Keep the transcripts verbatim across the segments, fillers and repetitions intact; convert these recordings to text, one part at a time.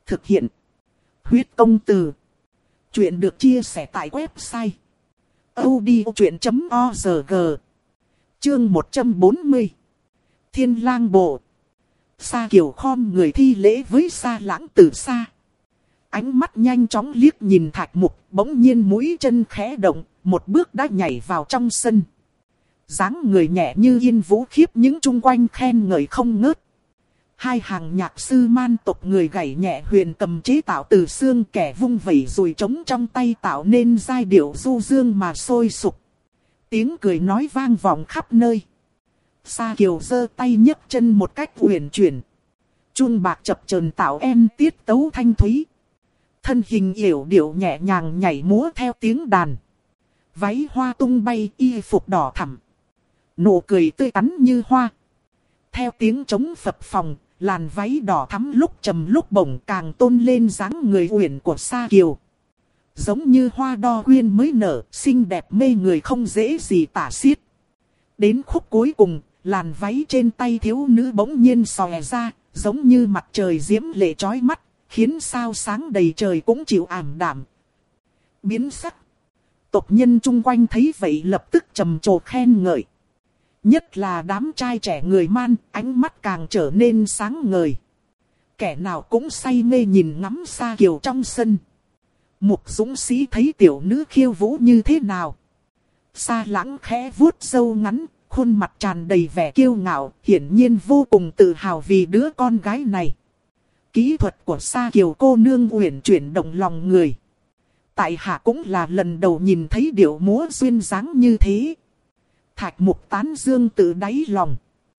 Thực hiện. Huyết công từ. Chuyện được chia sẻ tại website audiochuyện chấm org. Chương một trăm bốn mươi. Thiên lang bộ. Sa Kiều khom người thi lễ với Sa Lãng từ xa. Ánh mắt nhanh chóng liếc nhìn Thạch Mục, bỗng nhiên mũi chân khẽ động, một bước đã nhảy vào trong sân. Dáng người nhẹ như yên vũ khiếp những chung quanh khen ngợi không ngớt. Hai hàng nhạc sư man tộc người gảy nhẹ huyền cầm chế tạo từ xương, kẻ vung vẩy dùi trống trong tay tạo nên giai điệu du dương mà sôi sục. Tiếng cười nói vang vọng khắp nơi. Sa Kiều giơ tay nhấc chân một cách uyển chuyển. Chun bạc chập chờn tạo em tiết tấu thanh thúy. Thân hình yểu điệu nhẹ nhàng nhảy múa theo tiếng đàn. Váy hoa tung bay, y phục đỏ thẳm. Nụ cười tươi tắn như hoa. Theo tiếng trống phập phồng, làn váy đỏ thắm lúc trầm lúc bổng càng tôn lên dáng người uyển của Sa Kiều. Giống như hoa đo quyên mới nở, xinh đẹp mê người không dễ gì tả xiết. Đến khúc cuối cùng, làn váy trên tay thiếu nữ bỗng nhiên xòe ra, giống như mặt trời diễm lệ chói mắt, khiến sao sáng đầy trời cũng chịu ảm đạm. Biến sắc. Tộc nhân chung quanh thấy vậy lập tức trầm trồ khen ngợi. Nhất là đám trai trẻ người Man, ánh mắt càng trở nên sáng ngời. Kẻ nào cũng say mê nhìn ngắm Sa Kiều trong sân. Mục Dũng Sĩ thấy tiểu nữ khiêu vũ như thế nào. Sa Lãng khẽ vuốt râu ngắn, khuôn mặt tràn đầy vẻ kiêu ngạo, hiển nhiên vô cùng tự hào vì đứa con gái này. Kỹ thuật của Sa Kiều cô nương uyển chuyển động lòng người. Tại hạ cũng là lần đầu nhìn thấy điệu múa duyên dáng như thế. Thạch Mục tán dương từ đáy lòng.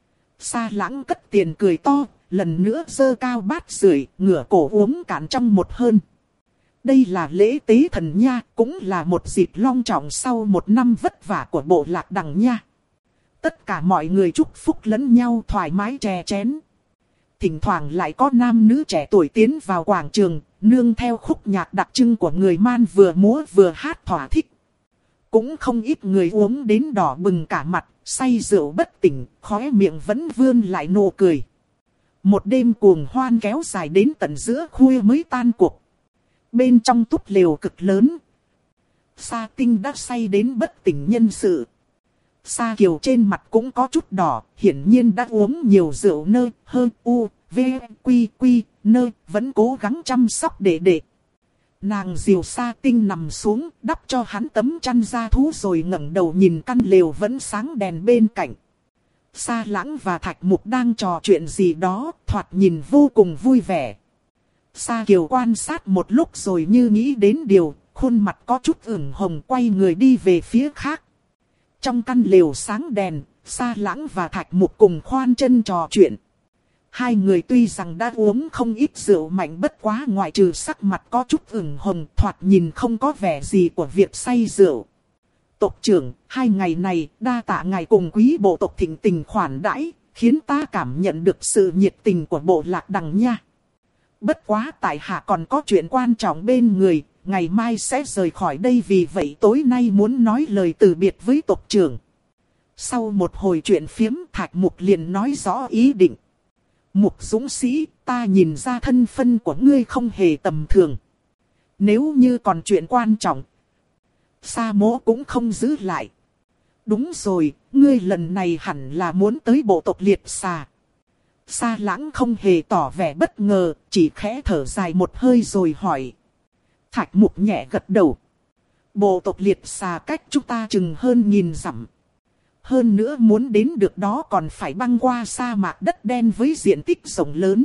Sa Lãng cất tiền cười to, lần nữa giơ cao bát rưởi, ngửa cổ uống cạn trong một hơn. Đây là lễ tế thần nha, cũng là một dịp long trọng sau một năm vất vả của bộ lạc Đằng nha. Tất cả mọi người chúc phúc lẫn nhau thoải mái chè chén. Thỉnh thoảng lại có nam nữ trẻ tuổi tiến vào quảng trường, nương theo khúc nhạc đặc trưng của người Man vừa múa vừa hát thỏa thích. Cũng không ít người uống đến đỏ bừng cả mặt, say rượu bất tỉnh, khóe miệng vẫn vươn lại nụ cười. Một đêm cuồng hoan kéo dài đến tận giữa khuya mới tan cuộc. Bên trong túp lều cực lớn, Sa Tinh đã say đến bất tỉnh nhân sự. Sa Kiều trên mặt cũng có chút đỏ, hiển nhiên đã uống nhiều rượu nơ, hơn u, v, quy, quy, nơ, vẫn cố gắng chăm sóc đệ đệ. Nàng dìu Sa Tinh nằm xuống, đắp cho hắn tấm chăn da thú rồi ngẩng đầu nhìn căn lều vẫn sáng đèn bên cạnh. Sa Lãng và Thạch Mục đang trò chuyện gì đó, thoạt nhìn vô cùng vui vẻ. Sa Kiều quan sát một lúc rồi như nghĩ đến điều, khuôn mặt có chút ửng hồng, quay người đi về phía khác. Trong căn lều sáng đèn, Sa Lãng và Thạch Mục cùng khoan chân trò chuyện. Hai người tuy rằng đã uống không ít rượu mạnh, bất quá ngoại trừ sắc mặt có chút ửng hồng, thoạt nhìn không có vẻ gì của việc say rượu. Tộc trưởng, hai ngày này đa tạ ngài cùng quý bộ tộc thịnh tình khoản đãi, khiến ta cảm nhận được sự nhiệt tình của bộ lạc Đằng nha. Bất quá tại hạ còn có chuyện quan trọng bên người, ngày mai sẽ rời khỏi đây, vì vậy tối nay muốn nói lời từ biệt với tộc trưởng. Sau một hồi chuyện phiếm, Thạch Mục liền nói rõ ý định. Mục Dũng Sĩ, ta nhìn ra thân phận của ngươi không hề tầm thường. Nếu như còn chuyện quan trọng, Sa Mỗ cũng không giữ lại. Đúng rồi, ngươi lần này hẳn là muốn tới bộ tộc Liệt Xà. Sa Lãng không hề tỏ vẻ bất ngờ, chỉ khẽ thở dài một hơi rồi hỏi. Thạch Mục nhẹ gật đầu. Bộ tộc Liệt Xà cách chúng ta chừng hơn nghìn dặm. Hơn nữa muốn đến được đó còn phải băng qua sa mạc đất đen với diện tích rộng lớn.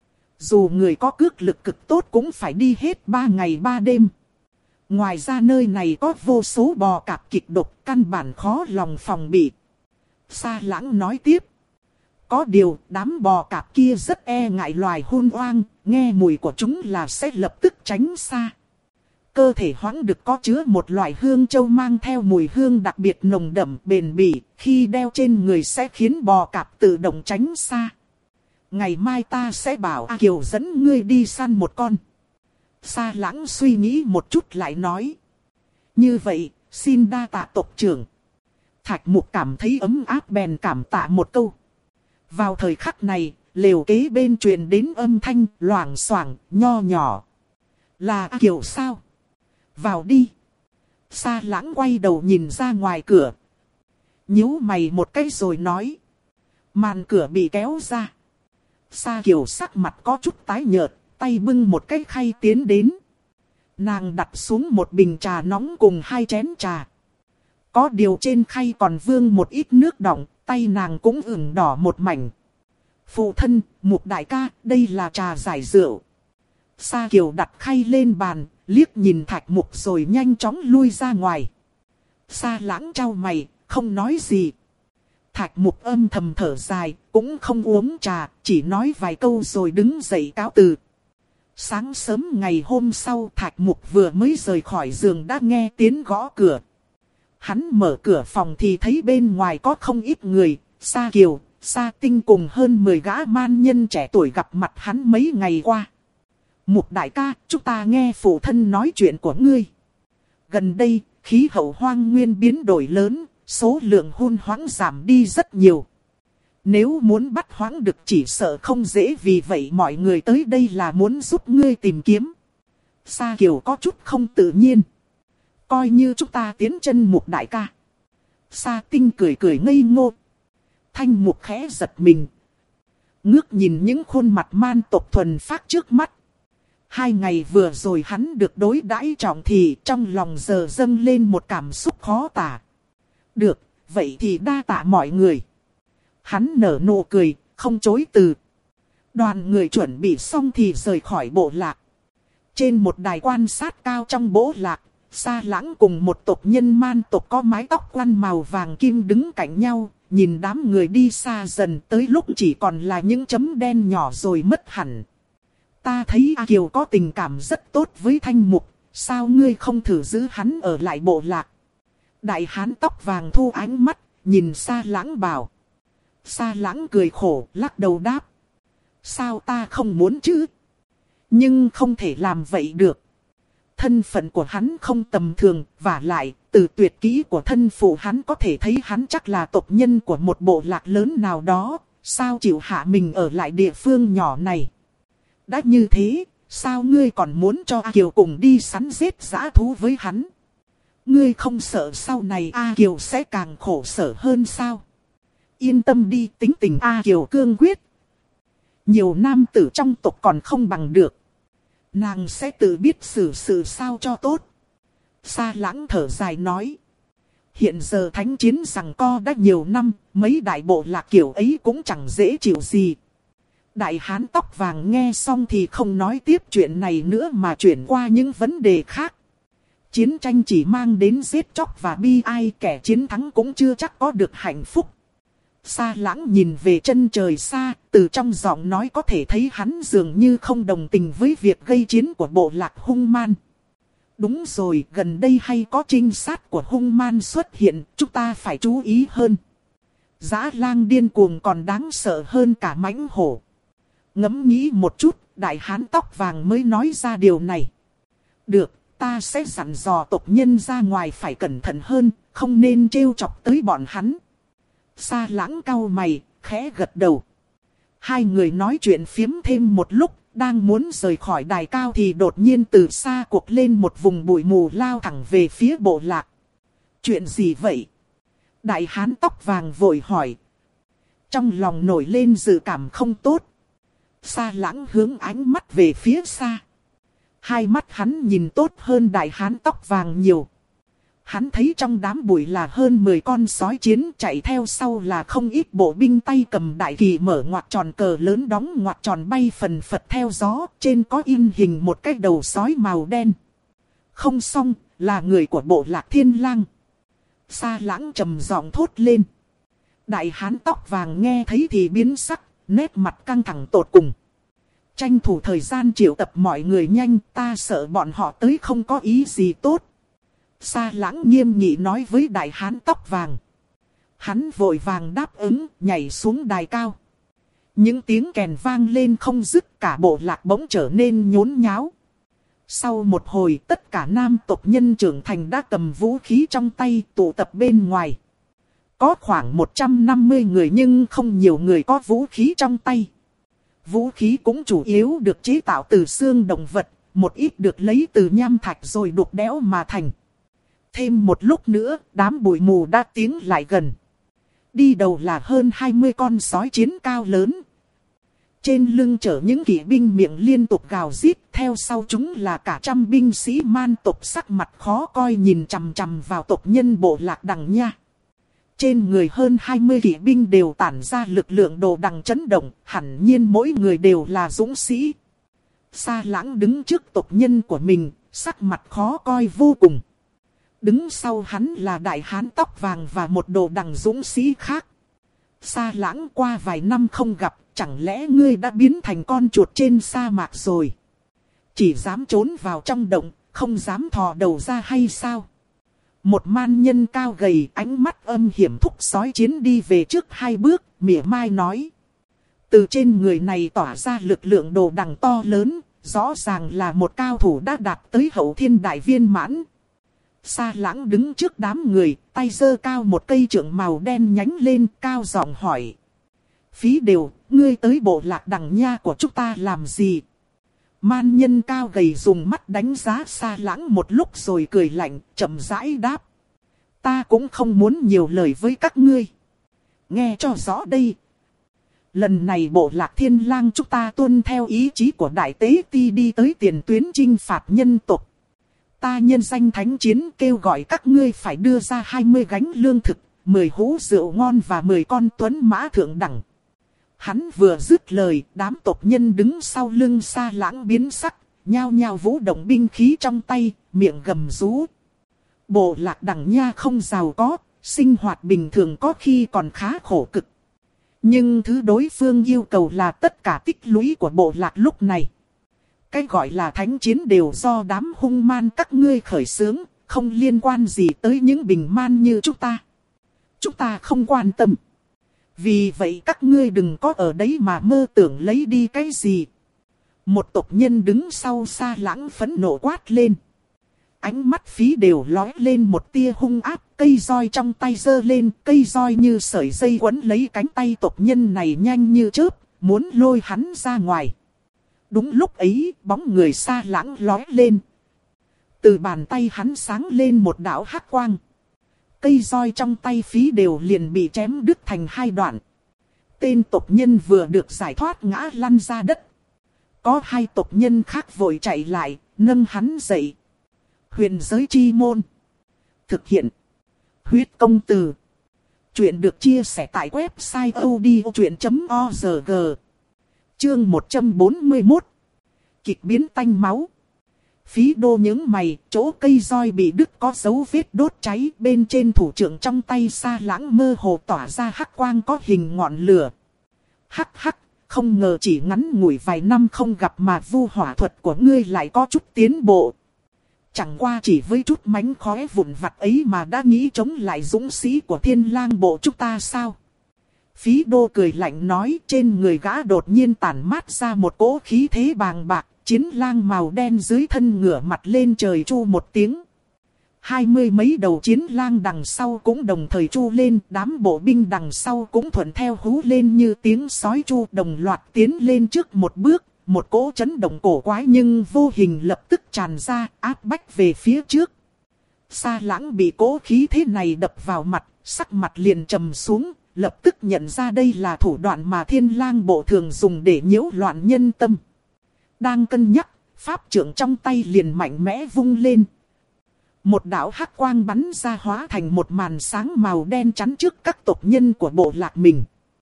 Dù người có cước lực cực tốt cũng phải đi hết ba ngày ba đêm. Ngoài ra nơi này có vô số bò cạp kịch độc, căn bản khó lòng phòng bị. Sa Lãng nói tiếp. Có điều đám bò cạp kia rất e ngại loài hôn oang, nghe mùi của chúng là sẽ lập tức tránh xa. Cơ thể hoãng đực có chứa một loại hương châu mang theo mùi hương đặc biệt nồng đậm bền bỉ, khi đeo trên người sẽ khiến bò cạp tự động tránh xa. Ngày mai ta sẽ bảo A Kiều dẫn ngươi đi săn một con. Sa Lãng suy nghĩ một chút lại nói. Như vậy, xin đa tạ tộc trưởng. Thạch Mục cảm thấy ấm áp bèn cảm tạ một câu. Vào thời khắc này, lều kế bên truyền đến âm thanh loảng xoảng nho nhỏ. Là A Kiều sao? Vào đi. Sa Lãng quay đầu nhìn ra ngoài cửa. Nhíu mày một cái rồi nói. Màn cửa bị kéo ra. Sa Kiều sắc mặt có chút tái nhợt, tay bưng một cái khay tiến đến. Nàng đặt xuống một bình trà nóng cùng hai chén trà. Có điều trên khay còn vương một ít nước đọng, tay nàng cũng ửng đỏ một mảnh. Phụ thân, Mục đại ca, đây là trà giải rượu. Sa Kiều đặt khay lên bàn, liếc nhìn Thạch Mục rồi nhanh chóng lui ra ngoài. Sa Lãng chau mày, không nói gì. Thạch Mục âm thầm thở dài, cũng không uống trà, chỉ nói vài câu rồi đứng dậy cáo từ. Sáng sớm ngày hôm sau, Thạch Mục vừa mới rời khỏi giường đã nghe tiếng gõ cửa. Hắn mở cửa phòng thì thấy bên ngoài có không ít người, Sa Kiều, Sa Tinh cùng hơn mười gã man nhân trẻ tuổi gặp mặt hắn mấy ngày qua. Mục đại ca, chúng ta nghe phụ thân nói chuyện của ngươi. Gần đây, khí hậu hoang nguyên biến đổi lớn, số lượng hun hoáng giảm đi rất nhiều. Nếu muốn bắt hoáng được chỉ sợ không dễ, vì vậy mọi người tới đây là muốn giúp ngươi tìm kiếm. Sa Kiều có chút không tự nhiên. Coi như chúng ta tiến chân Mục đại ca. Sa Tinh cười cười ngây ngô. Thanh Mục khẽ giật mình. Ngước nhìn những khuôn mặt man tộc thuần phác trước mắt. Hai ngày vừa rồi hắn được đối đãi trọng thì trong lòng giờ dâng lên một cảm xúc khó tả. Được, vậy thì đa tạ mọi người. Hắn nở nụ cười, không chối từ. Đoàn người chuẩn bị xong thì rời khỏi bộ lạc. Trên một đài quan sát cao trong bộ lạc, Sa Lãng cùng một tộc nhân man tộc có mái tóc quăn màu vàng kim đứng cạnh nhau, nhìn đám người đi xa dần tới lúc chỉ còn là những chấm đen nhỏ rồi mất hẳn. Ta thấy A Kiều có tình cảm rất tốt với Thanh Mục, sao ngươi không thử giữ hắn ở lại bộ lạc? Đại hán tóc vàng thu ánh mắt, nhìn Sa Lãng bảo. Sa Lãng cười khổ, lắc đầu đáp. Sao ta không muốn chứ? Nhưng không thể làm vậy được. Thân phận của hắn không tầm thường, và lại, từ tuyệt kỹ của thân phụ hắn có thể thấy hắn chắc là tộc nhân của một bộ lạc lớn nào đó, sao chịu hạ mình ở lại địa phương nhỏ này. Đã như thế, sao ngươi còn muốn cho A Kiều cùng đi săn giết dã thú với hắn? Ngươi không sợ sau này A Kiều sẽ càng khổ sở hơn sao? Yên tâm đi, tính tình A Kiều cương quyết. Nhiều nam tử trong tộc còn không bằng được. Nàng sẽ tự biết xử sự sao cho tốt. Sa Lãng thở dài nói. Hiện giờ thánh chiến giằng co đã nhiều năm, mấy đại bộ lạc kiểu ấy cũng chẳng dễ chịu gì. Đại hán tóc vàng nghe xong thì không nói tiếp chuyện này nữa mà chuyển qua những vấn đề khác. Chiến tranh chỉ mang đến giết chóc và bi ai, kẻ chiến thắng cũng chưa chắc có được hạnh phúc. Sa Lãng nhìn về chân trời xa, từ trong giọng nói có thể thấy hắn dường như không đồng tình với việc gây chiến của bộ lạc hung man. Đúng rồi, gần đây hay có trinh sát của hung man xuất hiện, chúng ta phải chú ý hơn. Dã lang điên cuồng còn đáng sợ hơn cả mãnh hổ. Ngẫm nghĩ một chút, đại hán tóc vàng mới nói ra điều này. Được, ta sẽ dặn dò tộc nhân ra ngoài phải cẩn thận hơn, không nên trêu chọc tới bọn hắn. Sa Lãng cau mày, khẽ gật đầu. Hai người nói chuyện phiếm thêm một lúc, đang muốn rời khỏi đài cao thì đột nhiên từ xa cuộc lên một vùng bụi mù lao thẳng về phía bộ lạc. Chuyện gì vậy? Đại hán tóc vàng vội hỏi. Trong lòng nổi lên dự cảm không tốt. Sa Lãng hướng ánh mắt về phía xa. Hai mắt hắn nhìn tốt hơn đại hán tóc vàng nhiều. Hắn thấy trong đám bụi là hơn mười con sói chiến, chạy theo sau là không ít bộ binh tay cầm đại kỳ mở ngoặc tròn cờ lớn đóng ngoặc tròn bay phần phật theo gió, trên có in hình một cái đầu sói màu đen. Không xong, là người của bộ lạc Thiên Lang. Sa Lãng trầm giọng thốt lên. Đại hán tóc vàng nghe thấy thì biến sắc, nét mặt căng thẳng tột cùng. Tranh thủ thời gian triệu tập mọi người nhanh, ta sợ bọn họ tới không có ý gì tốt. Sa Lãng nghiêm nghị nói với đại hán tóc vàng. Hắn vội vàng đáp ứng, nhảy xuống đài cao. Những tiếng kèn vang lên không dứt, cả bộ lạc bỗng trở nên nhốn nháo. Sau một hồi, tất cả nam tộc nhân trưởng thành đã cầm vũ khí trong tay tụ tập bên ngoài. Có khoảng một trăm năm mươi người nhưng không nhiều người có vũ khí trong tay. Vũ khí cũng chủ yếu được chế tạo từ xương động vật, một ít được lấy từ nham thạch rồi đục đẽo mà thành. Thêm một lúc nữa, đám bụi mù đã tiến lại gần. Đi đầu là hơn hai mươi con sói chiến cao lớn. Trên lưng chở những kỵ binh miệng liên tục gào rít, theo sau chúng là cả trăm binh sĩ man tộc sắc mặt khó coi nhìn chằm chằm vào tộc nhân bộ lạc Đằng Nha. Trên người hơn hai mươi kỵ binh đều tản ra lực lượng đồ đằng chấn động, hẳn nhiên mỗi người đều là dũng sĩ. Sa Lãng đứng trước tộc nhân của mình, sắc mặt khó coi vô cùng. Đứng sau hắn là đại hán tóc vàng và một đồ đằng dũng sĩ khác. Sa Lãng, qua vài năm không gặp, chẳng lẽ ngươi đã biến thành con chuột trên sa mạc rồi? Chỉ dám trốn vào trong động, không dám thò đầu ra hay sao? Một man nhân cao gầy, ánh mắt âm hiểm thúc sói chiến đi về trước hai bước, mỉa mai nói. Từ trên người này tỏa ra lực lượng đồ đằng to lớn, rõ ràng là một cao thủ đã đạt tới hậu thiên đại viên mãn. Sa Lãng đứng trước đám người, tay giơ cao một cây trượng màu đen nhánh lên, cao giọng hỏi. Phí đều, ngươi tới bộ lạc Đằng Nha của chúng ta làm gì? Man nhân cao gầy dùng mắt đánh giá Sa Lãng một lúc rồi cười lạnh, chậm rãi đáp. Ta cũng không muốn nhiều lời với các ngươi. Nghe cho rõ đây. Lần này bộ lạc Thiên Lang chúng ta tuân theo ý chí của Đại Tế Ti đi tới tiền tuyến chinh phạt nhân tộc. Ta nhân danh thánh chiến kêu gọi các ngươi phải đưa ra hai mươi gánh lương thực, mười hũ rượu ngon và mười con tuấn mã thượng đẳng. Hắn vừa dứt lời, đám tộc nhân đứng sau lưng Sa Lãng biến sắc, nhao nhao vũ động binh khí trong tay, miệng gầm rú. Bộ lạc Đằng Nha không giàu có, sinh hoạt bình thường có khi còn khá khổ cực. Nhưng thứ đối phương yêu cầu là tất cả tích lũy của bộ lạc lúc này. Cái gọi là thánh chiến đều do đám hung man các ngươi khởi xướng, không liên quan gì tới những bình man như chúng ta. Chúng ta không quan tâm. Vì vậy các ngươi đừng có ở đấy mà mơ tưởng lấy đi cái gì. Một tộc nhân đứng sau Sa Lãng phẫn nộ quát lên. Ánh mắt Phí đều lóe lên một tia hung ác, cây roi trong tay giơ lên, cây roi như sợi dây quấn lấy cánh tay tộc nhân này nhanh như chớp, muốn lôi hắn ra ngoài. Đúng lúc ấy, bóng người Sa Lãng lóe lên. Từ bàn tay hắn sáng lên một đạo hắc quang. Cây roi trong tay Phí đều liền bị chém đứt thành hai đoạn. Tên tộc nhân vừa được giải thoát ngã lăn ra đất. Có hai tộc nhân khác vội chạy lại, nâng hắn dậy. Huyền giới chi môn. Thực hiện. Huyết công từ. Chuyện được chia sẻ tại website odchuyện chấm org. Chương một trăm bốn mươi mốt. Kịch biến tanh máu. Phí đô những mày, chỗ cây roi bị đứt có dấu vết đốt cháy, bên trên thủ trưởng trong tay Sa Lãng mơ hồ tỏa ra hắc quang có hình ngọn lửa. Hắc hắc, không ngờ chỉ ngắn ngủi vài năm không gặp mà vu hỏa thuật của ngươi lại có chút tiến bộ. Chẳng qua chỉ với chút mánh khóe vụn vặt ấy mà đã nghĩ chống lại dũng sĩ của Thiên Lang bộ chúng ta sao? Phí đô cười lạnh nói, trên người gã đột nhiên tản mát ra một cỗ khí thế bàng bạc, chiến lang màu đen dưới thân ngửa mặt lên trời chu một tiếng. Hai mươi mấy đầu chiến lang đằng sau cũng đồng thời chu lên, đám bộ binh đằng sau cũng thuận theo hú lên như tiếng sói chu, đồng loạt tiến lên trước một bước. Một cỗ chấn động cổ quái nhưng vô hình lập tức tràn ra, áp bách về phía trước. Sa Lãng bị cỗ khí thế này đập vào mặt, sắc mặt liền trầm xuống, lập tức nhận ra đây là thủ đoạn mà Thiên Lang bộ thường dùng để nhiễu loạn nhân tâm. Đang cân nhắc, pháp trượng trong tay liền mạnh mẽ vung lên. Một đạo hắc quang bắn ra hóa thành một màn sáng màu đen chắn trước các tộc nhân của bộ lạc mình.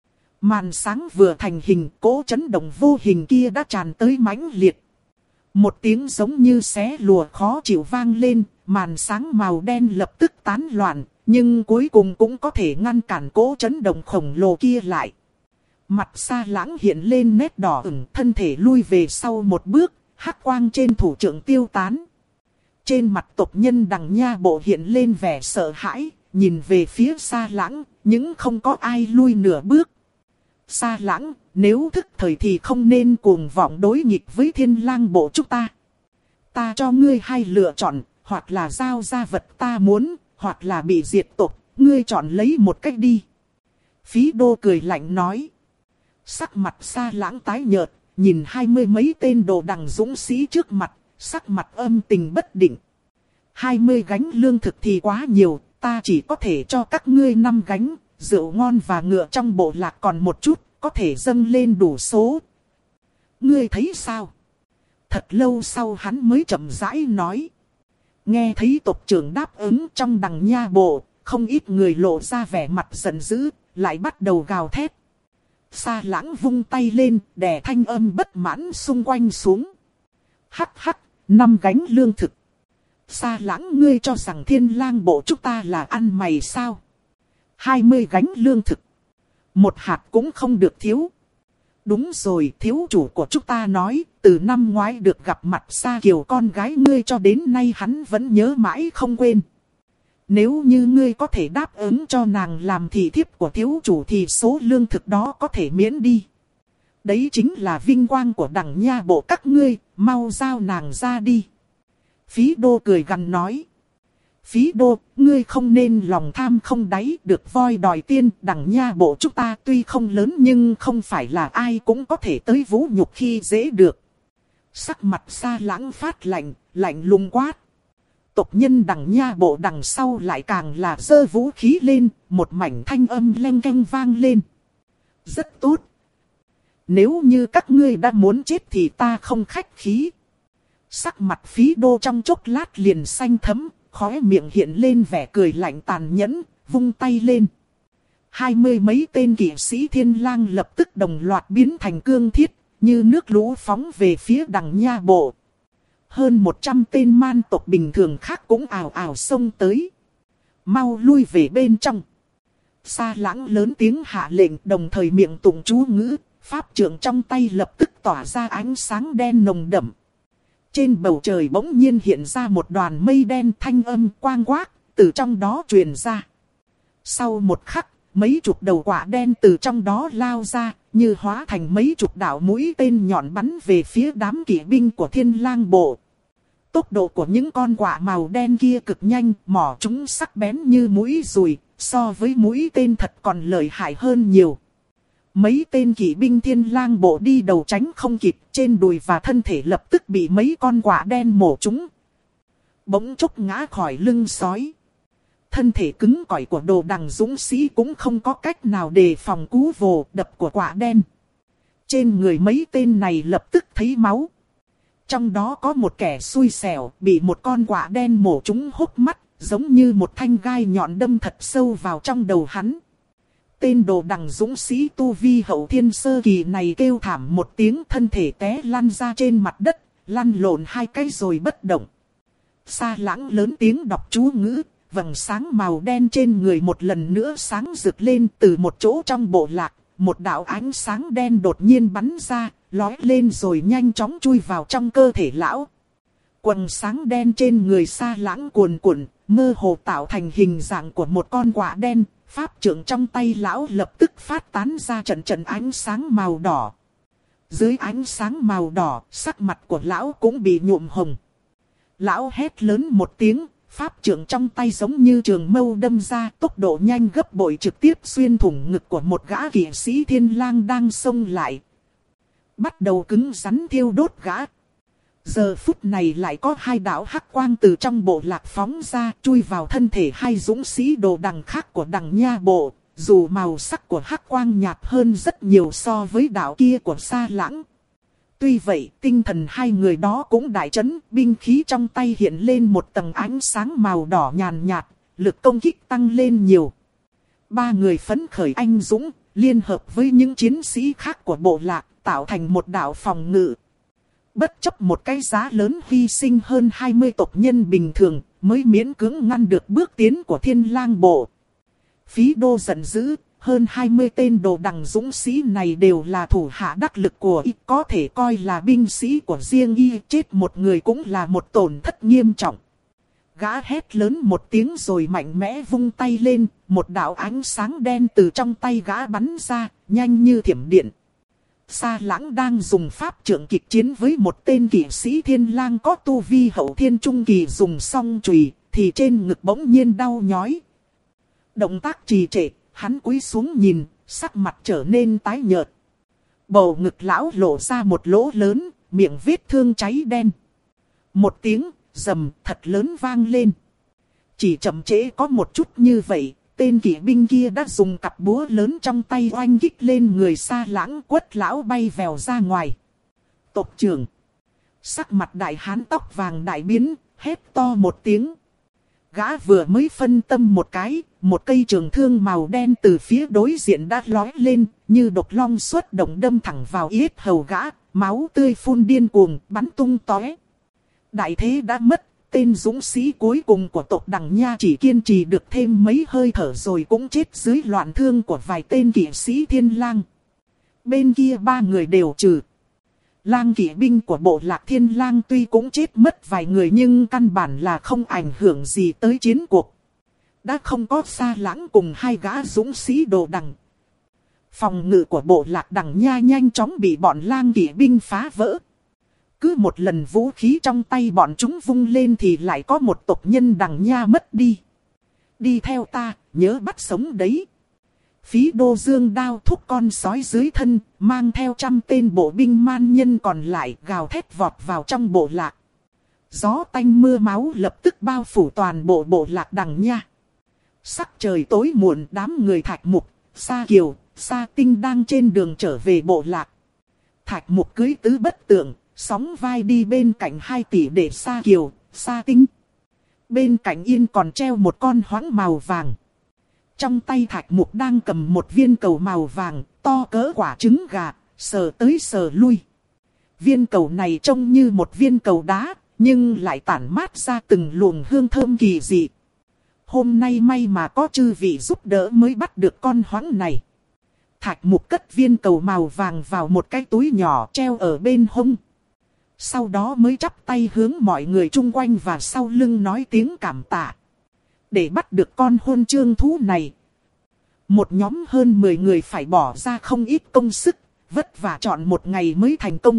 Màn sáng vừa thành hình, cỗ chấn động vô hình kia đã tràn tới mãnh liệt. Một tiếng giống như xé lùa khó chịu vang lên, màn sáng màu đen lập tức tán loạn, nhưng cuối cùng cũng có thể ngăn cản cỗ chấn động khổng lồ kia lại. Mặt Sa Lãng hiện lên nét đỏ ửng, thân thể lui về sau một bước, hắc quang trên thủ trưởng tiêu tán. Trên mặt tộc nhân Đằng Nha bộ hiện lên vẻ sợ hãi, nhìn về phía Sa Lãng, nhưng không có ai lui nửa bước. Sa Lãng, nếu thức thời thì không nên cuồng vọng đối nghịch với Thiên Lang bộ chúng ta. Ta cho ngươi hai lựa chọn, hoặc là giao ra vật ta muốn, hoặc là bị diệt tộc, ngươi chọn lấy một cách đi. Phí đô cười lạnh nói. Sắc mặt Sa Lãng tái nhợt, nhìn hai mươi mấy tên đồ đằng dũng sĩ trước mặt, sắc mặt âm tình bất định. Hai mươi gánh lương thực thì quá nhiều, ta chỉ có thể cho các ngươi năm gánh, rượu ngon và ngựa trong bộ lạc còn một chút, có thể dâng lên đủ số. Ngươi thấy sao? Thật lâu sau hắn mới chậm rãi nói. Nghe thấy tộc trưởng đáp ứng trong đằng nha bộ, không ít người lộ ra vẻ mặt giận dữ, lại bắt đầu gào thét. Sa Lãng vung tay lên, đè thanh âm bất mãn xung quanh xuống. Hắc hắc, năm gánh lương thực. Sa Lãng, ngươi cho rằng Thiên Lang bộ chúng ta là ăn mày sao? Hai mươi gánh lương thực. Một hạt cũng không được thiếu. Đúng rồi, thiếu chủ của chúng ta nói, từ năm ngoái được gặp mặt Sa Kiều con gái ngươi cho đến nay hắn vẫn nhớ mãi không quên. Nếu như ngươi có thể đáp ứng cho nàng làm thị thiếp của thiếu chủ thì số lương thực đó có thể miễn đi. Đấy chính là vinh quang của đằng nha bộ các ngươi, mau giao nàng ra đi. Phí Đô cười gằn nói. Phí Đô, ngươi không nên lòng tham không đáy, được voi đòi tiên. Đằng nha bộ chúng ta tuy không lớn nhưng không phải là ai cũng có thể tới vũ nhục khi dễ được. Sắc mặt Sa Lãng phát lạnh, lạnh lùng quát. Tộc nhân đằng nha bộ đằng sau lại càng là giơ vũ khí lên, một mảnh thanh âm leng keng vang lên. Rất tốt. Nếu như các ngươi đã muốn chết thì ta không khách khí. Sắc mặt Phí Đô trong chốc lát liền xanh thẫm, khóe miệng hiện lên vẻ cười lạnh tàn nhẫn, vung tay lên. Hai mươi mấy tên kỵ sĩ Thiên Lang lập tức đồng loạt biến thành cương thiết, như nước lũ phóng về phía đằng nha bộ. Hơn một trăm tên man tộc bình thường khác cũng ào ào xông tới. Mau lui về bên trong. Sa Lãng lớn tiếng hạ lệnh, đồng thời miệng tụng chú ngữ, pháp trượng trong tay lập tức tỏa ra ánh sáng đen nồng đậm. Trên bầu trời bỗng nhiên hiện ra một đoàn mây đen, thanh âm quang quác, từ trong đó truyền ra. Sau một khắc, mấy chục đầu quả đen từ trong đó lao ra, như hóa thành mấy chục đạo mũi tên nhọn bắn về phía đám kỵ binh của Thiên Lang bộ. Tốc độ của những con quạ màu đen kia cực nhanh, mỏ chúng sắc bén như mũi dùi, so với mũi tên thật còn lợi hại hơn nhiều. Mấy tên kỵ binh Thiên Lang bộ đi đầu tránh không kịp, trên đùi và thân thể lập tức bị mấy con quạ đen mổ trúng. Bỗng chốc ngã khỏi lưng sói. Thân thể cứng cỏi của đồ đằng dũng sĩ cũng không có cách nào đề phòng cú vồ đập của quạ đen. Trên người mấy tên này lập tức thấy máu. Trong đó có một kẻ xui xẻo bị một con quạ đen mổ trúng hốc mắt, giống như một thanh gai nhọn đâm thật sâu vào trong đầu hắn. Tên đồ đằng dũng sĩ tu vi hậu thiên sơ kỳ này kêu thảm một tiếng, thân thể té lăn ra trên mặt đất, lăn lộn hai cái rồi bất động. Sa Lãng lớn tiếng đọc chú ngữ, vầng sáng màu đen trên người một lần nữa sáng rực lên. Từ một chỗ trong bộ lạc, một đạo ánh sáng đen đột nhiên bắn ra, lói lên rồi nhanh chóng chui vào trong cơ thể lão. Quầng sáng đen trên người Sa Lãng cuồn cuộn, mơ hồ tạo thành hình dạng của một con quạ đen. Pháp trượng trong tay lão lập tức phát tán ra trận trận ánh sáng màu đỏ. Dưới ánh sáng màu đỏ, sắc mặt của lão cũng bị nhuộm hồng. Lão hét lớn một tiếng, pháp trượng trong tay giống như trường mâu đâm ra, tốc độ nhanh gấp bội trực tiếp xuyên thủng ngực của một gã kỵ sĩ Thiên Lang đang xông lại. Bắt đầu cứng rắn thiêu đốt gã. Giờ phút này lại có hai đạo hắc quang từ trong bộ lạc phóng ra, chui vào thân thể hai dũng sĩ đồ đằng khác của đằng nha bộ. Dù màu sắc của hắc quang nhạt hơn rất nhiều so với đạo kia của Sa Lãng. Tuy vậy, tinh thần hai người đó cũng đại chấn, binh khí trong tay hiện lên một tầng ánh sáng màu đỏ nhàn nhạt, lực công kích tăng lên nhiều. Ba người phấn khởi anh dũng, liên hợp với những chiến sĩ khác của bộ lạc, tạo thành một đạo phòng ngự. Bất chấp một cái giá lớn hy sinh hơn hai mươi tộc nhân bình thường, mới miễn cưỡng ngăn được bước tiến của Thiên Lang bộ. Phí Đô giận dữ, hơn hai mươi tên đồ đằng dũng sĩ này đều là thủ hạ đắc lực của y, có thể coi là binh sĩ của riêng y, chết một người cũng là một tổn thất nghiêm trọng. Gã hét lớn một tiếng rồi mạnh mẽ vung tay lên, một đạo ánh sáng đen từ trong tay gã bắn ra, nhanh như thiểm điện. Sa Lãng đang dùng pháp trượng kịch chiến với một tên kỵ sĩ Thiên Lang có tu vi hậu thiên trung kỳ, dùng song chùy thì trên ngực bỗng nhiên đau nhói. Động tác trì trệ, hắn cúi xuống nhìn, sắc mặt trở nên tái nhợt. Bầu ngực lão lộ ra một lỗ lớn, miệng vết thương cháy đen. Một tiếng rầm thật lớn vang lên. Chỉ chậm trễ có một chút như vậy, tên kỵ binh kia đã dùng cặp búa lớn trong tay oanh kích lên người Sa Lãng, quất lão bay vèo ra ngoài. Tộc trưởng. Sắc mặt đại hán tóc vàng đại biến, hét to một tiếng. Gã vừa mới phân tâm một cái, một cây trường thương màu đen từ phía đối diện đã lói lên, như độc long xuất động đâm thẳng vào yết hầu gã, máu tươi phun điên cuồng, bắn tung tóe. Đại thế đã mất, tên dũng sĩ cuối cùng của tộc Đằng Nha chỉ kiên trì được thêm mấy hơi thở rồi cũng chết dưới loạn thương của vài tên kỵ sĩ Thiên Lang. Bên kia ba người đều trừ. Lang kỵ binh của bộ lạc Thiên Lang tuy cũng chết mất vài người nhưng căn bản là không ảnh hưởng gì tới chiến cuộc. Đã không có Sa Lãng cùng hai gã dũng sĩ Đồ Đằng. Phòng ngự của bộ lạc Đằng Nha nhanh chóng bị bọn lang kỵ binh phá vỡ. Cứ một lần vũ khí trong tay bọn chúng vung lên thì lại có một tộc nhân Đằng Nha mất đi. Đi theo ta, nhớ bắt sống đấy. Phí Đô Dương đao thúc con sói dưới thân, mang theo trăm tên bộ binh man nhân còn lại gào thét vọt vào trong bộ lạc. Gió tanh mưa máu lập tức bao phủ toàn bộ bộ lạc Đằng Nha. Sắc trời tối muộn, đám người Thạch Mục, Sa Kiều, Sa Tinh đang trên đường trở về bộ lạc. Thạch Mục cưỡi tứ bất tượng, sóng vai đi bên cạnh hai tỷ đệ Sa Kiều, Sa Tinh. Bên cạnh yên còn treo một con hoáng màu vàng. Trong tay Thạch Mục đang cầm một viên cầu màu vàng, to cỡ quả trứng gà, sờ tới sờ lui. Viên cầu này trông như một viên cầu đá, nhưng lại tản mát ra từng luồng hương thơm kỳ dị. Hôm nay may mà có chư vị giúp đỡ mới bắt được con hoáng này. Thạch Mục cất viên cầu màu vàng vào một cái túi nhỏ treo ở bên hông. Sau đó mới chắp tay hướng mọi người chung quanh và sau lưng nói tiếng cảm tạ. Để bắt được con hôn chương thú này, một nhóm hơn mười người phải bỏ ra không ít công sức, vất vả chọn một ngày mới thành công.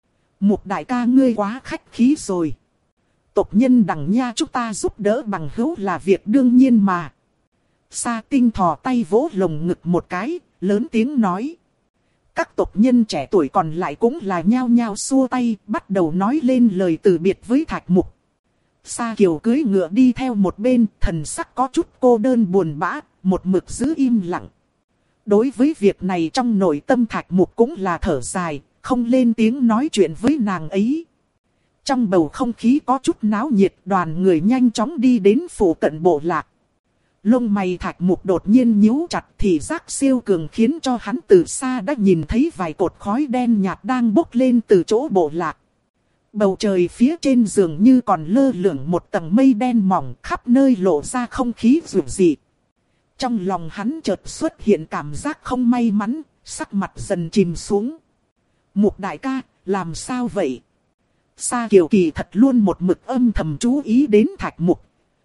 Mục đại ca ngươi quá khách khí rồi. Tộc nhân Đằng Nha chúng ta giúp đỡ bằng hữu là việc đương nhiên mà. Sa Tinh thò tay vỗ lồng ngực một cái, lớn tiếng nói. Các tộc nhân trẻ tuổi còn lại cũng là nhao nhao xua tay, bắt đầu nói lên lời từ biệt với Thạch Mục. Sa Kiều cưỡi ngựa đi theo một bên, thần sắc có chút cô đơn buồn bã, một mực giữ im lặng. Đối với việc này trong nội tâm Thạch Mục cũng là thở dài, không lên tiếng nói chuyện với nàng ấy. Trong bầu không khí có chút náo nhiệt, đoàn người nhanh chóng đi đến phủ cận bộ lạc. Lông mày Thạch Mục đột nhiên nhíu chặt, thì giác siêu cường khiến cho hắn từ xa đã nhìn thấy vài cột khói đen nhạt đang bốc lên từ chỗ bộ lạc. Bầu trời phía trên dường như còn lơ lửng một tầng mây đen mỏng, khắp nơi lộ ra không khí dịu dị. Trong lòng hắn chợt xuất hiện cảm giác không may mắn, sắc mặt dần chìm xuống. Mục đại ca, làm sao vậy? Sa Kiều kỳ thật luôn một mực âm thầm chú ý đến Thạch Mục.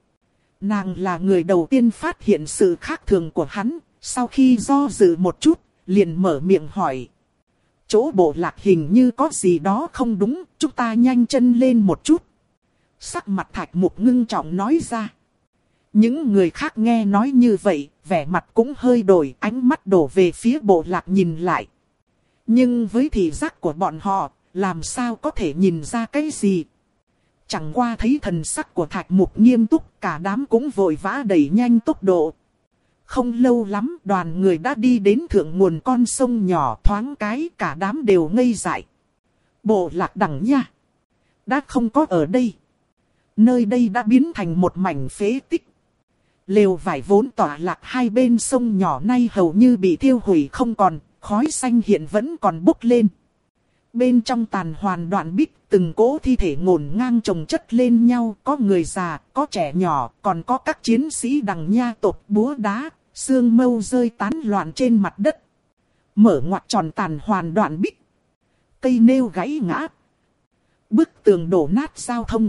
Nàng là người đầu tiên phát hiện sự khác thường của hắn, sau khi do dự một chút, liền mở miệng hỏi. Chỗ bộ lạc hình như có gì đó không đúng, chúng ta nhanh chân lên một chút. Sắc mặt Thạch Mục ngưng trọng nói ra. Những người khác nghe nói như vậy, vẻ mặt cũng hơi đổi, ánh mắt đổ về phía bộ lạc nhìn lại. Nhưng với thị giác của bọn họ, làm sao có thể nhìn ra cái gì? Chẳng qua thấy thần sắc của Thạch Mục nghiêm túc, cả đám cũng vội vã đẩy nhanh tốc độ. Không lâu lắm đoàn người đã đi đến thượng nguồn con sông nhỏ, thoáng cái cả đám đều ngây dại. Bộ lạc Đằng Nha đã không có ở đây. Nơi đây đã biến thành một mảnh phế tích. Lều vải vốn tỏa lạc hai bên sông nhỏ nay hầu như bị thiêu hủy không còn, khói xanh hiện vẫn còn bốc lên. Bên trong tàn hoàn đoạn bích, từng cỗ thi thể ngổn ngang chồng chất lên nhau, có người già, có trẻ nhỏ, còn có các chiến sĩ Đằng Nha tộc búa đá, xương mâu rơi tán loạn trên mặt đất. Mở ngoặc tròn tàn hoàn đoạn bích. Cây nêu gãy ngã. Bức tường đổ nát giao thông.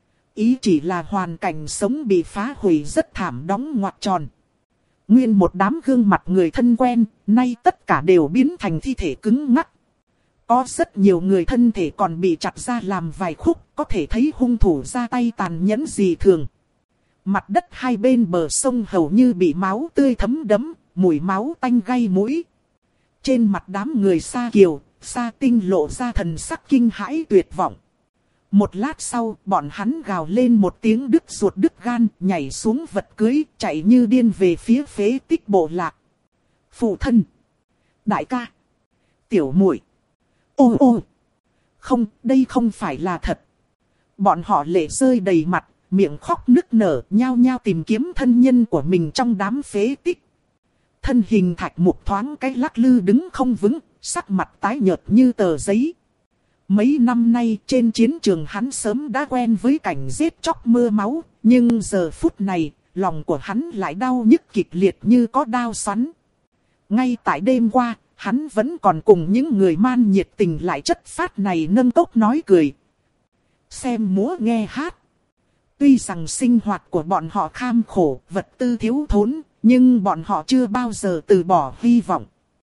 Ý chỉ là hoàn cảnh sống bị phá hủy rất thảm, đóng ngoặc tròn. Nguyên một đám gương mặt người thân quen, nay tất cả đều biến thành thi thể cứng ngắc. Có rất nhiều người thân thể còn bị chặt ra làm vài khúc, có thể thấy hung thủ ra tay tàn nhẫn dị thường. Mặt đất hai bên bờ sông hầu như bị máu tươi thấm đẫm, mùi máu tanh gây mũi. Trên mặt đám người Sa Kiều, Sa Tinh lộ ra thần sắc kinh hãi tuyệt vọng. Một lát sau, bọn hắn gào lên một tiếng đứt ruột đứt gan, nhảy xuống vật cưới, chạy như điên về phía phế tích bộ lạc. Phụ thân! Đại ca! Tiểu muội! Ô ô! Không, đây không phải là thật. Bọn họ lệ rơi đầy mặt, miệng khóc nức nở, nhao nhao tìm kiếm thân nhân của mình trong đám phế tích. Thân hình Thạch Mục thoáng cái lắc lư đứng không vững, sắc mặt tái nhợt như tờ giấy. Mấy năm nay trên chiến trường hắn sớm đã quen với cảnh giết chóc mưa máu, nhưng giờ phút này, lòng của hắn lại đau nhức kịch liệt như có đao xoắn. Ngay tại đêm qua, hắn vẫn còn cùng những người man nhiệt tình lại chất phát này nâng cốc nói cười. Xem múa nghe hát. Tuy rằng sinh hoạt của bọn họ kham khổ, vật tư thiếu thốn, nhưng bọn họ chưa bao giờ từ bỏ hy vọng.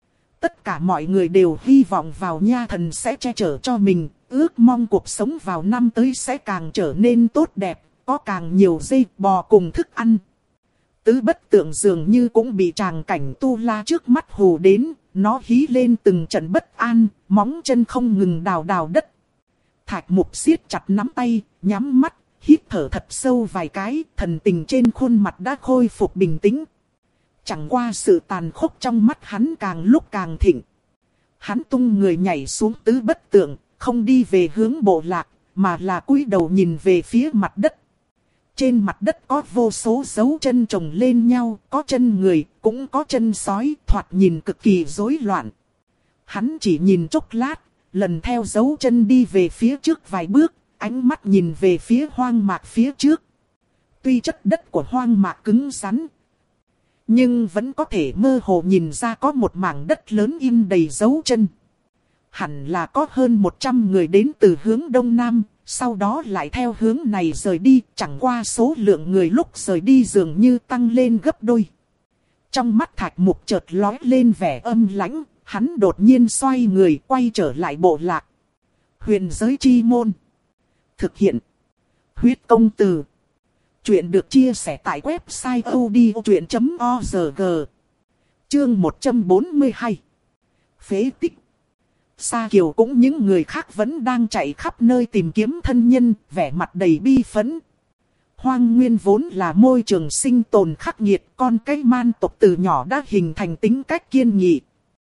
Tất cả mọi người đều hy vọng vào nha thần sẽ che chở cho mình, ước mong cuộc sống vào năm tới sẽ càng trở nên tốt đẹp, có càng nhiều dây bò cùng thức ăn. Tứ Bất Tượng dường như cũng bị tràng cảnh tu la trước mắt hù đến, nó hí lên từng trận bất an, móng chân không ngừng đào đào đất. Thạch Mục siết chặt nắm tay, nhắm mắt, hít thở thật sâu vài cái, thần tình trên khuôn mặt đã khôi phục bình tĩnh. Chẳng qua sự tàn khốc trong mắt hắn càng lúc càng thịnh. Hắn tung người nhảy xuống Tứ Bất Tượng, không đi về hướng bộ lạc, mà là cúi đầu nhìn về phía mặt đất. Trên mặt đất có vô số dấu chân chồng lên nhau, có chân người, cũng có chân sói, thoạt nhìn cực kỳ rối loạn. Hắn chỉ nhìn chốc lát, lần theo dấu chân đi về phía trước vài bước, ánh mắt nhìn về phía hoang mạc phía trước. Tuy chất đất của hoang mạc cứng rắn, nhưng vẫn có thể mơ hồ nhìn ra có một mảng đất lớn in đầy dấu chân. Hẳn là có hơn một trăm người đến từ hướng đông nam, sau đó lại theo hướng này rời đi, chẳng qua số lượng người lúc rời đi dường như tăng lên gấp đôi. Trong mắt Thạch Mục chợt lóe lên vẻ âm lãnh, hắn đột nhiên xoay người quay trở lại bộ lạc. Huyền giới chi môn. Thực hiện. Huyết công từ. Chuyện được chia sẻ tại website odchuyện chấm org. Chương một trăm bốn mươi hai. Phế tích. Sa Kiều cũng những người khác vẫn đang chạy khắp nơi tìm kiếm thân nhân, vẻ mặt đầy bi phẫn. Hoang nguyên vốn là môi trường sinh tồn khắc nghiệt, con cái man tộc từ nhỏ đã hình thành tính cách kiên nghị.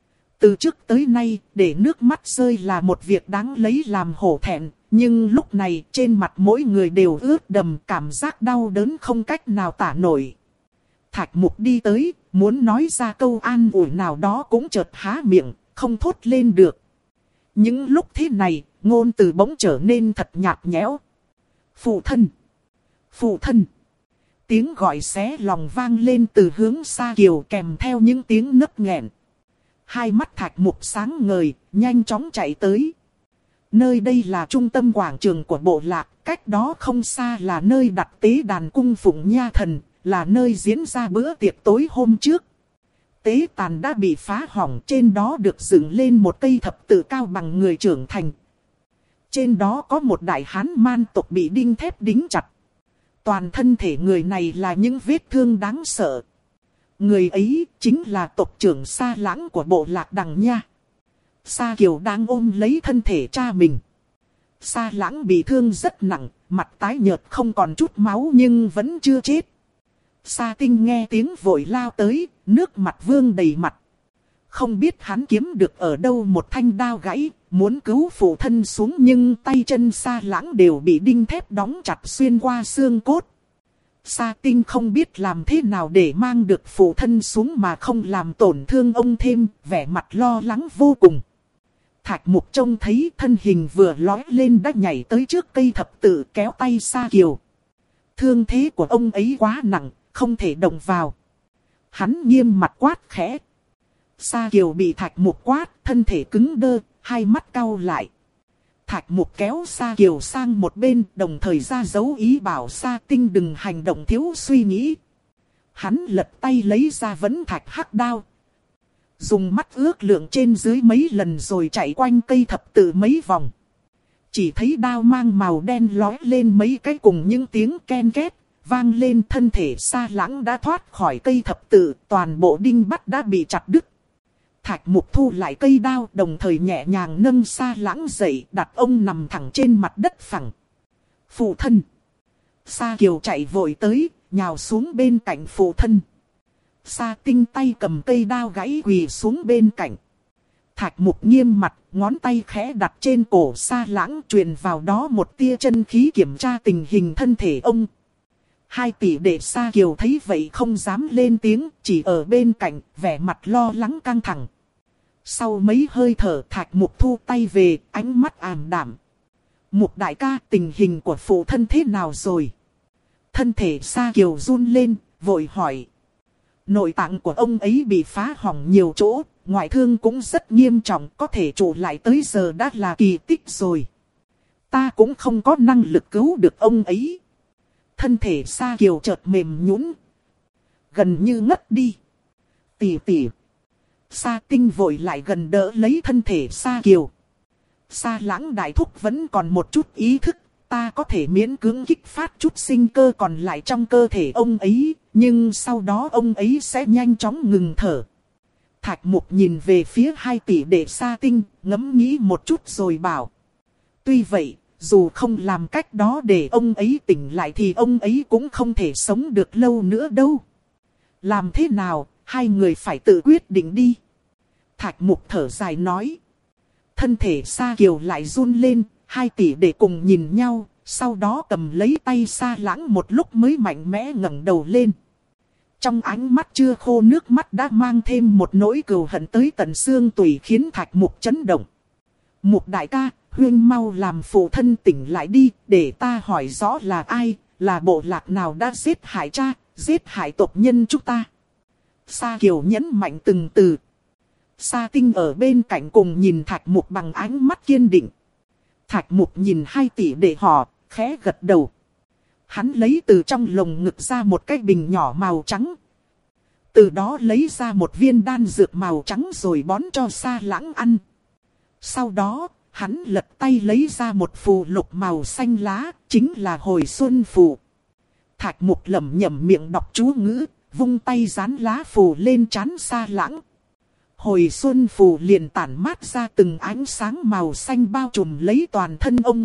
Từ trước tới nay, để nước mắt rơi là một việc đáng lấy làm hổ thẹn, nhưng lúc này trên mặt mỗi người đều ướt đầm, cảm giác đau đớn không cách nào tả nổi. Thạch Mục đi tới, muốn nói ra câu an ủi nào đó cũng chợt há miệng, không thốt lên được. Những lúc thế này, ngôn từ bỗng trở nên thật nhạt nhẽo. Phụ thân! Phụ thân! Tiếng gọi xé lòng vang lên từ hướng Sa Kiều kèm theo những tiếng nấc nghẹn. Hai mắt Thạch Mục sáng ngời, nhanh chóng chạy tới. Nơi đây là trung tâm quảng trường của bộ lạc, cách đó không xa là nơi đặt tế đàn cung phụng nha thần, là nơi diễn ra bữa tiệc tối hôm trước. Tế tàn đã bị phá hỏng, trên đó được dựng lên một cây thập tự cao bằng người trưởng thành. Trên đó có một đại hán man tộc bị đinh thép đính chặt. Toàn thân thể người này là những vết thương đáng sợ. Người ấy chính là tộc trưởng Sa Lãng của bộ lạc Đằng Nha. Sa Kiều đang ôm lấy thân thể cha mình. Sa Lãng bị thương rất nặng, mặt tái nhợt không còn chút máu nhưng vẫn chưa chết. Sa Tinh nghe tiếng vội lao tới, nước mặt vương đầy mặt. Không biết hắn kiếm được ở đâu một thanh đao gãy, muốn cứu phụ thân xuống nhưng tay chân Sa Lãng đều bị đinh thép đóng chặt xuyên qua xương cốt. Sa Tinh không biết làm thế nào để mang được phụ thân xuống mà không làm tổn thương ông thêm, vẻ mặt lo lắng vô cùng. Thạch Mục trông thấy thân hình vừa lói lên đã nhảy tới trước cây thập tự kéo tay Sa Kiều. Thương thế của ông ấy quá nặng, không thể động vào. Hắn nghiêm mặt quát khẽ. Sa Kiều bị Thạch Mục quát, thân thể cứng đơ, hai mắt cau lại. Thạch Mục kéo Sa Kiều sang một bên, đồng thời ra dấu ý bảo Sa Tinh đừng hành động thiếu suy nghĩ. Hắn lật tay lấy ra vấn thạch hắc đao. Dùng mắt ước lượng trên dưới mấy lần rồi chạy quanh cây thập tự mấy vòng. Chỉ thấy đao mang màu đen lói lên mấy cái cùng những tiếng ken két, vang lên thân thể Sa Lãng đã thoát khỏi cây thập tự, toàn bộ đinh bắt đã bị chặt đứt. Thạch Mục thu lại cây đao, đồng thời nhẹ nhàng nâng Sa Lãng dậy, đặt ông nằm thẳng trên mặt đất phẳng. Phụ thân. Sa Kiều chạy vội tới, nhào xuống bên cạnh phụ thân. Sa Tinh tay cầm cây đao gãy quỳ xuống bên cạnh. Thạch Mục nghiêm mặt, ngón tay khẽ đặt trên cổ Sa Lãng, truyền vào đó một tia chân khí kiểm tra tình hình thân thể ông. Hai tỷ đệ Sa Kiều thấy vậy không dám lên tiếng, chỉ ở bên cạnh, vẻ mặt lo lắng căng thẳng. Sau mấy hơi thở, Thạch Mục thu tay về, ánh mắt ảm đạm. Mục đại ca, tình hình của phụ thân thế nào rồi? Thân thể Sa Kiều run lên, vội hỏi. Nội tạng của ông ấy bị phá hỏng nhiều chỗ, ngoại thương cũng rất nghiêm trọng, có thể trụ lại tới giờ đã là kỳ tích rồi. Ta cũng không có năng lực cứu được ông ấy. Thân thể Sa Kiều chợt mềm nhũn, gần như ngất đi. Tỷ tỷ. Sa Tinh vội lại gần đỡ lấy thân thể Sa Kiều. Sa Lãng đại thúc vẫn còn một chút ý thức, ta có thể miễn cưỡng kích phát chút sinh cơ còn lại trong cơ thể ông ấy, nhưng sau đó ông ấy sẽ nhanh chóng ngừng thở. Thạch Mục nhìn về phía hai tỷ đệ Sa Tinh, ngẫm nghĩ một chút rồi bảo. Tuy vậy, dù không làm cách đó để ông ấy tỉnh lại thì ông ấy cũng không thể sống được lâu nữa đâu. Làm thế nào, hai người phải tự quyết định đi. Thạch Mục thở dài nói. Thân thể Sa Kiều lại run lên, hai tỷ đệ cùng nhìn nhau, sau đó cầm lấy tay Sa Lãng một lúc mới mạnh mẽ ngẩng đầu lên. Trong ánh mắt chưa khô nước mắt đã mang thêm một nỗi cừu hận tới tận xương tủy khiến Thạch Mục chấn động. Mục đại ca, huynh mau làm phụ thân tỉnh lại đi, để ta hỏi rõ là ai, là bộ lạc nào đã giết hại cha, giết hại tộc nhân chúng ta. Sa Kiều nhấn mạnh từng từ. Sa Tinh ở bên cạnh cùng nhìn Thạch Mục bằng ánh mắt kiên định. Thạch Mục nhìn hai tỷ đệ họ, khẽ gật đầu. Hắn lấy từ trong lồng ngực ra một cái bình nhỏ màu trắng. Từ đó lấy ra một viên đan dược màu trắng rồi bón cho Sa Lãng ăn. Sau đó, hắn lật tay lấy ra một phù lục màu xanh lá, chính là hồi xuân phù. Thạch Mục lẩm nhẩm miệng đọc chú ngữ, vung tay dán lá phù lên trán Sa Lãng. Hồi xuân phù liền tản mát ra từng ánh sáng màu xanh bao trùm lấy toàn thân ông.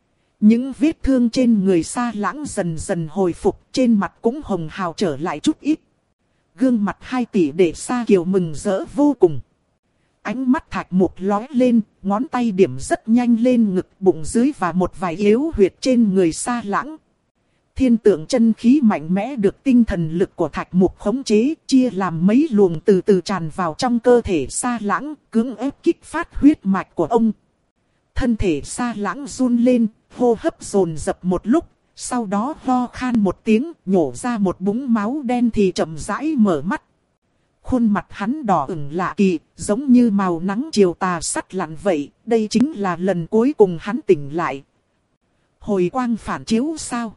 Những vết thương trên người Sa Lãng dần dần hồi phục, trên mặt cũng hồng hào trở lại chút ít. Gương mặt hai tỷ đệ Sa Kiều mừng rỡ vô cùng. Ánh mắt Thạch Mục lóe lên, ngón tay điểm rất nhanh lên ngực, bụng dưới và một vài yếu huyệt trên người Sa Lãng. Thiên tượng chân khí mạnh mẽ được tinh thần lực của Thạch Mục khống chế, chia làm mấy luồng từ từ tràn vào trong cơ thể Sa Lãng, cưỡng ép kích phát huyết mạch của ông. Thân thể Sa Lãng run lên, hô hấp dồn dập một lúc, sau đó ho khan một tiếng, nhổ ra một búng máu đen thì chậm rãi mở mắt. Khuôn mặt hắn đỏ ửng lạ kỳ, giống như màu nắng chiều tà sắt lặn vậy, đây chính là lần cuối cùng hắn tỉnh lại. Hồi quang phản chiếu sao?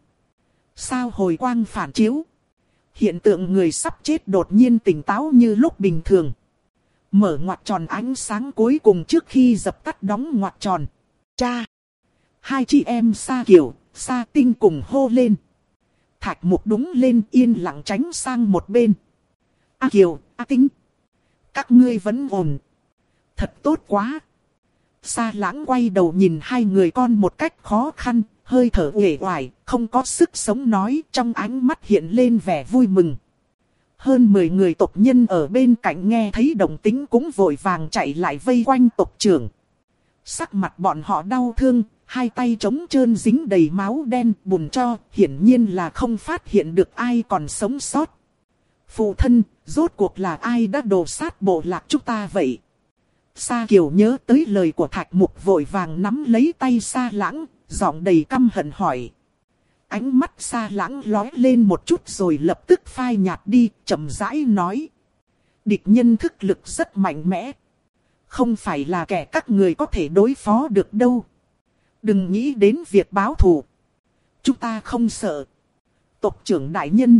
Sao hồi quang phản chiếu? Hiện tượng người sắp chết đột nhiên tỉnh táo như lúc bình thường. Mở ngoặc tròn ánh sáng cuối cùng trước khi dập tắt đóng ngoặc tròn. Cha! Hai chị em Sa Kiều, Sa Tinh cùng hô lên. Thạch Mục đúng lên yên lặng tránh sang một bên. A Kiều, A Tinh. Các ngươi vẫn ổn. Thật tốt quá. Sa Lãng quay đầu nhìn hai người con một cách khó khăn, hơi thở uể oải, không có sức sống nói, trong ánh mắt hiện lên vẻ vui mừng. Hơn mười người tộc nhân ở bên cạnh nghe thấy động tĩnh cũng vội vàng chạy lại vây quanh tộc trưởng. Sắc mặt bọn họ đau thương, hai tay trống trơn dính đầy máu đen bùn cho, hiển nhiên là không phát hiện được ai còn sống sót. Phụ thân, rốt cuộc là ai đã đổ sát bộ lạc chúng ta vậy? Sa Kiều nhớ tới lời của Thạch Mục vội vàng nắm lấy tay Sa Lãng, giọng đầy căm hận hỏi. Ánh mắt Sa Lãng lóe lên một chút rồi lập tức phai nhạt đi, chậm rãi nói. Địch nhân thức lực rất mạnh mẽ. Không phải là kẻ các người có thể đối phó được đâu. Đừng nghĩ đến việc báo thù. Chúng ta không sợ. Tộc trưởng đại nhân.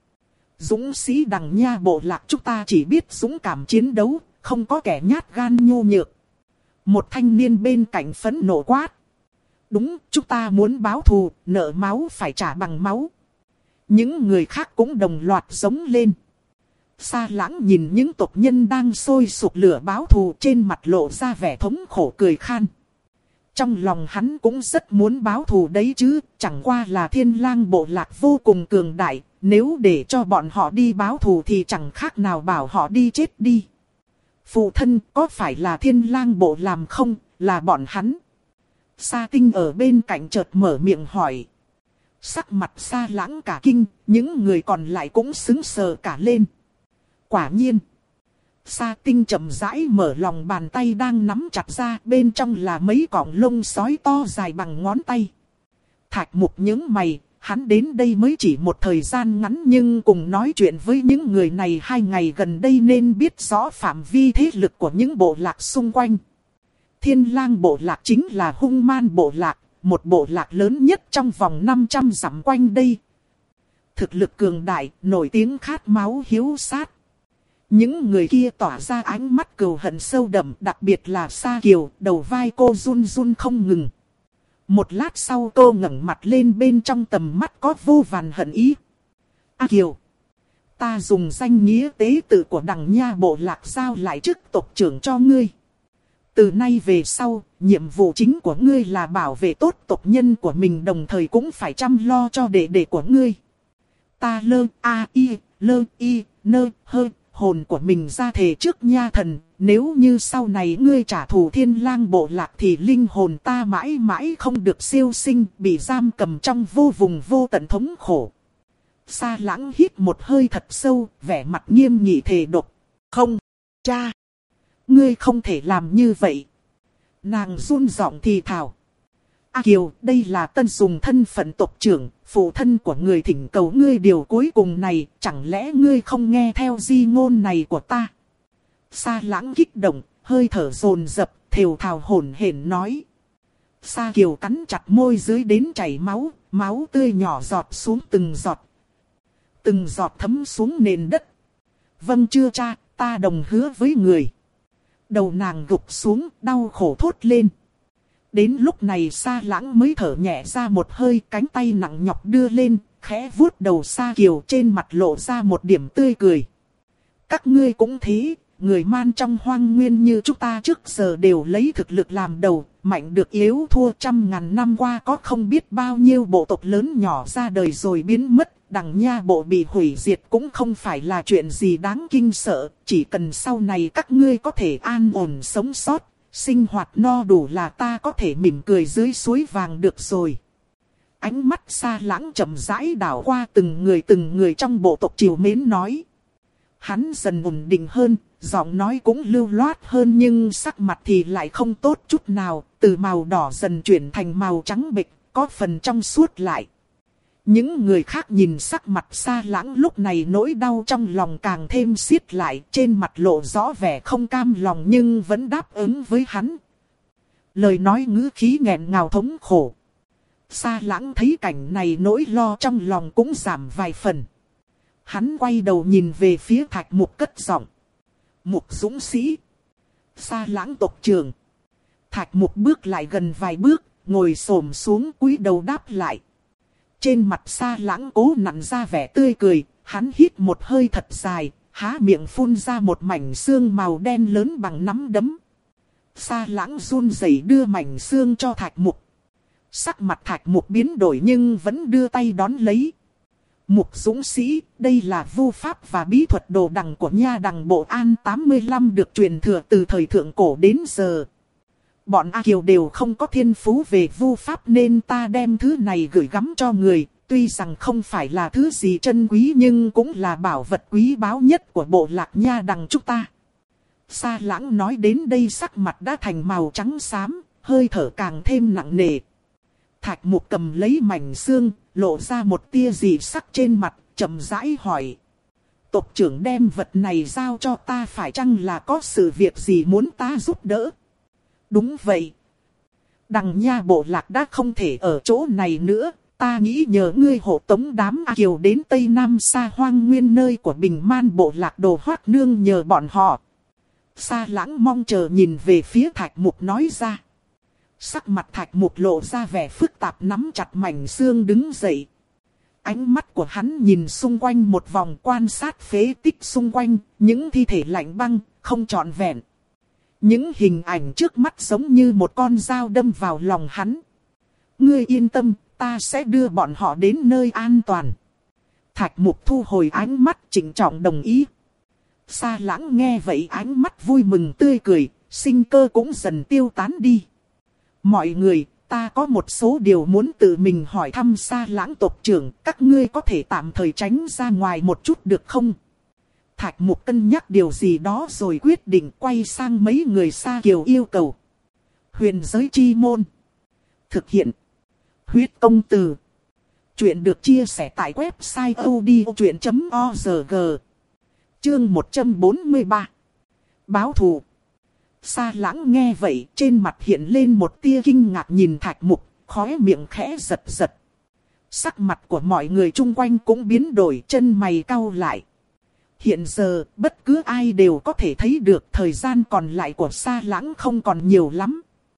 Dũng sĩ Đằng Nha bộ lạc chúng ta chỉ biết dũng cảm chiến đấu, không có kẻ nhát gan nhô nhược. Một thanh niên bên cạnh phẫn nộ quát. Đúng, chúng ta muốn báo thù, nợ máu phải trả bằng máu. Những người khác cũng đồng loạt giống lên. Sa Lãng nhìn những tộc nhân đang sôi sục lửa báo thù, trên mặt lộ ra vẻ thống khổ cười khan. Trong lòng hắn cũng rất muốn báo thù đấy chứ, chẳng qua là Thiên Lang bộ lạc vô cùng cường đại, nếu để cho bọn họ đi báo thù thì chẳng khác nào bảo họ đi chết đi. Phụ thân, có phải là Thiên Lang bộ làm không, là bọn hắn? Sa Tinh ở bên cạnh chợt mở miệng hỏi. Sắc mặt Sa Lãng cả kinh, những người còn lại cũng sững sờ cả lên. Quả nhiên. Sa Tinh chậm rãi mở lòng bàn tay đang nắm chặt ra, bên trong là mấy cọng lông sói to dài bằng ngón tay. Thạch Mục nhướng mày, hắn đến đây mới chỉ một thời gian ngắn nhưng cùng nói chuyện với những người này hai ngày gần đây nên biết rõ phạm vi thế lực của những bộ lạc xung quanh. Thiên Lang bộ lạc chính là hung man bộ lạc, một bộ lạc lớn nhất trong vòng năm trăm dặm quanh đây. Thực lực cường đại, nổi tiếng khát máu hiếu sát. Những người kia tỏa ra ánh mắt cừu hận sâu đậm, đặc biệt là Sa Kiều, đầu vai cô run run không ngừng. Một lát sau cô ngẩng mặt lên, bên trong tầm mắt có vô vàn hận ý. A Kiều, ta dùng danh nghĩa tế tự của Đằng Nha bộ lạc giao lại chức tộc trưởng cho ngươi. Từ nay về sau, nhiệm vụ chính của ngươi là bảo vệ tốt tộc nhân của mình, đồng thời cũng phải chăm lo cho đệ đệ của ngươi. Ta lơ a i, lơ y, nơ hơ, hồn của mình ra thề trước Nha thần, nếu như sau này ngươi trả thù Thiên Lang bộ lạc thì linh hồn ta mãi mãi không được siêu sinh, bị giam cầm trong vô vùng vô tận thống khổ. Sa Lãng hít một hơi thật sâu, vẻ mặt nghiêm nghị thề độc. Không, cha, ngươi không thể làm như vậy. Nàng run giọng thì thào. A Kiều, đây là tân dùng thân phận tộc trưởng, phụ thân của người thỉnh cầu ngươi điều cuối cùng này, chẳng lẽ ngươi không nghe theo di ngôn này của ta? Sa Lãng kích động, hơi thở dồn dập, thều thào hổn hển nói. Sa Kiều cắn chặt môi dưới đến chảy máu, máu tươi nhỏ giọt xuống từng giọt. Từng giọt thấm xuống nền đất. Vâng chưa cha, ta đồng hứa với người. Đầu nàng gục xuống, đau khổ thốt lên. Đến lúc này Sa Lãng mới thở nhẹ ra một hơi, cánh tay nặng nhọc đưa lên, khẽ vuốt đầu Sa Kiều, trên mặt lộ ra một điểm tươi cười. Các ngươi cũng thế, người man trong hoang nguyên như chúng ta trước giờ đều lấy thực lực làm đầu, mạnh được yếu thua, trăm ngàn năm qua có không biết bao nhiêu bộ tộc lớn nhỏ ra đời rồi biến mất. Đằng Nha bộ bị hủy diệt cũng không phải là chuyện gì đáng kinh sợ, chỉ cần sau này các ngươi có thể an ổn sống sót, sinh hoạt no đủ là ta có thể mỉm cười dưới suối vàng được rồi. Ánh mắt Sa Lãng chậm rãi đảo qua từng người từng người trong bộ tộc trìu mến nói. Hắn dần ổn định hơn, giọng nói cũng lưu loát hơn nhưng sắc mặt thì lại không tốt chút nào, từ màu đỏ dần chuyển thành màu trắng bệch, có phần trong suốt lại. Những người khác nhìn sắc mặt Sa Lãng lúc này nỗi đau trong lòng càng thêm siết lại, trên mặt lộ rõ vẻ không cam lòng nhưng vẫn đáp ứng với hắn. Lời nói ngữ khí nghẹn ngào thống khổ. Sa Lãng thấy cảnh này nỗi lo trong lòng cũng giảm vài phần. Hắn quay đầu nhìn về phía Thạch Mục cất giọng. Mục dũng sĩ. Sa Lãng tộc trưởng. Thạch Mục bước lại gần vài bước, ngồi xổm xuống cúi đầu đáp lại. Trên mặt Sa Lãng cố nặn ra vẻ tươi cười, hắn hít một hơi thật dài, há miệng phun ra một mảnh xương màu đen lớn bằng nắm đấm. Sa Lãng run rẩy đưa mảnh xương cho Thạch Mục. Sắc mặt Thạch Mục biến đổi nhưng vẫn đưa tay đón lấy. Mục dũng sĩ, đây là vu pháp và bí thuật đồ đằng của Nha đằng bộ An tám mươi lăm được truyền thừa từ thời thượng cổ đến giờ. Bọn A Kiều đều không có thiên phú về vu pháp nên ta đem thứ này gửi gắm cho người. Tuy rằng không phải là thứ gì trân quý nhưng cũng là bảo vật quý báu nhất của bộ lạc Nha đằng chúng ta. Sa Lãng nói đến đây sắc mặt đã thành màu trắng xám, hơi thở càng thêm nặng nề. Thạch Mục cầm lấy mảnh xương, lộ ra một tia dị sắc trên mặt, chậm rãi hỏi. Tộc trưởng đem vật này giao cho ta phải chăng là có sự việc gì muốn ta giúp đỡ? Đúng vậy. Đằng Nha bộ lạc đã không thể ở chỗ này nữa, ta nghĩ nhờ ngươi hộ tống đám A Kiều đến Tây Nam xa hoang nguyên nơi của Bình Man bộ lạc Đồ Hoác Nương nhờ bọn họ. Sa Lãng mong chờ nhìn về phía Thạch Mục nói ra. Sắc mặt Thạch Mục lộ ra vẻ phức tạp, nắm chặt mảnh xương đứng dậy. ánh mắt của hắn nhìn xung quanh một vòng, quan sát phế tích xung quanh, những thi thể lạnh băng, không trọn vẹn. Những hình ảnh trước mắt giống như một con dao đâm vào lòng hắn. Ngươi yên tâm, ta sẽ đưa bọn họ đến nơi an toàn. Thạch Mục thu hồi ánh mắt, trịnh trọng đồng ý. Sa Lãng nghe vậy ánh mắt vui mừng tươi cười, sinh cơ cũng dần tiêu tán đi. Mọi người, ta có một số điều muốn tự mình hỏi thăm Sa Lãng tộc trưởng, các ngươi có thể tạm thời tránh ra ngoài một chút được không? Thạch Mục cân nhắc điều gì đó rồi quyết định quay sang mấy người Sa Kiều yêu cầu. Huyền giới chi môn. Thực hiện. Huyết công từ. Chuyện được chia sẻ tại website odchuyện chấm org. Chương một trăm bốn mươi ba. Báo thù. Sa Lãng nghe vậy, trên mặt hiện lên một tia kinh ngạc nhìn Thạch Mục, khóe miệng khẽ giật giật. Sắc mặt của mọi người chung quanh cũng biến đổi, chân mày cau lại. Hiện giờ, bất cứ ai đều có thể thấy được thời gian còn lại của Sa Lãng không còn nhiều lắm.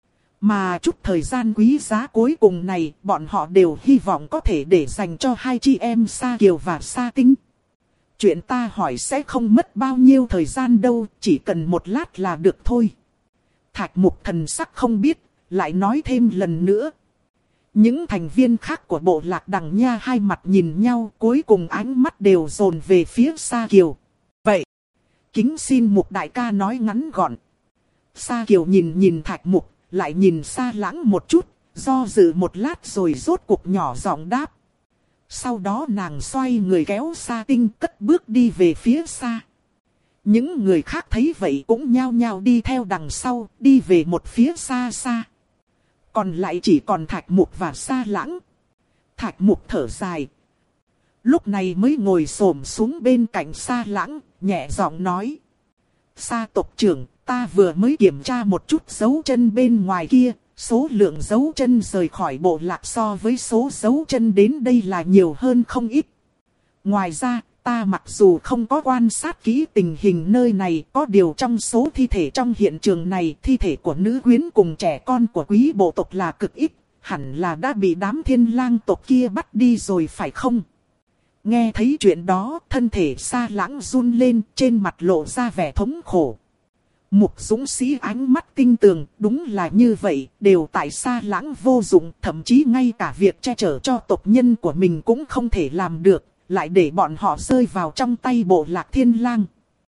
Mà chút thời gian quý giá cuối cùng này, bọn họ đều hy vọng có thể để dành cho hai chị em Sa Kiều và Sa Tinh. Chuyện ta hỏi sẽ không mất bao nhiêu thời gian đâu, chỉ cần một lát là được thôi. Thạch Mục thần sắc không biết, lại nói thêm lần nữa. Những thành viên khác của bộ lạc Đằng Nha hai mặt nhìn nhau, cuối cùng ánh mắt đều dồn về phía Sa Kiều. Vậy, kính xin Mục đại ca nói ngắn gọn. Sa Kiều nhìn nhìn Thạch Mục, lại nhìn Sa Lãng một chút, do dự một lát rồi rốt cuộc nhỏ giọng đáp. Sau đó nàng xoay người kéo Sa Tinh cất bước đi về phía xa. Những người khác thấy vậy cũng nhao nhao đi theo đằng sau, đi về một phía xa xa. Còn lại chỉ còn Thạch Mục và Sa Lãng. Thạch Mục thở dài. Lúc này mới ngồi xổm xuống bên cạnh Sa Lãng, nhẹ giọng nói. Sa tộc trưởng, ta vừa mới kiểm tra một chút dấu chân bên ngoài kia. Số lượng dấu chân rời khỏi bộ lạc so với số dấu chân đến đây là nhiều hơn không ít. Ngoài ra, ta mặc dù không có quan sát kỹ tình hình nơi này, có điều trong số thi thể trong hiện trường này, thi thể của nữ quyến cùng trẻ con của quý bộ tộc là cực ít, hẳn là đã bị đám Thiên Lang tộc kia bắt đi rồi phải không? Nghe thấy chuyện đó, thân thể Sa Lãng run lên, trên mặt lộ ra vẻ thống khổ. Mục Dũng Sĩ ánh mắt tinh tường, đúng là như vậy, đều tại Sa Lãng vô dụng, thậm chí ngay cả việc che chở cho tộc nhân của mình cũng không thể làm được, lại để bọn họ rơi vào trong tay bộ lạc Thiên Lang.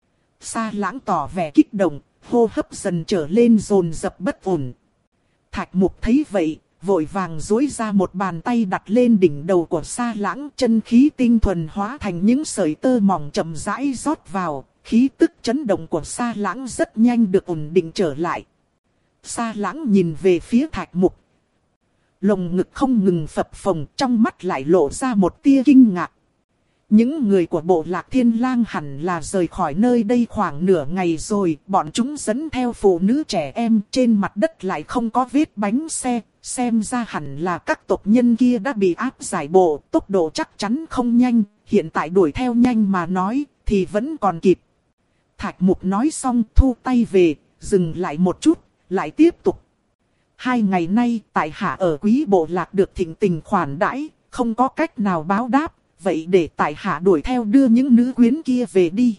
Sa Lãng tỏ vẻ kích động, hô hấp dần trở lên dồn dập bất ổn. Thạch Mục thấy vậy, vội vàng duỗi ra một bàn tay đặt lên đỉnh đầu của Sa Lãng, chân khí tinh thuần hóa thành những sợi tơ mỏng chậm rãi rót vào. Khí tức chấn động của Sa Lãng rất nhanh được ổn định trở lại. Sa Lãng nhìn về phía Thạch Mục. Lồng ngực không ngừng phập phồng, trong mắt lại lộ ra một tia kinh ngạc. Những người của bộ lạc Thiên Lang hẳn là rời khỏi nơi đây khoảng nửa ngày rồi. Bọn chúng dẫn theo phụ nữ trẻ em, trên mặt đất lại không có vết bánh xe. Xem ra hẳn là các tộc nhân kia đã bị áp giải bộ, tốc độ chắc chắn không nhanh. Hiện tại đuổi theo nhanh mà nói thì vẫn còn kịp. Thạch Mục nói xong thu tay về, dừng lại một chút, lại tiếp tục. Hai ngày nay tại hạ ở quý bộ lạc được thịnh tình khoản đãi, không có cách nào báo đáp, vậy để tại hạ đuổi theo đưa những nữ quyến kia về đi.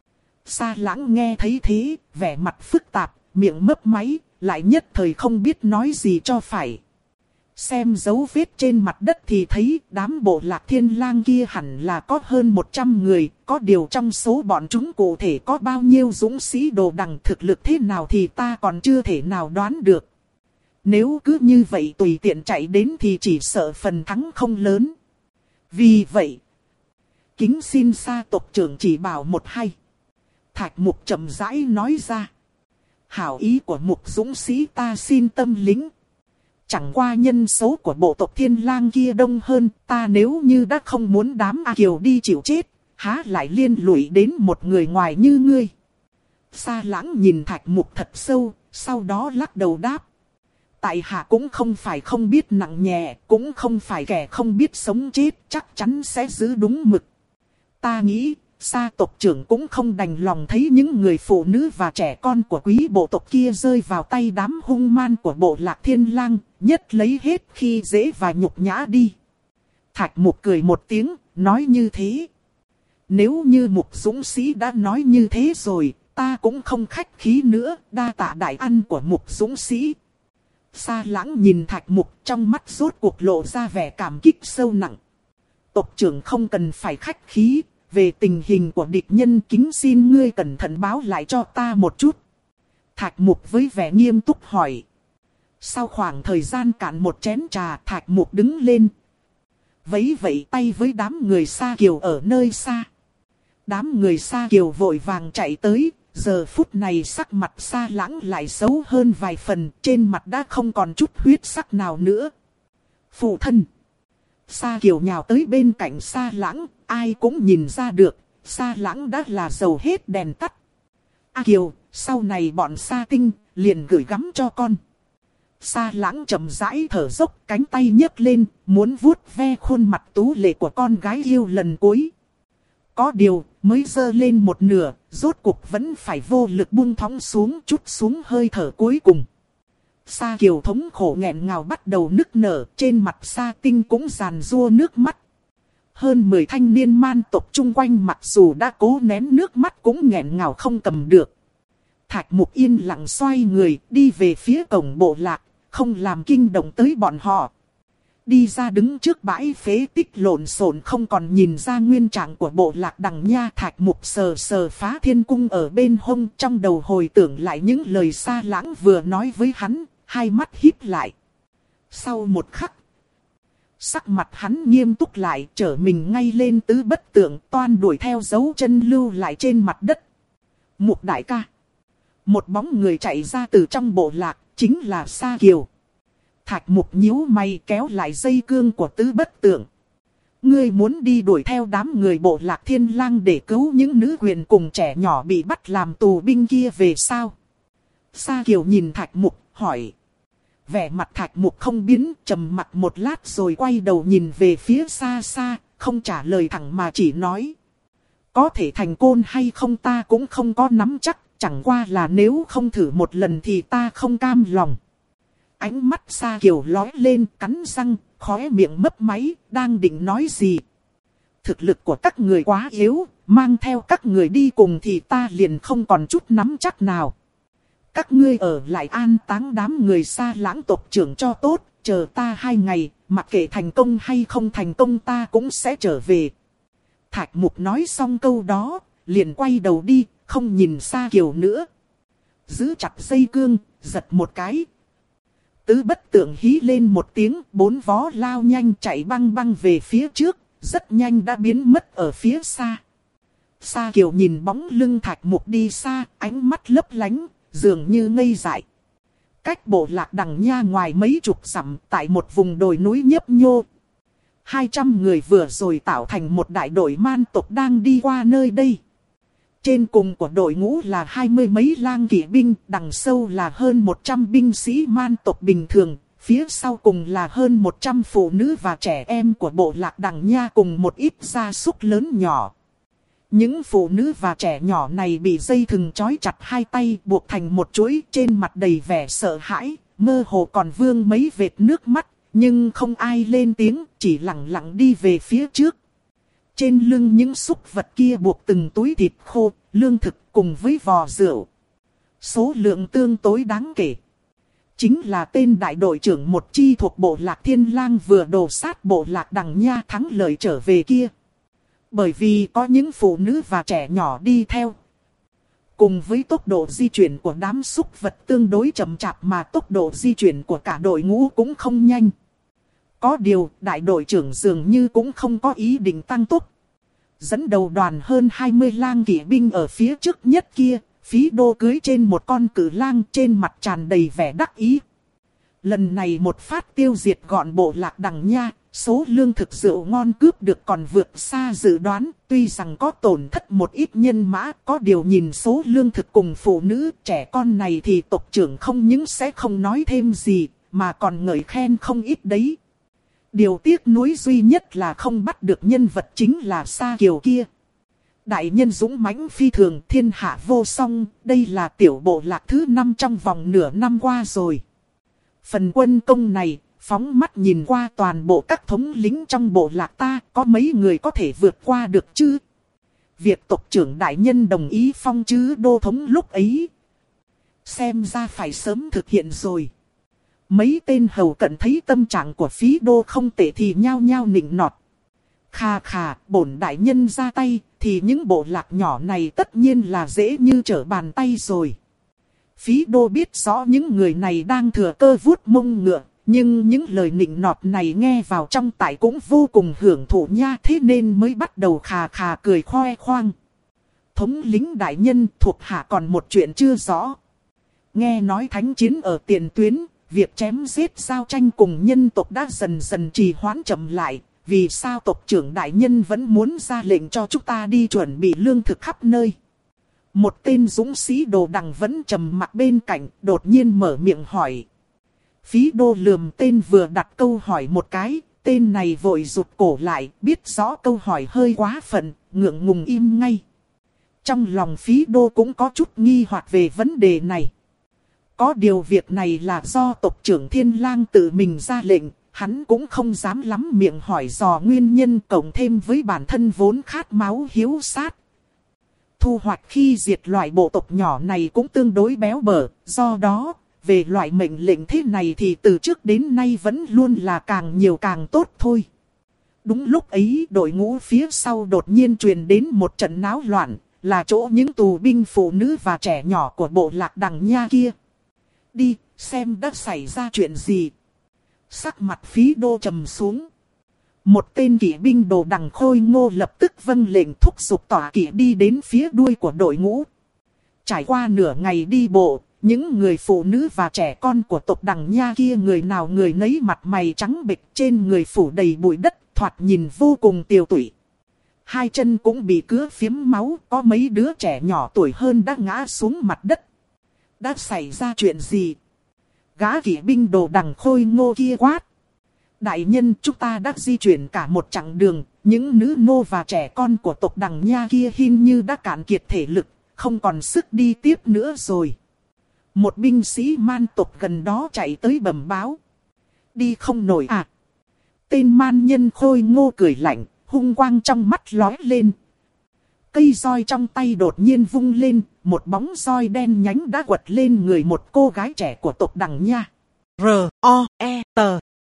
Sa Lãng nghe thấy thế, vẻ mặt phức tạp, miệng mấp máy, lại nhất thời không biết nói gì cho phải. Xem dấu vết trên mặt đất thì thấy đám bộ lạc Thiên Lang kia hẳn là có hơn một trăm người, có điều trong số bọn chúng cụ thể có bao nhiêu dũng sĩ đồ đằng thực lực thế nào thì ta còn chưa thể nào đoán được. Nếu cứ như vậy tùy tiện chạy đến thì chỉ sợ phần thắng không lớn. Vì vậy, kính xin Sa tộc trưởng chỉ bảo một hay. Thạch Mục chậm rãi nói ra. Hảo ý của Mục dũng sĩ ta xin tâm lĩnh. Chẳng qua nhân số của bộ tộc Thiên Lang kia đông hơn, ta nếu như đã không muốn đám A Kiều đi chịu chết, há lại liên lụy đến một người ngoài như ngươi. Sa Lãng nhìn Thạch Mục thật sâu, sau đó lắc đầu đáp. Tại hạ cũng không phải không biết nặng nhẹ, cũng không phải kẻ không biết sống chết, chắc chắn sẽ giữ đúng mực. Ta nghĩ, Sa tộc trưởng cũng không đành lòng thấy những người phụ nữ và trẻ con của quý bộ tộc kia rơi vào tay đám hung man của bộ lạc Thiên Lang, nhất lấy hết khi dễ và nhục nhã đi. Thạch Mục cười một tiếng, nói như thế. Nếu như Mục Dũng Sĩ đã nói như thế rồi, ta cũng không khách khí nữa, đa tạ đại ăn của Mục Dũng Sĩ. Sa Lãng nhìn Thạch Mục, trong mắt rốt cuộc lộ ra vẻ cảm kích sâu nặng. Tộc trưởng không cần phải khách khí, về tình hình của địch nhân kính xin ngươi cẩn thận báo lại cho ta một chút. Thạch Mục với vẻ nghiêm túc hỏi. Sau khoảng thời gian cạn một chén trà, Thạch Mục đứng lên. Vẫy vẫy tay với đám người Sa Kiều ở nơi xa. Đám người Sa Kiều vội vàng chạy tới, giờ phút này sắc mặt Sa Lãng lại xấu hơn vài phần, trên mặt đã không còn chút huyết sắc nào nữa. Phụ thân. Sa Kiều nhào tới bên cạnh Sa Lãng, ai cũng nhìn ra được, Sa Lãng đã là dầu hết đèn tắt. A Kiều, sau này bọn Sa Tinh liền gửi gắm cho con. Sa Lãng chậm rãi thở dốc, cánh tay nhấc lên, muốn vuốt ve khuôn mặt tú lệ của con gái yêu lần cuối. Có điều, mới giơ lên một nửa, rốt cuộc vẫn phải vô lực buông thõng xuống, chút xuống hơi thở cuối cùng. Sa Kiều thống khổ nghẹn ngào bắt đầu nức nở, trên mặt Sa Tinh cũng giàn giụa nước mắt. Hơn mười thanh niên man tộc chung quanh mặc dù đã cố nén nước mắt cũng nghẹn ngào không cầm được. Thạch Mục yên lặng xoay người, đi về phía cổng bộ lạc, không làm kinh động tới bọn họ. Đi ra đứng trước bãi phế tích lộn xộn không còn nhìn ra nguyên trạng của bộ lạc Đằng Nha. Thạch Mục sờ sờ Phá Thiên Cung ở bên hông, trong đầu hồi tưởng lại những lời Sa Lãng vừa nói với hắn, hai mắt híp lại. Sau một khắc, sắc mặt hắn nghiêm túc lại, trở mình ngay lên tứ bất tượng, toan đuổi theo dấu chân lưu lại trên mặt đất. Mục đại ca. Một bóng người chạy ra từ trong bộ lạc, chính là Sa Kiều. Thạch Mục nhíu mày kéo lại dây cương của tứ bất tượng. Ngươi muốn đi đuổi theo đám người bộ lạc Thiên Lang để cứu những nữ quyền cùng trẻ nhỏ bị bắt làm tù binh kia về sao? Sa Kiều nhìn Thạch Mục, hỏi. Vẻ mặt Thạch Mục không biến, trầm mặt một lát rồi quay đầu nhìn về phía xa xa, không trả lời thẳng mà chỉ nói. Có thể thành côn hay không ta cũng không có nắm chắc, chẳng qua là nếu không thử một lần thì ta không cam lòng. Ánh mắt Sa Kiều lóe lên, cắn răng, khóe miệng mấp máy, đang định nói gì. Thực lực của các người quá yếu, mang theo các người đi cùng thì ta liền không còn chút nắm chắc nào. Các ngươi ở lại an táng đám người Sa Lãng tộc trưởng cho tốt, chờ ta hai ngày, mặc kệ thành công hay không thành công ta cũng sẽ trở về. Thạch Mục nói xong câu đó, liền quay đầu đi, không nhìn Sa Kiều nữa. Giữ chặt dây cương, giật một cái. Tứ bất tượng hí lên một tiếng, bốn vó lao nhanh chạy băng băng về phía trước, rất nhanh đã biến mất ở phía xa. Sa Kiều nhìn bóng lưng Thạch Mục đi xa, ánh mắt lấp lánh, dường như ngây dại. Cách bộ lạc Đằng Nha ngoài mấy chục dặm, tại một vùng đồi núi nhấp nhô. Hai trăm người vừa rồi tạo thành một đại đội man tộc đang đi qua nơi đây. Trên cùng của đội ngũ là hai mươi mấy lang kỵ binh, đằng sâu là hơn một trăm binh sĩ man tộc bình thường, phía sau cùng là hơn một trăm phụ nữ và trẻ em của bộ lạc Đằng Nha cùng một ít gia súc lớn nhỏ. Những phụ nữ và trẻ nhỏ này bị dây thừng trói chặt hai tay buộc thành một chuỗi, trên mặt đầy vẻ sợ hãi, mơ hồ còn vương mấy vệt nước mắt, nhưng không ai lên tiếng, chỉ lặng lặng đi về phía trước. Trên lưng những súc vật kia buộc từng túi thịt khô, lương thực cùng với vò rượu. Số lượng tương đối đáng kể. Chính là tên đại đội trưởng một chi thuộc bộ lạc Thiên Lang vừa đổ sát bộ lạc Đằng Nha thắng lợi trở về kia. Bởi vì có những phụ nữ và trẻ nhỏ đi theo. Cùng với tốc độ di chuyển của đám súc vật tương đối chậm chạp mà tốc độ di chuyển của cả đội ngũ cũng không nhanh. Có điều, đại đội trưởng dường như cũng không có ý định tăng tốc. Dẫn đầu đoàn hơn hai mươi lang kỵ binh ở phía trước nhất kia, Phí Đô cưỡi trên một con cử lang trên mặt tràn đầy vẻ đắc ý. Lần này một phát tiêu diệt gọn bộ lạc Đằng Nha, số lương thực rượu ngon cướp được còn vượt xa dự đoán, tuy rằng có tổn thất một ít nhân mã, có điều nhìn số lương thực cùng phụ nữ, trẻ con này thì tộc trưởng không những sẽ không nói thêm gì, mà còn ngợi khen không ít đấy. Điều tiếc nuối duy nhất là không bắt được nhân vật chính là Sa Kiều kia. Đại nhân dũng mãnh phi thường, thiên hạ vô song, đây là tiểu bộ lạc thứ năm trong vòng nửa năm qua rồi. Phần quân công này, Phóng mắt nhìn qua toàn bộ các thống lĩnh trong bộ lạc ta, có mấy người có thể vượt qua được chứ? Việc tộc trưởng đại nhân đồng ý phong chứ đô thống lúc ấy, xem ra phải sớm thực hiện rồi. Mấy tên hầu cận thấy tâm trạng của Phí Đô không tệ thì nhao nhao nịnh nọt. Khà khà, bổn đại nhân ra tay, thì những bộ lạc nhỏ này tất nhiên là dễ như trở bàn tay rồi. Phí Đô biết rõ những người này đang thừa cơ vuốt mông ngựa, nhưng những lời nịnh nọt này nghe vào trong tai cũng vô cùng hưởng thụ nha, thế nên mới bắt đầu khà khà cười khoe khoang. Thống lĩnh đại nhân, thuộc hạ còn một chuyện chưa rõ. Nghe nói thánh chiến ở tiền tuyến, việc chém giết giao tranh cùng nhân tộc đã dần dần trì hoãn chậm lại. Vì sao tộc trưởng đại nhân vẫn muốn ra lệnh cho chúng ta đi chuẩn bị lương thực khắp nơi? Một tên dũng sĩ đồ đằng vẫn trầm mặc bên cạnh, đột nhiên mở miệng hỏi. Phí Đô lườm tên vừa đặt câu hỏi một cái, tên này vội rụt cổ lại, biết rõ câu hỏi hơi quá phận, ngượng ngùng im ngay. Trong lòng Phí Đô cũng có chút nghi hoặc về vấn đề này. Có điều việc này là do tộc trưởng Thiên Lang tự mình ra lệnh, hắn cũng không dám lắm miệng hỏi dò nguyên nhân, cộng thêm với bản thân vốn khát máu hiếu sát. Thu hoạch khi diệt loại bộ tộc nhỏ này cũng tương đối béo bở, do đó, về loại mệnh lệnh thế này thì từ trước đến nay vẫn luôn là càng nhiều càng tốt thôi. Đúng lúc ấy, đội ngũ phía sau đột nhiên truyền đến một trận náo loạn, là chỗ những tù binh phụ nữ và trẻ nhỏ của bộ lạc Đằng Nha kia. Đi, xem đã xảy ra chuyện gì. Sắc mặt Phí Đô trầm xuống. Một tên kỵ binh đồ đằng khôi ngô lập tức vâng lệnh thúc giục tỏa kỵ đi đến phía đuôi của đội ngũ. Trải qua nửa ngày đi bộ, những người phụ nữ và trẻ con của tộc Đằng Nha kia người nào người nấy mặt mày trắng bệch, trên người phủ đầy bụi đất, thoạt nhìn vô cùng tiều tụy. Hai chân cũng bị cứa phiếm máu, có mấy đứa trẻ nhỏ tuổi hơn đã ngã xuống mặt đất. Đã xảy ra chuyện gì? Gã kỵ binh đồ đằng khôi ngô kia quát. Đại nhân, chúng ta đã di chuyển cả một chặng đường, những nữ nô và trẻ con của tộc Đằng Nha kia hình như đã cạn kiệt thể lực, không còn sức đi tiếp nữa rồi. Một binh sĩ man tộc gần đó chạy tới bẩm báo. Đi không nổi à? Tên man nhân khôi ngô cười lạnh, hung quang trong mắt lóe lên. Cây roi trong tay đột nhiên vung lên, một bóng roi đen nhánh đã quật lên người một cô gái trẻ của tộc Đằng Nha. R O E T.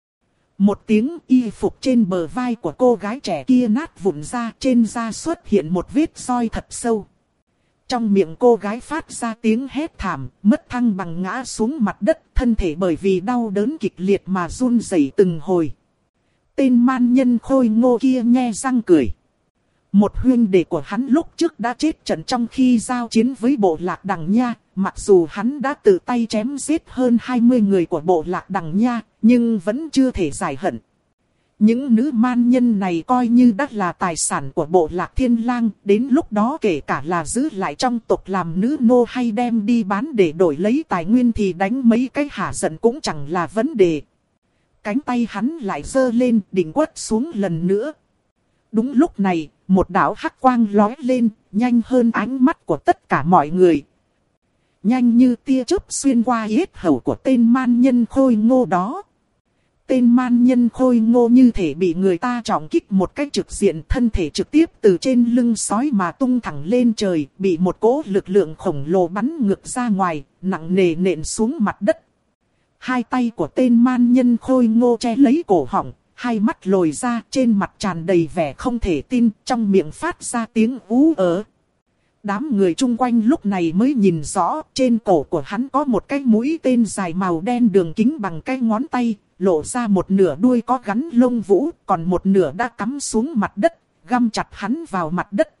Một tiếng, y phục trên bờ vai của cô gái trẻ kia nát vụn ra, trên da xuất hiện một vết roi thật sâu. Trong miệng cô gái phát ra tiếng hét thảm, mất thăng bằng ngã xuống mặt đất, thân thể bởi vì đau đớn kịch liệt mà run rẩy từng hồi. Tên man nhân khôi ngô kia nhe răng cười. Một huynh đệ của hắn lúc trước đã chết trận trong khi giao chiến với bộ lạc Đằng Nha, mặc dù hắn đã tự tay chém giết hơn hai mươi người của bộ lạc Đằng Nha, nhưng vẫn chưa thể giải hận. Những nữ man nhân này coi như đã là tài sản của bộ lạc Thiên Lang, đến lúc đó kể cả là giữ lại trong tộc làm nữ nô hay đem đi bán để đổi lấy tài nguyên thì đánh mấy cái hả giận cũng chẳng là vấn đề. Cánh tay hắn lại giơ lên, định quất xuống lần nữa. Đúng lúc này, một đạo hắc quang lóe lên, nhanh hơn ánh mắt của tất cả mọi người. Nhanh như tia chớp xuyên qua yết hầu của tên man nhân khôi ngô đó. Tên man nhân khôi ngô như thể bị người ta trọng kích một cách trực diện, thân thể trực tiếp từ trên lưng sói mà tung thẳng lên trời, bị một cỗ lực lượng khổng lồ bắn ngược ra ngoài, nặng nề nện xuống mặt đất. Hai tay của tên man nhân khôi ngô che lấy cổ họng, hai mắt lồi ra, trên mặt tràn đầy vẻ không thể tin, trong miệng phát ra tiếng ú ớ. Đám người chung quanh lúc này mới nhìn rõ, trên cổ của hắn có một cái mũi tên dài màu đen đường kính bằng cái ngón tay, lộ ra một nửa đuôi có gắn lông vũ, còn một nửa đã cắm xuống mặt đất, găm chặt hắn vào mặt đất.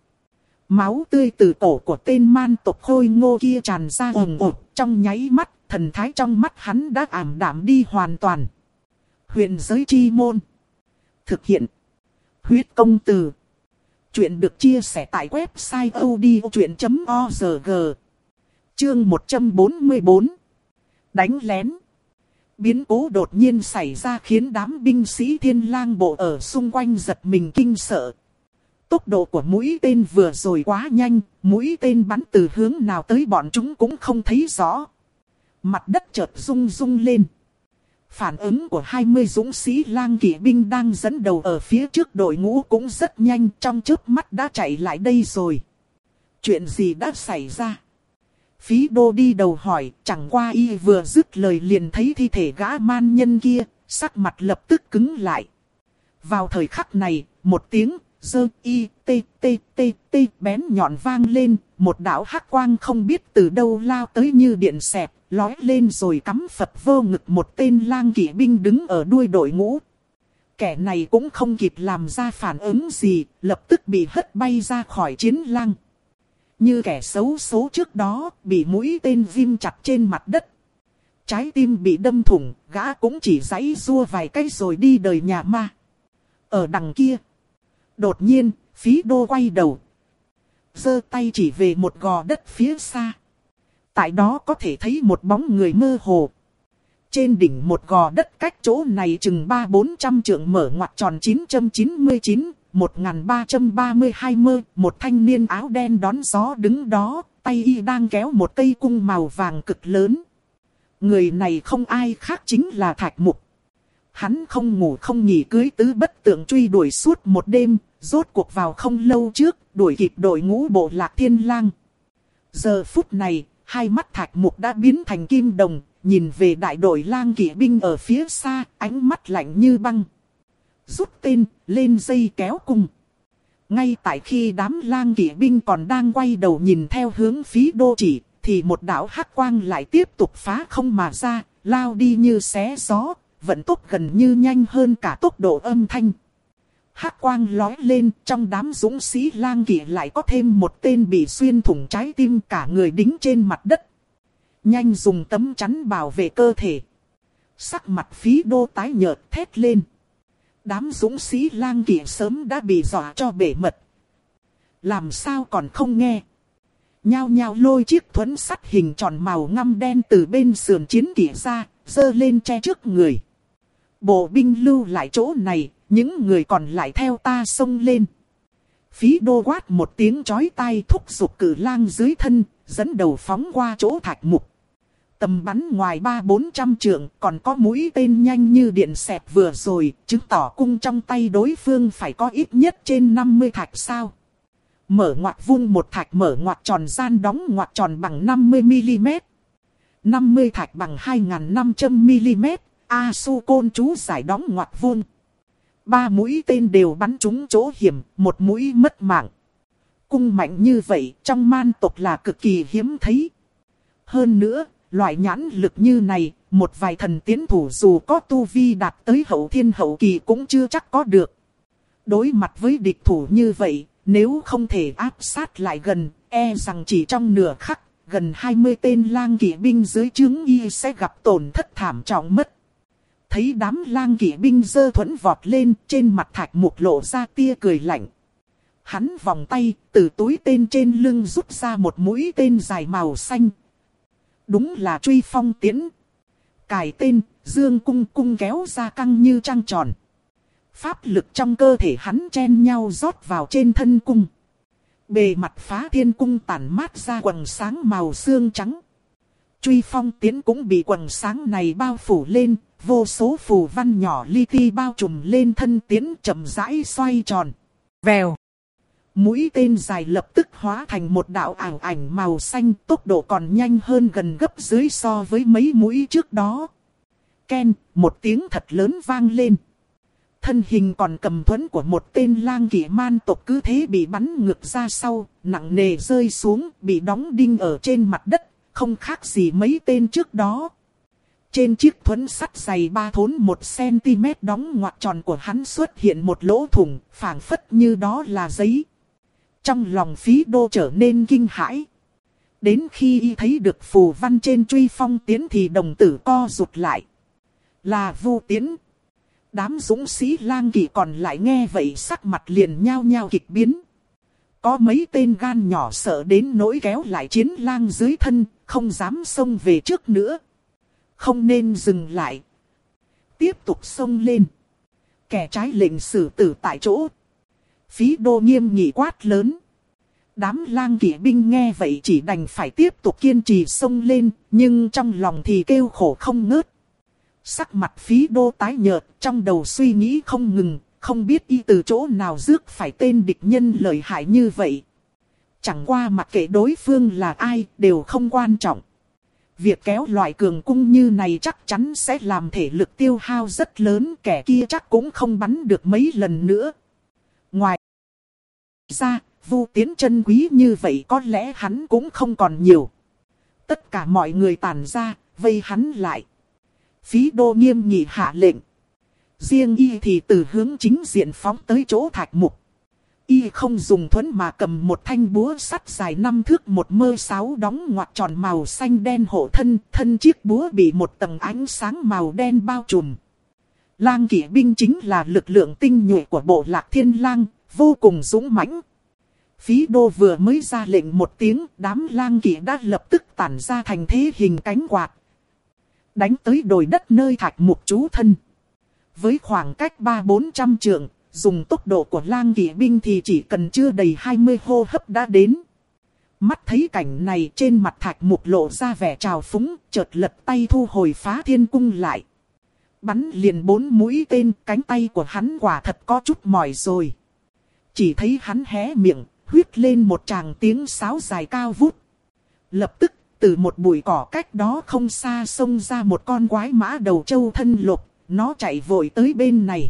Máu tươi từ cổ của tên man tộc khôi ngô kia tràn ra ồn ồn, trong nháy mắt, thần thái trong mắt hắn đã ảm đạm đi hoàn toàn. Huyền giới chi môn. Thực hiện. Huyết công từ. Chuyện được chia sẻ tại website odchuyện chấm org. Chương một trăm bốn mươi bốn. Đánh lén. Biến cố đột nhiên xảy ra khiến đám binh sĩ Thiên Lang bộ ở xung quanh giật mình kinh sợ. Tốc độ của mũi tên vừa rồi quá nhanh, mũi tên bắn từ hướng nào tới bọn chúng cũng không thấy rõ. Mặt đất chợt rung rung lên. Phản ứng của hai mươi dũng sĩ lang kỵ binh đang dẫn đầu ở phía trước đội ngũ cũng rất nhanh, trong chớp mắt đã chạy lại đây rồi. Chuyện gì đã xảy ra? Phí Đô đi đầu hỏi, chẳng qua y vừa dứt lời liền thấy thi thể gã man nhân kia, sắc mặt lập tức cứng lại. Vào thời khắc này, một tiếng dơ y tê tê tê tê bén nhọn vang lên, một đạo hắc quang không biết từ đâu lao tới như điện xẹt, lói lên rồi cắm phập vô ngực một tên lang kỵ binh đứng ở đuôi đội ngũ. Kẻ này cũng không kịp làm ra phản ứng gì, lập tức bị hất bay ra khỏi chiến lang. Như kẻ xấu số trước đó, bị mũi tên ghim chặt trên mặt đất. Trái tim bị đâm thủng, gã cũng chỉ giãy giụa vài cái rồi đi đời nhà ma. Ở đằng kia, đột nhiên, Phí Đô quay đầu, giơ tay chỉ về một gò đất phía xa. Tại đó có thể thấy một bóng người mơ hồ. Trên đỉnh một gò đất cách chỗ này chừng ba bốn trăm trượng mở ngoặc tròn chín trăm chín mươi chín, một nghìn ba trăm ba mươi hai mơ, một thanh niên áo đen đón gió đứng đó, tay y đang kéo một cây cung màu vàng cực lớn. Người này không ai khác chính là Thạch Mục. Hắn không ngủ không nghỉ cưỡi tứ bất tượng truy đuổi suốt một đêm, rốt cuộc vào không lâu trước, đuổi kịp đội ngũ bộ lạc Thiên Lang. Giờ phút này, hai mắt Thạch Mục đã biến thành kim đồng, nhìn về đại đội lang kỵ binh ở phía xa, ánh mắt lạnh như băng. Rút tên, lên dây kéo cung. Ngay tại khi đám lang kỵ binh còn đang quay đầu nhìn theo hướng Phí Đô chỉ, thì một đạo hắc quang lại tiếp tục phá không mà ra, lao đi như xé gió, vận tốc gần như nhanh hơn cả tốc độ âm thanh. Hắc quang lói lên, trong đám dũng sĩ lang kỵ lại có thêm một tên bị xuyên thủng trái tim, cả người đính trên mặt đất. Nhanh dùng tấm chắn bảo vệ cơ thể. Sắc mặt Phí Đô tái nhợt thét lên. Đám dũng sĩ lang kỵ sớm đã bị dọa cho bể mật. Làm sao còn không nghe? Nhao nhao lôi chiếc thuẫn sắt hình tròn màu ngăm đen từ bên sườn chiến kỵ ra, giơ lên che trước người. Bộ binh lưu lại chỗ này, những người còn lại theo ta xông lên. Phí Đô quát một tiếng chói tai thúc giục cử lang dưới thân, dẫn đầu phóng qua chỗ Thạch Mục. Tầm bắn ngoài ba bốn trăm trượng, còn có mũi tên nhanh như điện xẹt vừa rồi, chứng tỏ cung trong tay đối phương phải có ít nhất trên năm mươi thạch sao. Mở ngoặc vuông một thạch, mở ngoặc tròn gian đóng ngoặc tròn bằng năm mươi mi li mét. năm mươi thạch bằng hai nghìn năm trăm mi li mét, A Su Côn chú giải đóng ngoặc vuông. Ba mũi tên đều bắn trúng chỗ hiểm, một mũi mất mạng. Cung mạnh như vậy trong man tộc là cực kỳ hiếm thấy. Hơn nữa, loại nhãn lực như này, một vài thần tiến thủ dù có tu vi đạt tới hậu thiên hậu kỳ cũng chưa chắc có được. Đối mặt với địch thủ như vậy, nếu không thể áp sát lại gần, e rằng chỉ trong nửa khắc, gần hai mươi tên lang kỵ binh dưới trướng y sẽ gặp tổn thất thảm trọng mất. Thấy đám lang kỵ binh giơ thuẫn vọt lên, trên mặt Thạch Mục lộ ra tia cười lạnh. Hắn vòng tay, từ túi tên trên lưng rút ra một mũi tên dài màu xanh. Đúng là truy phong tiễn. Cài tên, dương cung cung kéo ra căng như trăng tròn. Pháp lực trong cơ thể hắn chen nhau rót vào trên thân cung. Bề mặt phá thiên cung tản mát ra quầng sáng màu xương trắng. Truy phong tiễn cũng bị quầng sáng này bao phủ lên, vô số phù văn nhỏ li ti bao trùm lên thân tiễn chậm rãi xoay tròn. Vèo. Mũi tên dài lập tức hóa thành một đạo ảo ảnh màu xanh, tốc độ còn nhanh hơn gần gấp dưới so với mấy mũi trước đó. Ken, một tiếng thật lớn vang lên. Thân hình còn cầm thuẫn của một tên lang kỵ man tộc cứ thế bị bắn ngược ra sau, nặng nề rơi xuống, bị đóng đinh ở trên mặt đất, không khác gì mấy tên trước đó. Trên chiếc thuẫn sắt dày ba thốn một xăng-ti-mét đóng ngoặc tròn của hắn xuất hiện một lỗ thủng, phảng phất như đó là giấy. Trong lòng Phí Đô trở nên kinh hãi. Đến khi y thấy được phù văn trên truy phong tiễn thì đồng tử co rụt lại. Là Vu Tiễn. Đám dũng sĩ lang kỵ còn lại nghe vậy sắc mặt liền nhao nhao kịch biến. Có mấy tên gan nhỏ sợ đến nỗi kéo lại chiến lang dưới thân, không dám xông về trước nữa. Không nên dừng lại. Tiếp tục xông lên. Kẻ trái lệnh xử tử tại chỗ. Phí Đô nghiêm nghị quát lớn. Đám lang kỵ binh nghe vậy chỉ đành phải tiếp tục kiên trì xông lên, nhưng trong lòng thì kêu khổ không ngớt. Sắc mặt Phí Đô tái nhợt, trong đầu suy nghĩ không ngừng, không biết y từ chỗ nào rước phải tên địch nhân lợi hại như vậy. Chẳng qua mặc kệ đối phương là ai, đều không quan trọng. Việc kéo loại cường cung như này chắc chắn sẽ làm thể lực tiêu hao rất lớn, kẻ kia chắc cũng không bắn được mấy lần nữa. Ngoài ra, Vu Tiến chân quý như vậy có lẽ hắn cũng không còn nhiều. Tất cả mọi người tản ra, vây hắn lại. Phí Đô nghiêm nghị hạ lệnh. Riêng y thì từ hướng chính diện phóng tới chỗ Thạch Mục. Y không dùng thuẫn mà cầm một thanh búa sắt dài năm thước một mơ sáu đóng ngoặt tròn màu xanh đen hộ thân. Thân chiếc búa bị một tầng ánh sáng màu đen bao trùm. Lang kỵ binh chính là lực lượng tinh nhuệ của bộ lạc Thiên Lang, vô cùng dũng mãnh. Phí Đô vừa mới ra lệnh một tiếng, đám lang kỵ đã lập tức tản ra thành thế hình cánh quạt. Đánh tới đồi đất nơi Thạch Mục trú thân. Với khoảng cách ba bốn trăm trượng, dùng tốc độ của lang kỵ binh thì chỉ cần chưa đầy hai mươi hô hấp đã đến. Mắt thấy cảnh này, trên mặt Thạch Mục lộ ra vẻ trào phúng, chợt lật tay thu hồi Phá Thiên Cung lại. Bắn liền bốn mũi tên, cánh tay của hắn quả thật có chút mỏi rồi. Chỉ thấy hắn hé miệng, huýt lên một tràng tiếng sáo dài cao vút. Lập tức, từ một bụi cỏ cách đó không xa xông ra một con quái mã đầu trâu thân lục, nó chạy vội tới bên này.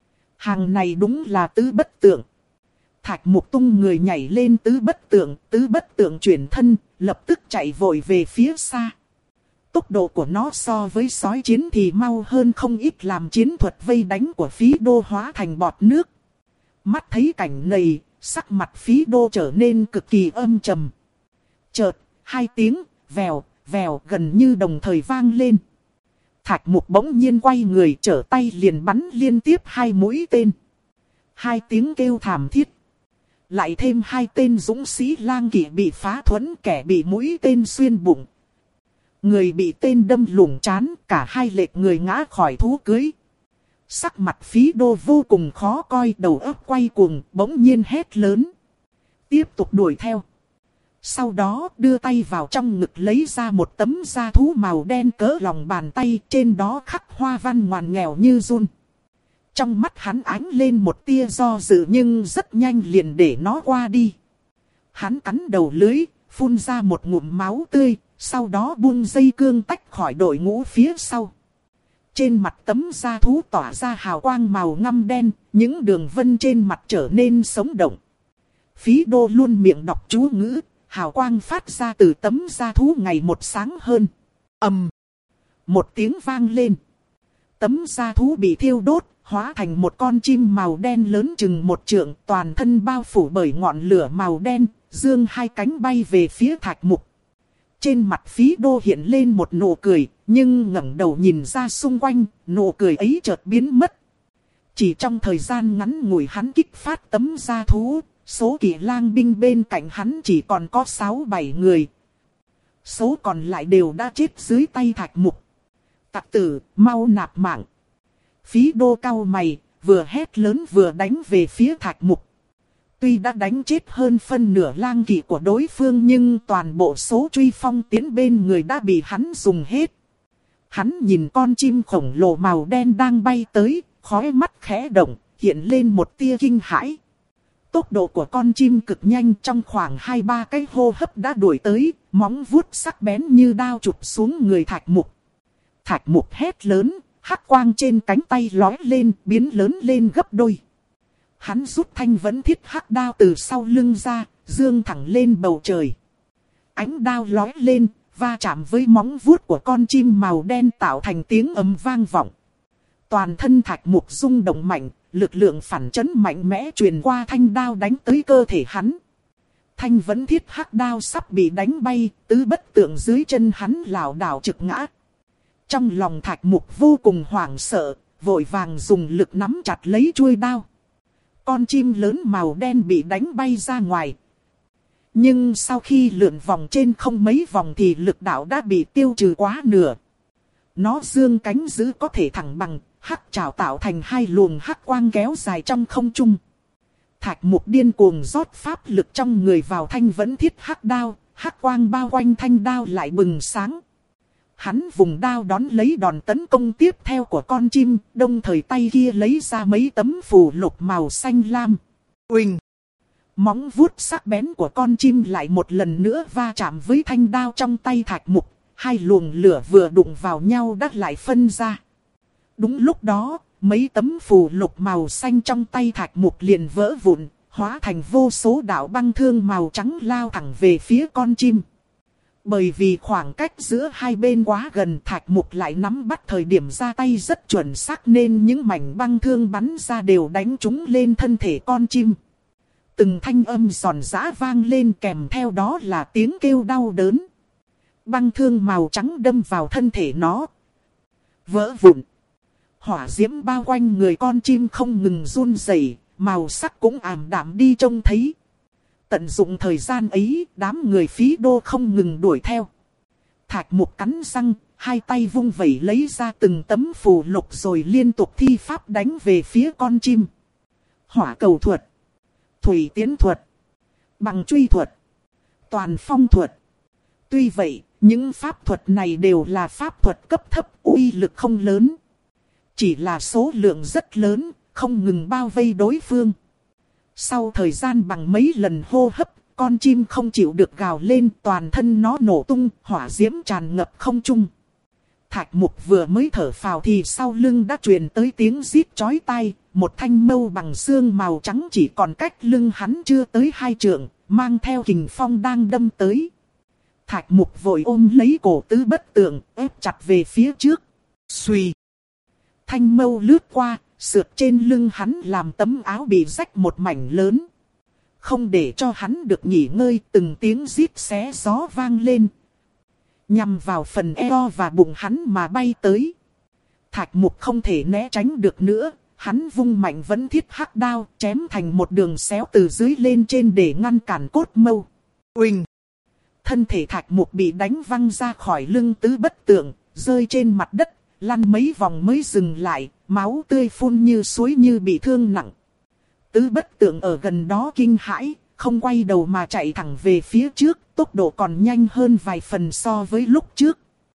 Hàng này đúng là Tứ Bất Tượng. Thạch Mục tung người nhảy lên Tứ Bất Tượng, Tứ Bất Tượng chuyển thân, lập tức chạy vội về phía xa. Tốc độ của nó so với sói chiến thì mau hơn không ít, làm chiến thuật vây đánh của Phí Đô hóa thành bọt nước. Mắt thấy cảnh này, sắc mặt Phí Đô trở nên cực kỳ âm trầm. Chợt, hai tiếng, vèo, vèo gần như đồng thời vang lên. Thạch Mục bỗng nhiên quay người, trở tay liền bắn liên tiếp hai mũi tên. Hai tiếng kêu thảm thiết. Lại thêm hai tên dũng sĩ lang kỵ bị phá thuẫn, kẻ bị mũi tên xuyên bụng. Người bị tên đâm lủng trán, cả hai lệch người ngã khỏi thú cưới. Sắc mặt Phí Đô vô cùng khó coi, đầu óc quay cuồng, bỗng nhiên hét lớn. Tiếp tục đuổi theo. Sau đó đưa tay vào trong ngực lấy ra một tấm da thú màu đen cỡ lòng bàn tay, trên đó khắc hoa văn ngoằn nghèo như giun. Trong mắt hắn ánh lên một tia do dự nhưng rất nhanh liền để nó qua đi. Hắn cắn đầu lưới, phun ra một ngụm máu tươi, sau đó buông dây cương tách khỏi đội ngũ phía sau. Trên mặt tấm da thú tỏa ra hào quang màu ngăm đen, những đường vân trên mặt trở nên sống động. Phí Đô luôn miệng đọc chú ngữ, hào quang phát ra từ tấm da thú ngày một sáng hơn. Ầm! Một tiếng vang lên. Tấm da thú bị thiêu đốt, hóa thành một con chim màu đen lớn chừng một trượng, toàn thân bao phủ bởi ngọn lửa màu đen, dương hai cánh bay về phía Thạch Mục. Trên mặt Phí Đô hiện lên một nụ cười, nhưng ngẩng đầu nhìn ra xung quanh, nụ cười ấy chợt biến mất. Chỉ trong thời gian ngắn ngủi hắn kích phát tấm da thú, số kỵ lang binh bên cạnh hắn chỉ còn có sáu bảy người. Số còn lại đều đã chết dưới tay Thạch Mục. Tặc tử, mau nạp mạng. Phí Đô cau mày, vừa hét lớn vừa đánh về phía Thạch Mục. Tuy đã đánh chết hơn phân nửa lang kỵ của đối phương nhưng toàn bộ số truy phong tiến bên người đã bị hắn dùng hết. Hắn nhìn con chim khổng lồ màu đen đang bay tới, khóe mắt khẽ động, hiện lên một tia kinh hãi. Tốc độ của con chim cực nhanh, trong khoảng hai ba cái hô hấp đã đuổi tới, móng vuốt sắc bén như đao chụp xuống người Thạch Mục. Thạch Mục hét lớn, hắc quang trên cánh tay lói lên, biến lớn lên gấp đôi. Hắn rút thanh vấn thiết hắc đao từ sau lưng ra, dương thẳng lên bầu trời. Ánh đao lói lên, va chạm với móng vuốt của con chim màu đen tạo thành tiếng ầm vang vọng. Toàn thân Thạch Mục rung động mạnh, lực lượng phản chấn mạnh mẽ truyền qua thanh đao đánh tới cơ thể hắn. Thanh vấn thiết hắc đao sắp bị đánh bay, Tứ Bất Tượng dưới chân hắn lảo đảo trực ngã. Trong lòng Thạch Mục vô cùng hoảng sợ, vội vàng dùng lực nắm chặt lấy chuôi đao. Con chim lớn màu đen bị đánh bay ra ngoài. Nhưng sau khi lượn vòng trên không mấy vòng thì lực đạo đã bị tiêu trừ quá nửa. Nó dương cánh giữ có thể thẳng bằng, hắc trảo tạo thành hai luồng hắc quang kéo dài trong không trung. Thạch Mục điên cuồng rót pháp lực trong người vào thanh vấn thiết hắc đao, hắc quang bao quanh thanh đao lại bừng sáng. Hắn vùng đao đón lấy đòn tấn công tiếp theo của con chim, đồng thời tay kia lấy ra mấy tấm phù lục màu xanh lam. Uỳnh! Móng vuốt sắc bén của con chim lại một lần nữa va chạm với thanh đao trong tay Thạch Mục. Hai luồng lửa vừa đụng vào nhau đã lại phân ra. Đúng lúc đó, mấy tấm phù lục màu xanh trong tay Thạch Mục liền vỡ vụn, hóa thành vô số đạo băng thương màu trắng lao thẳng về phía con chim. Bởi vì khoảng cách giữa hai bên quá gần, Thạch Mục lại nắm bắt thời điểm ra tay rất chuẩn xác nên những mảnh băng thương bắn ra đều đánh trúng lên thân thể con chim. Từng thanh âm giòn giã vang lên, kèm theo đó là tiếng kêu đau đớn. Băng thương màu trắng đâm vào thân thể nó, vỡ vụn. Hỏa diễm bao quanh người con chim không ngừng run rẩy, màu sắc cũng ảm đạm đi trông thấy. Tận dụng thời gian ấy, đám người Phí Đô không ngừng đuổi theo. Thạch Mục cắn răng, hai tay vung vẩy lấy ra từng tấm phù lục rồi liên tục thi pháp đánh về phía con chim. Hỏa cầu thuật, thủy tiến thuật, bằng truy thuật, toàn phong thuật. Tuy vậy, những pháp thuật này đều là pháp thuật cấp thấp, uy lực không lớn. Chỉ là số lượng rất lớn, không ngừng bao vây đối phương. Sau thời gian bằng mấy lần hô hấp, con chim không chịu được gào lên, toàn thân nó nổ tung, hỏa diễm tràn ngập không trung. Thạch Mục vừa mới thở phào thì sau lưng đã truyền tới tiếng rít chói tai, một thanh mâu bằng xương màu trắng chỉ còn cách lưng hắn chưa tới hai trượng, mang theo kình phong đang đâm tới. Thạch Mục vội ôm lấy cổ Tứ Bất Tượng, ép chặt về phía trước. Xuy! Thanh mâu lướt qua, sượt trên lưng hắn làm tấm áo bị rách một mảnh lớn. Không để cho hắn được nghỉ ngơi, từng tiếng rít xé gió vang lên. Nhằm vào phần eo và bụng hắn mà bay tới. Thạch Mục không thể né tránh được nữa, hắn vung mạnh vẫn thiết hắc đao, chém thành một đường xéo từ dưới lên trên để ngăn cản cốt mâu. Uỳnh! Thân thể Thạch Mục bị đánh văng ra khỏi lưng Tứ Bất Tượng, rơi trên mặt đất, lăn mấy vòng mới dừng lại, máu tươi phun như suối như bị thương nặng. Tứ Bất Tượng ở gần đó kinh hãi, không quay đầu mà chạy thẳng về phía trước, tốc độ còn nhanh hơn vài phần so với lúc trước.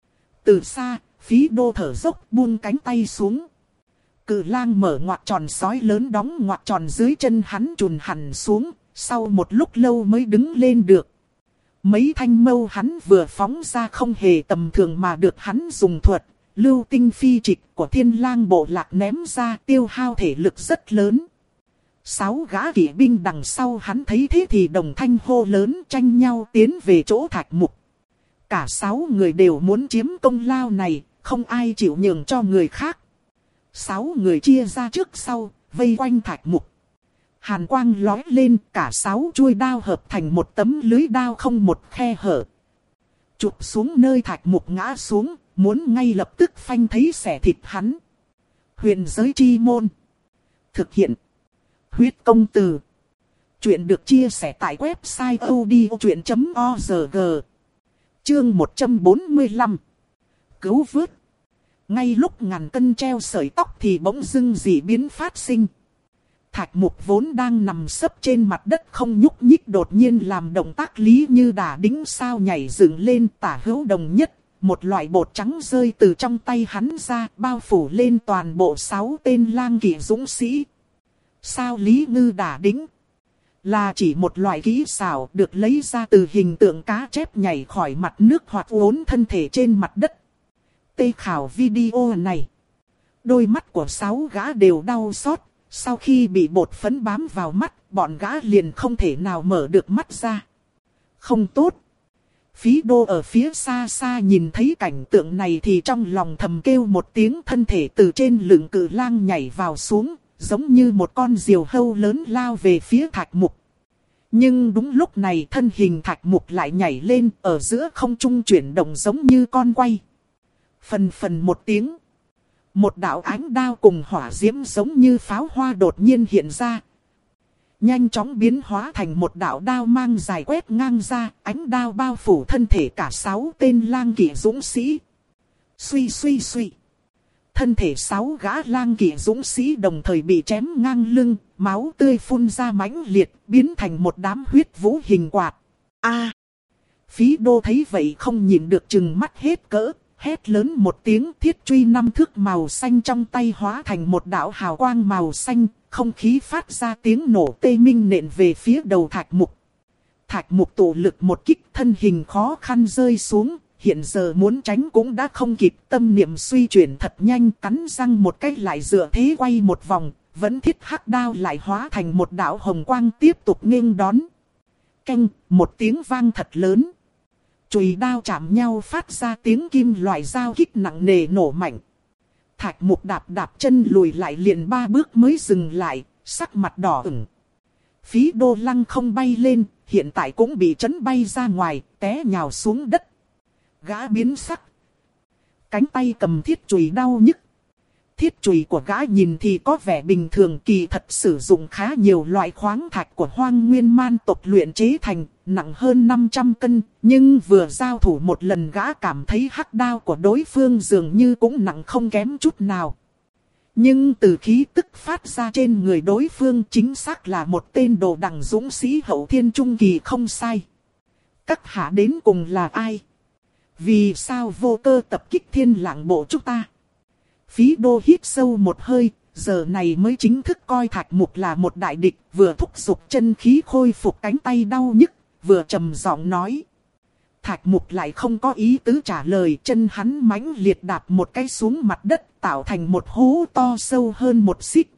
Từ xa, Phí Đô thở dốc buông cánh tay xuống. Cự lang mở ngoặc tròn sói lớn đóng ngoặc tròn dưới chân hắn chùn hẳn xuống, sau một lúc lâu mới đứng lên được. Mấy thanh mâu hắn vừa phóng ra không hề tầm thường mà được hắn dùng thuật lưu tinh phi trịch của Thiên Lang bộ lạc ném ra, tiêu hao thể lực rất lớn. Sáu gã kỵ binh đằng sau hắn thấy thế thì đồng thanh hô lớn, tranh nhau tiến về chỗ Thạch Mục. Cả sáu người đều muốn chiếm công lao này, không ai chịu nhường cho người khác. Sáu người chia ra trước sau, vây quanh Thạch Mục. Hàn quang lói lên, cả sáu chuôi đao hợp thành một tấm lưới đao không một khe hở. Chụp xuống nơi Thạch Mục ngã xuống, muốn ngay lập tức phanh thấy xẻ thịt hắn. Huyền giới chi môn. Thực hiện. Huyết công từ. Chuyện được chia sẻ tại website odchuyện chấm org. Chương một trăm bốn mươi lăm. Cứu vớt. Ngay lúc ngàn cân treo sợi tóc thì bỗng dưng dị biến phát sinh. Thạch Mục vốn đang nằm sấp trên mặt đất không nhúc nhích đột nhiên làm động tác lý như đà đính sao nhảy dựng lên, tả hữu đồng nhất. Một loại bột trắng rơi từ trong tay hắn ra, bao phủ lên toàn bộ sáu tên lang kỵ dũng sĩ. Sao lý ngư đả đính là chỉ một loại kỹ xảo được lấy ra từ hình tượng cá chép nhảy khỏi mặt nước hoặc uốn thân thể trên mặt đất. Tê khảo video này. Đôi mắt của sáu gã đều đau xót. Sau khi bị bột phấn bám vào mắt, bọn gã liền không thể nào mở được mắt ra. Không tốt. Phí Đô ở phía xa xa nhìn thấy cảnh tượng này thì trong lòng thầm kêu một tiếng, thân thể từ trên lưng cự lang nhảy vào xuống, giống như một con diều hâu lớn lao về phía Thạch Mục. Nhưng đúng lúc này thân hình Thạch Mục lại nhảy lên, ở giữa không trung chuyển động giống như con quay. Phần phần một tiếng. Một đạo ánh đao cùng hỏa diễm giống như pháo hoa đột nhiên hiện ra. Nhanh chóng biến hóa thành một đạo đao mang dài quét ngang ra, ánh đao bao phủ thân thể cả sáu tên lang kỵ dũng sĩ. Suy suy suy. Thân thể sáu gã lang kỵ dũng sĩ đồng thời bị chém ngang lưng, máu tươi phun ra mãnh liệt, biến thành một đám huyết vũ hình quạt. A! Phí Đô thấy vậy không nhìn được chừng mắt hết cỡ, hét lớn một tiếng, thiết truy năm thước màu xanh trong tay hóa thành một đạo hào quang màu xanh, không khí phát ra tiếng nổ tê minh nện về phía đầu Thạch Mục. Thạch Mục tụ lực một kích, thân hình khó khăn rơi xuống, hiện giờ muốn tránh cũng đã không kịp, tâm niệm suy chuyển thật nhanh, cắn răng một cái lại dựa thế quay một vòng, vẫn thiết hắc đao lại hóa thành một đạo hồng quang tiếp tục nghênh đón. Canh, một tiếng vang thật lớn. Chùy đao chạm nhau phát ra tiếng kim loại dao kích nặng nề nổ mạnh. Thạch Mục đạp đạp chân lùi lại liền ba bước mới dừng lại, sắc mặt đỏ ửng. Phí Đô lăng không bay lên, hiện tại cũng bị chấn bay ra ngoài, té nhào xuống đất. Gã biến sắc. Cánh tay cầm thiết chùy đau nhức. Thiết chùy của gã nhìn thì có vẻ bình thường, kỳ thật sử dụng khá nhiều loại khoáng thạch của Hoang Nguyên man tộc luyện chế thành, nặng hơn năm trăm cân, nhưng vừa giao thủ một lần gã cảm thấy hắc đao của đối phương dường như cũng nặng không kém chút nào. Nhưng từ khí tức phát ra trên người đối phương chính xác là một tên đồ đằng dũng sĩ hậu thiên trung kỳ không sai. Các hạ đến cùng là ai? Vì sao vô cơ tập kích Thiên Lãng bộ chúng ta? Phí Đô hít sâu một hơi, giờ này mới chính thức coi Thạch Mục là một đại địch, vừa thúc giục chân khí khôi phục cánh tay đau nhức, vừa trầm giọng nói. Thạch Mục lại không có ý tứ trả lời, chân hắn mãnh liệt đạp một cái xuống mặt đất, tạo thành một hố to sâu hơn một xích.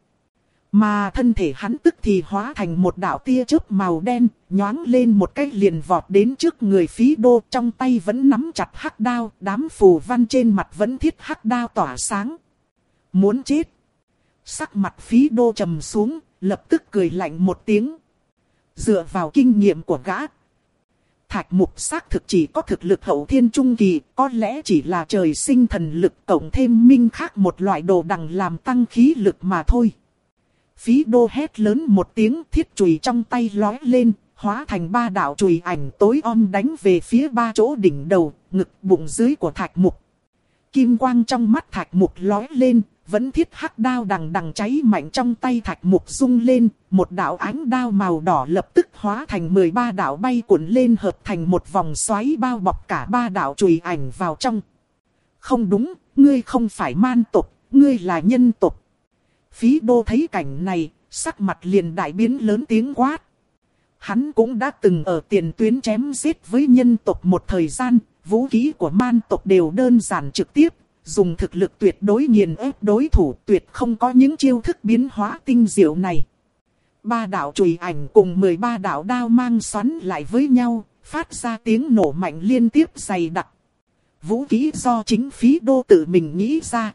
Mà thân thể hắn tức thì hóa thành một đạo tia chớp màu đen, nhoáng lên một cái liền vọt đến trước người Phí Đô, trong tay vẫn nắm chặt hắc đao, đám phù văn trên mặt vẫn thiết hắc đao tỏa sáng. Muốn chết. Sắc mặt Phí Đô trầm xuống, lập tức cười lạnh một tiếng. Dựa vào kinh nghiệm của gã, Thạch Mục xác thực chỉ có thực lực hậu thiên trung kỳ, có lẽ chỉ là trời sinh thần lực cộng thêm minh khác một loại đồ đằng làm tăng khí lực mà thôi. Phí Đô hét lớn một tiếng, thiết chùy trong tay lói lên, hóa thành ba đạo chùy ảnh tối om đánh về phía ba chỗ đỉnh đầu, ngực, bụng dưới của Thạch Mục. Kim quang trong mắt Thạch Mục lói lên, vẫn thiết hắc đao đằng đằng cháy mạnh trong tay Thạch Mục rung lên, một đạo ánh đao màu đỏ lập tức hóa thành mười ba đạo bay cuộn lên hợp thành một vòng xoáy bao bọc cả ba đạo chùy ảnh vào trong. Không đúng, ngươi không phải man tộc, ngươi là nhân tộc. Phí Đô thấy cảnh này, sắc mặt liền đại biến lớn tiếng quát. Hắn cũng đã từng ở tiền tuyến chém giết với nhân tộc một thời gian, vũ khí của man tộc đều đơn giản trực tiếp, dùng thực lực tuyệt đối nghiền ép đối thủ, tuyệt không có những chiêu thức biến hóa tinh diệu này. Ba đạo chùy ảnh cùng mười ba đạo đao mang xoắn lại với nhau, phát ra tiếng nổ mạnh liên tiếp dày đặc. Vũ khí do chính Phí Đô tự mình nghĩ ra.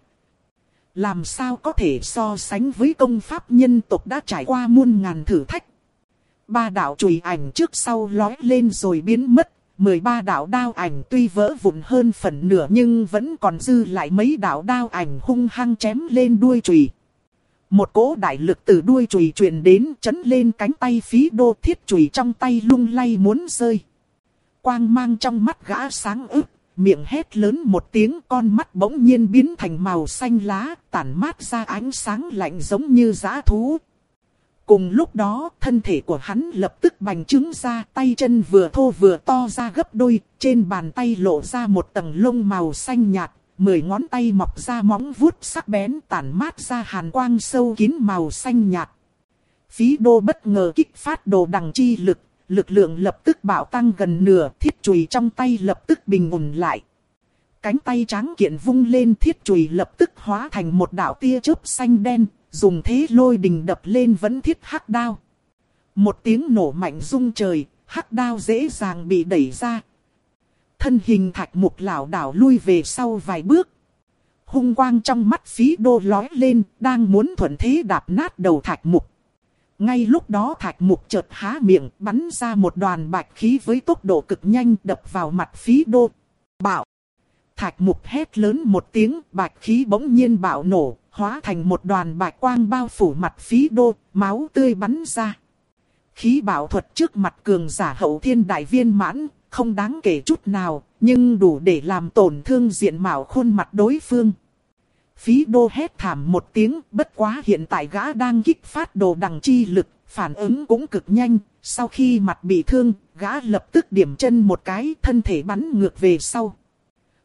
Làm sao có thể so sánh với công pháp nhân tộc đã trải qua muôn ngàn thử thách. Ba đạo chùy ảnh trước sau lói lên rồi biến mất. Mười ba đạo đao ảnh tuy vỡ vụn hơn phần nửa nhưng vẫn còn dư lại mấy đạo đao ảnh hung hăng chém lên đuôi chùy. Một cỗ đại lực từ đuôi chùy truyền đến chấn lên cánh tay Phí Đô, thiết chùy trong tay lung lay muốn rơi. Quang mang trong mắt gã sáng ức, miệng hét lớn một tiếng, con mắt bỗng nhiên biến thành màu xanh lá, tản mát ra ánh sáng lạnh giống như dã thú. Cùng lúc đó, thân thể của hắn lập tức bành trướng ra, tay chân vừa thô vừa to ra gấp đôi, trên bàn tay lộ ra một tầng lông màu xanh nhạt, mười ngón tay mọc ra móng vuốt sắc bén tản mát ra hàn quang sâu kín màu xanh nhạt. Phí Đô bất ngờ kích phát đồ đằng chi lực, lực lượng lập tức bạo tăng gần nửa, thiết chùy trong tay lập tức bình ổn lại. Cánh tay trắng kiện vung lên, thiết chùy lập tức hóa thành một đạo tia chớp xanh đen, dùng thế lôi đình đập lên vẫn thiết hắc đao. Một tiếng nổ mạnh rung trời, hắc đao dễ dàng bị đẩy ra. Thân hình Thạch Mục lảo đảo lui về sau vài bước. Hung quang trong mắt Phí Đô lói lên, đang muốn thuận thế đạp nát đầu Thạch Mục. Ngay lúc đó Thạch Mục chợt há miệng, bắn ra một đoàn bạch khí với tốc độ cực nhanh đập vào mặt Phí Đô. Bạo! Thạch Mục hét lớn một tiếng, bạch khí bỗng nhiên bạo nổ, hóa thành một đoàn bạch quang bao phủ mặt Phí Đô, máu tươi bắn ra. Khí bạo thuật trước mặt cường giả hậu thiên đại viên mãn, không đáng kể chút nào, nhưng đủ để làm tổn thương diện mạo khuôn mặt đối phương. Phí Đô hét thảm một tiếng, bất quá hiện tại gã đang kích phát đồ đằng chi lực, phản ứng cũng cực nhanh, sau khi mặt bị thương, gã lập tức điểm chân một cái, thân thể bắn ngược về sau.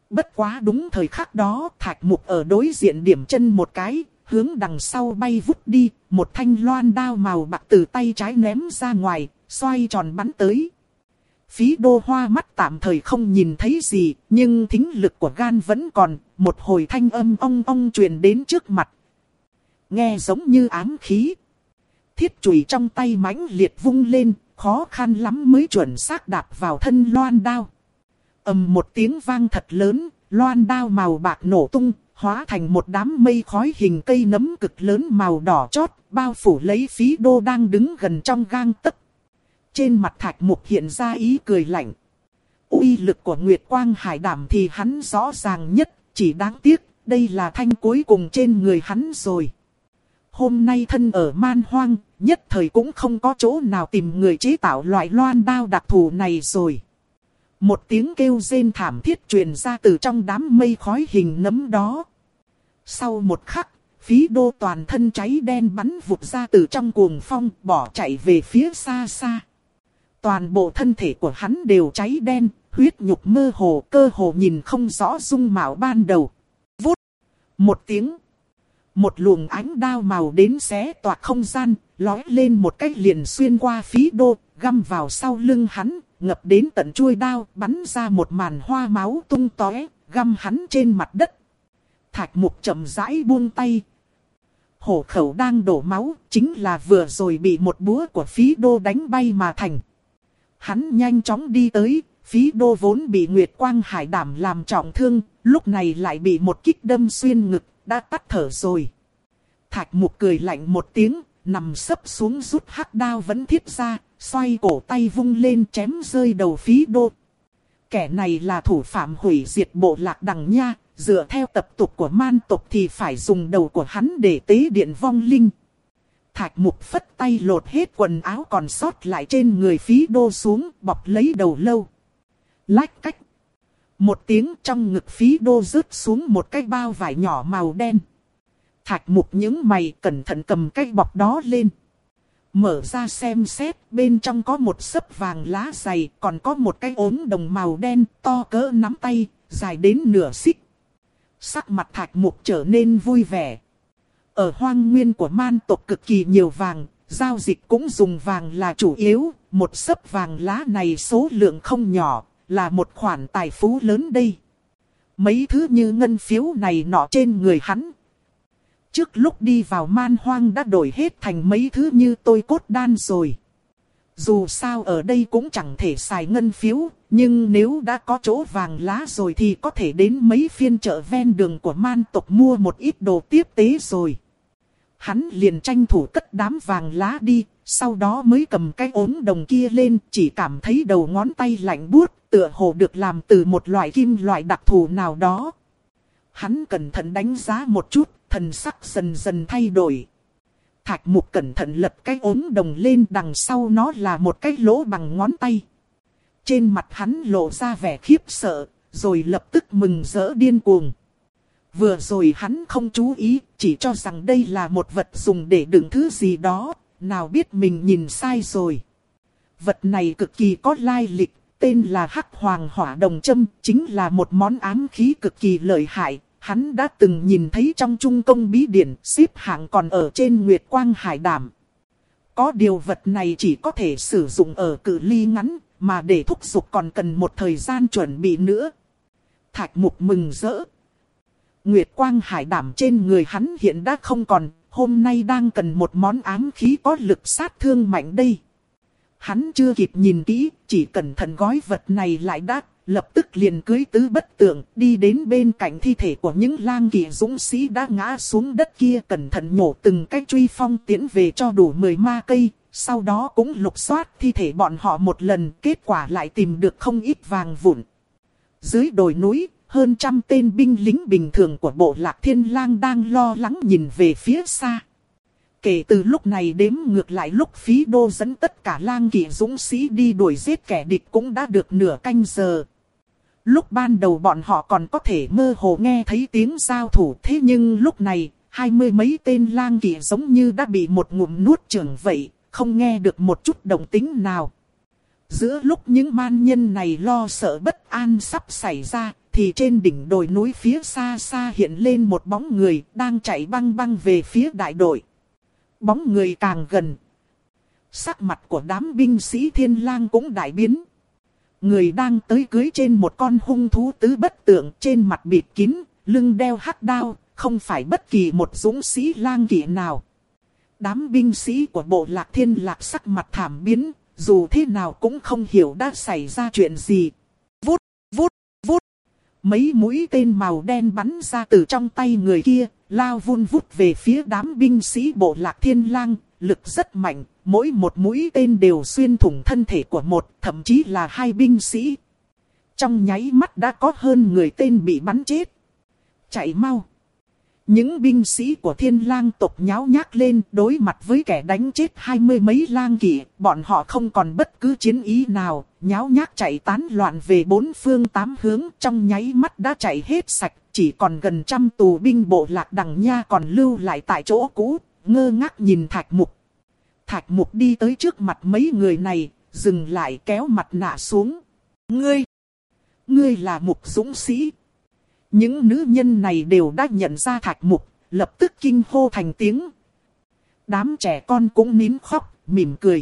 Bất quá đúng thời khắc đó, Thạch Mục ở đối diện điểm chân một cái, hướng đằng sau bay vút đi, một thanh loan đao màu bạc từ tay trái ném ra ngoài, xoay tròn bắn tới. Phí Đô hoa mắt tạm thời không nhìn thấy gì, nhưng thính lực của gan vẫn còn, một hồi thanh âm ong ong truyền đến trước mặt. Nghe giống như ám khí. Thiết chùy trong tay mãnh liệt vung lên, khó khăn lắm mới chuẩn xác đạp vào thân loan đao. Ầm một tiếng vang thật lớn, loan đao màu bạc nổ tung, hóa thành một đám mây khói hình cây nấm cực lớn màu đỏ chót, bao phủ lấy Phí Đô đang đứng gần trong gang tấc. Trên mặt Thạch Mục hiện ra ý cười lạnh. Uy lực của Nguyệt Quang Hải Đảm thì hắn rõ ràng nhất, chỉ đáng tiếc, đây là thanh cuối cùng trên người hắn rồi. Hôm nay thân ở man hoang, nhất thời cũng không có chỗ nào tìm người chế tạo loại loan đao đặc thù này rồi. Một tiếng kêu rên thảm thiết truyền ra từ trong đám mây khói hình nấm đó. Sau một khắc, Phí Đô toàn thân cháy đen bắn vụt ra từ trong cuồng phong, bỏ chạy về phía xa xa. Toàn bộ thân thể của hắn đều cháy đen, huyết nhục mơ hồ, cơ hồ nhìn không rõ dung mạo ban đầu. Vút! Một tiếng. Một luồng ánh đao màu đến xé toạc không gian, lói lên một cách liền xuyên qua Phí Đô, găm vào sau lưng hắn, ngập đến tận chuôi đao, bắn ra một màn hoa máu tung tóe, găm hắn trên mặt đất. Thạch Mục chậm rãi buông tay. Hổ khẩu đang đổ máu, chính là vừa rồi bị một búa của Phí Đô đánh bay mà thành. Hắn nhanh chóng đi tới, Phí Đô vốn bị Nguyệt Quang Hải Đảm làm trọng thương, lúc này lại bị một kích đâm xuyên ngực, đã tắt thở rồi. Thạch Mục cười lạnh một tiếng, nằm sấp xuống rút hắc đao vẫn thiết ra, xoay cổ tay vung lên chém rơi đầu Phí Đô. Kẻ này là thủ phạm hủy diệt bộ lạc Đằng Nha, dựa theo tập tục của man tộc thì phải dùng đầu của hắn để tế điện vong linh. Thạch Mục phất tay lột hết quần áo còn sót lại trên người Phí Đô xuống, bọc lấy đầu lâu. Lách cách. Một tiếng trong ngực Phí Đô rớt xuống một cái bao vải nhỏ màu đen. Thạch Mục nhướng mày cẩn thận cầm cái bọc đó lên. Mở ra xem xét, bên trong có một xấp vàng lá dày, còn có một cái ốm đồng màu đen to cỡ nắm tay, dài đến nửa xích. Sắc mặt Thạch Mục trở nên vui vẻ. Ở hoang nguyên của man tộc cực kỳ nhiều vàng, giao dịch cũng dùng vàng là chủ yếu, một xấp vàng lá này số lượng không nhỏ, là một khoản tài phú lớn đây. Mấy thứ như ngân phiếu này nọ trên người hắn. Trước lúc đi vào man hoang đã đổi hết thành mấy thứ như tôi cốt đan rồi. Dù sao ở đây cũng chẳng thể xài ngân phiếu, nhưng nếu đã có chỗ vàng lá rồi thì có thể đến mấy phiên chợ ven đường của man tộc mua một ít đồ tiếp tế rồi. Hắn liền tranh thủ cất đám vàng lá đi, sau đó mới cầm cái ốm đồng kia lên, chỉ cảm thấy đầu ngón tay lạnh buốt, tựa hồ được làm từ một loại kim loại đặc thù nào đó. Hắn cẩn thận đánh giá một chút, thần sắc dần dần thay đổi. Thạch Mục cẩn thận lật cái ốm đồng lên, đằng sau nó là một cái lỗ bằng ngón tay. Trên mặt hắn lộ ra vẻ khiếp sợ, rồi lập tức mừng rỡ điên cuồng. Vừa rồi hắn không chú ý, chỉ cho rằng đây là một vật dùng để đựng thứ gì đó, nào biết mình nhìn sai rồi. Vật này cực kỳ có lai lịch, tên là Hắc Hoàng Hỏa Đồng Châm, chính là một món ám khí cực kỳ lợi hại. Hắn đã từng nhìn thấy trong Trung Công Bí Điển, xếp hạng còn ở trên Nguyệt Quang Hải Đảm. Có điều vật này chỉ có thể sử dụng ở cự ly ngắn, mà để thúc giục còn cần một thời gian chuẩn bị nữa. Thạch Mục mừng rỡ. Nguyệt Quang Hải Đảm trên người hắn hiện đã không còn, hôm nay đang cần một món ám khí có lực sát thương mạnh đây. Hắn chưa kịp nhìn kỹ, chỉ cẩn thận gói vật này lại đã, lập tức liền cưỡi tứ bất tượng, đi đến bên cạnh thi thể của những lang kỵ dũng sĩ đã ngã xuống đất kia, cẩn thận nhổ từng cái truy phong tiến về cho đủ mười ma cây, sau đó cũng lục soát thi thể bọn họ một lần, kết quả lại tìm được không ít vàng vụn. Dưới đồi núi, hơn trăm tên binh lính bình thường của bộ lạc Thiên Lang đang lo lắng nhìn về phía xa. Kể từ lúc này đếm ngược lại lúc Phí Đô dẫn tất cả lang kỵ dũng sĩ đi đuổi giết kẻ địch cũng đã được nửa canh giờ. Lúc ban đầu bọn họ còn có thể mơ hồ nghe thấy tiếng giao thủ, thế nhưng lúc này, hai mươi mấy tên lang kỵ giống như đã bị một ngụm nuốt chửng vậy, không nghe được một chút động tĩnh nào. Giữa lúc những man nhân này lo sợ bất an sắp xảy ra, thì thì trên đỉnh đồi núi phía xa xa hiện lên một bóng người đang chạy băng băng về phía đại đội. Bóng người càng gần, sắc mặt của đám binh sĩ Thiên Lang cũng đại biến. Người đang tới cưỡi trên một con hung thú tứ bất tượng, trên mặt bịt kín, lưng đeo hắc đao, không phải bất kỳ một dũng sĩ lang kỵ nào. Đám binh sĩ của bộ lạc Thiên Lạc sắc mặt thảm biến, dù thế nào cũng không hiểu đã xảy ra chuyện gì. Vút, vút, vút. Mấy mũi tên màu đen bắn ra từ trong tay người kia, lao vun vút về phía đám binh sĩ bộ lạc Thiên Lang, lực rất mạnh, mỗi một mũi tên đều xuyên thủng thân thể của một, thậm chí là hai binh sĩ. Trong nháy mắt đã có hơn người tên bị bắn chết. Chạy mau! Những binh sĩ của Thiên Lang tộc nháo nhác lên, đối mặt với kẻ đánh chết hai mươi mấy lang kỵ, bọn họ không còn bất cứ chiến ý nào, nháo nhác chạy tán loạn về bốn phương tám hướng, trong nháy mắt đã chạy hết sạch, chỉ còn gần trăm tù binh bộ lạc Đằng Nha còn lưu lại tại chỗ cũ, ngơ ngác nhìn Thạch Mục. Thạch Mục đi tới trước mặt mấy người này, dừng lại kéo mặt nạ xuống. Ngươi! Ngươi là Mục dũng sĩ! Những nữ nhân này đều đã nhận ra Thạch Mục, lập tức kinh hô thành tiếng. Đám trẻ con cũng nín khóc, mỉm cười.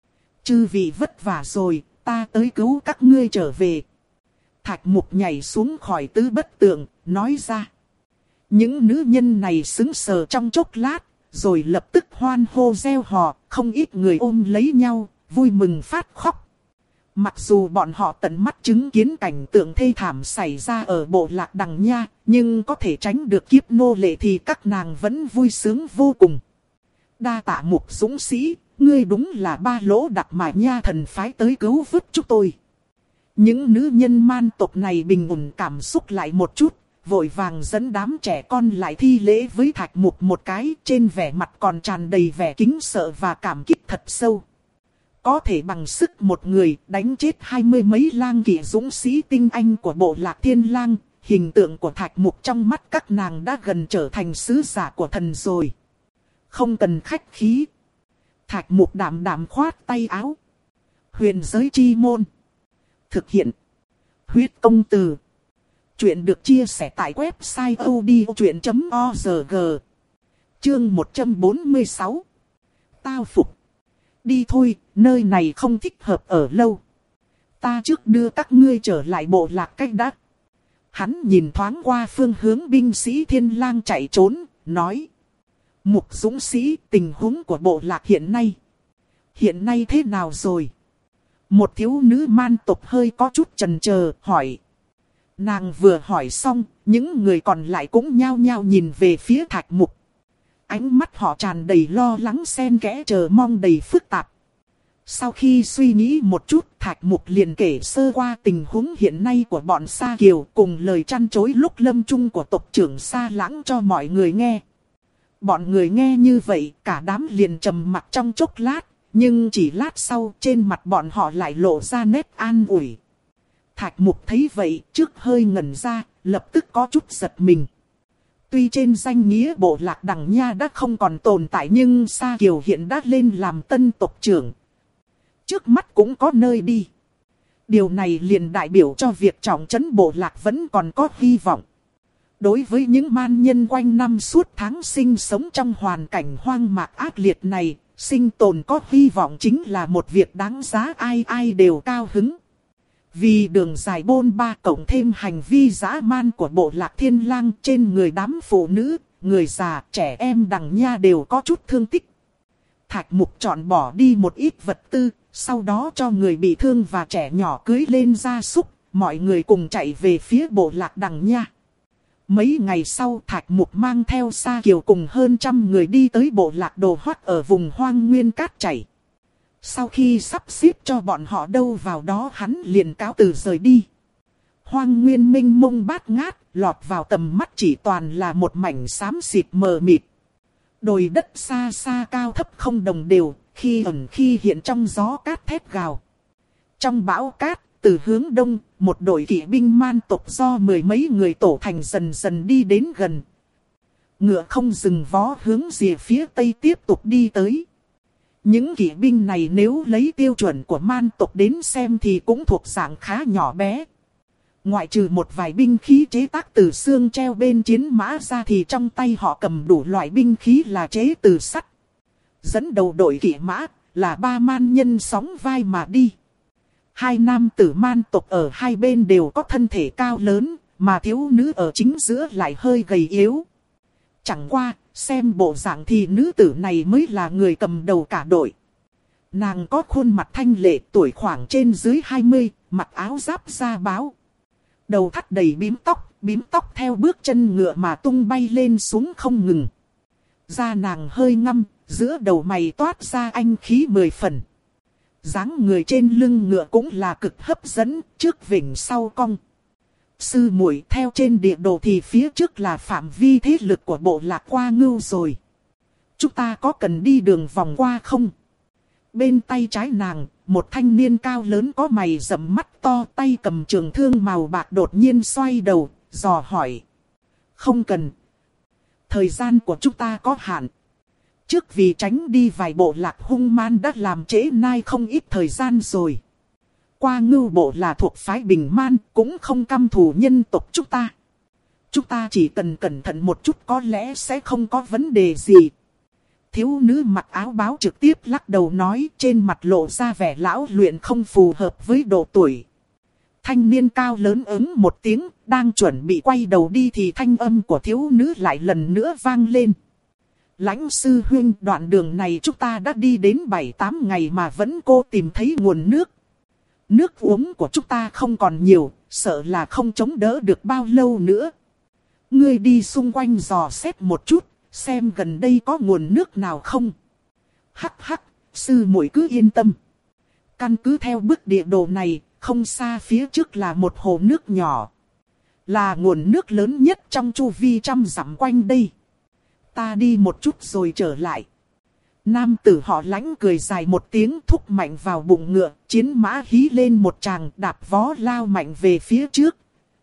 Chư vị vất vả rồi, ta tới cứu các ngươi trở về. Thạch Mục nhảy xuống khỏi tứ bất tượng, nói ra. Những nữ nhân này sững sờ trong chốc lát, rồi lập tức hoan hô reo hò, không ít người ôm lấy nhau, vui mừng phát khóc. Mặc dù bọn họ tận mắt chứng kiến cảnh tượng thê thảm xảy ra ở bộ lạc Đằng Nha, nhưng có thể tránh được kiếp nô lệ thì các nàng vẫn vui sướng vô cùng. Đa tạ Mục dũng sĩ, ngươi đúng là ba lỗ đặc mà Nha thần phái tới cứu vớt chúng tôi. Những nữ nhân man tộc này bình ổn cảm xúc lại một chút, vội vàng dẫn đám trẻ con lại thi lễ với Thạch Mục một cái, trên vẻ mặt còn tràn đầy vẻ kính sợ và cảm kích thật sâu. Có thể bằng sức một người đánh chết hai mươi mấy lang kỵ dũng sĩ tinh anh của bộ lạc Thiên Lang, hình tượng của Thạch Mục trong mắt các nàng đã gần trở thành sứ giả của thần rồi. Không cần khách khí. Thạch Mục đạm đạm khoát tay áo. Huyền giới chi môn. Thực hiện. Huyết công từ. Chuyện được chia sẻ tại website odchuyện chấm org. Chương một trăm bốn mươi sáu. Tao phục. Đi thôi, nơi này không thích hợp ở lâu. Ta trước đưa các ngươi trở lại bộ lạc cách đã. Hắn nhìn thoáng qua phương hướng binh sĩ Thiên Lang chạy trốn, nói. Mục dũng sĩ, tình huống của bộ lạc hiện nay. Hiện nay thế nào rồi? Một thiếu nữ man tộc hơi có chút chần chờ, hỏi. Nàng vừa hỏi xong, những người còn lại cũng nhao nhao nhìn về phía Thạch Mục. Ánh mắt họ tràn đầy lo lắng xen kẽ chờ mong đầy phức tạp. Sau khi suy nghĩ một chút, Thạch Mục liền kể sơ qua tình huống hiện nay của bọn Sa Kiều cùng lời trăn trối lúc lâm chung của tộc trưởng Sa Lãng cho mọi người nghe. Bọn người nghe như vậy, cả đám liền trầm mặc trong chốc lát, nhưng chỉ lát sau trên mặt bọn họ lại lộ ra nét an ủi. Thạch Mục thấy vậy, trước hơi ngẩn ra, lập tức có chút giật mình. Tuy trên danh nghĩa bộ lạc Đằng Nha đã không còn tồn tại nhưng Sa Kiều hiện đã lên làm tân tộc trưởng. Trước mắt cũng có nơi đi. Điều này liền đại biểu cho việc trọng trấn bộ lạc vẫn còn có hy vọng. Đối với những man nhân quanh năm suốt tháng sinh sống trong hoàn cảnh hoang mạc ác liệt này, sinh tồn có hy vọng chính là một việc đáng giá ai ai đều cao hứng. Vì đường dài bôn ba cộng thêm hành vi dã man của bộ lạc Thiên Lang trên người đám phụ nữ, người già, trẻ em Đằng Nha đều có chút thương tích. Thạch Mục chọn bỏ đi một ít vật tư, sau đó cho người bị thương và trẻ nhỏ cưỡi lên gia súc, mọi người cùng chạy về phía bộ lạc Đằng Nha. Mấy ngày sau Thạch Mục mang theo Sa Kiều cùng hơn trăm người đi tới bộ lạc Đồ Hoắc ở vùng hoang nguyên cát chảy. Sau khi sắp xếp cho bọn họ đâu vào đó hắn liền cáo từ rời đi. Hoang nguyên minh mông bát ngát, lọt vào tầm mắt chỉ toàn là một mảnh xám xịt mờ mịt. Đồi đất xa xa cao thấp không đồng đều, khi ẩn khi hiện trong gió cát thét gào. Trong bão cát, từ hướng đông, một đội kỵ binh man tộc do mười mấy người tổ thành dần dần đi đến gần. Ngựa không dừng vó hướng rìa phía tây tiếp tục đi tới. Những kỵ binh này nếu lấy tiêu chuẩn của man tộc đến xem thì cũng thuộc dạng khá nhỏ bé. Ngoại trừ một vài binh khí chế tác từ xương treo bên chiến mã ra thì trong tay họ cầm đủ loại binh khí là chế từ sắt. Dẫn đầu đội kỵ mã là ba man nhân sóng vai mà đi. Hai nam tử man tộc ở hai bên đều có thân thể cao lớn, mà thiếu nữ ở chính giữa lại hơi gầy yếu. Chẳng qua, xem bộ dạng thì nữ tử này mới là người cầm đầu cả đội. Nàng có khuôn mặt thanh lệ, tuổi khoảng trên dưới hai mươi, mặc áo giáp da báo. Đầu thắt đầy bím tóc, bím tóc theo bước chân ngựa mà tung bay lên xuống không ngừng. Da nàng hơi ngăm, giữa đầu mày toát ra anh khí mười phần. Dáng người trên lưng ngựa cũng là cực hấp dẫn, trước vỉnh sau cong. Sư muội, theo trên địa đồ thì phía trước là phạm vi thế lực của bộ lạc Qua Ngưu rồi. Chúng ta có cần đi đường vòng qua không? Bên tay trái nàng, một thanh niên cao lớn có mày rậm mắt to, tay cầm trường thương màu bạc đột nhiên xoay đầu, dò hỏi. Không cần. Thời gian của chúng ta có hạn. Trước vì tránh đi vài bộ lạc hung man đã làm trễ nai không ít thời gian rồi. Qua Ngưu bộ là thuộc phái Bình Man, cũng không căm thù nhân tộc chúng ta. Chúng ta chỉ cần cẩn thận một chút có lẽ sẽ không có vấn đề gì. Thiếu nữ mặc áo báo trực tiếp lắc đầu nói, trên mặt lộ ra vẻ lão luyện không phù hợp với độ tuổi. Thanh niên cao lớn ứng một tiếng, đang chuẩn bị quay đầu đi thì thanh âm của thiếu nữ lại lần nữa vang lên. Lãnh sư huynh, đoạn đường này chúng ta đã đi đến bảy tám ngày mà vẫn cô tìm thấy nguồn nước. Nước uống của chúng ta không còn nhiều, sợ là không chống đỡ được bao lâu nữa. Ngươi đi xung quanh dò xét một chút, xem gần đây có nguồn nước nào không. Hắc hắc, sư muội cứ yên tâm. Căn cứ theo bức địa đồ này, không xa phía trước là một hồ nước nhỏ. Là nguồn nước lớn nhất trong chu vi trăm dặm quanh đây. Ta đi một chút rồi trở lại. Nam tử họ Lãnh cười dài một tiếng, thúc mạnh vào bụng ngựa, chiến mã hí lên một tràng, đạp vó lao mạnh về phía trước.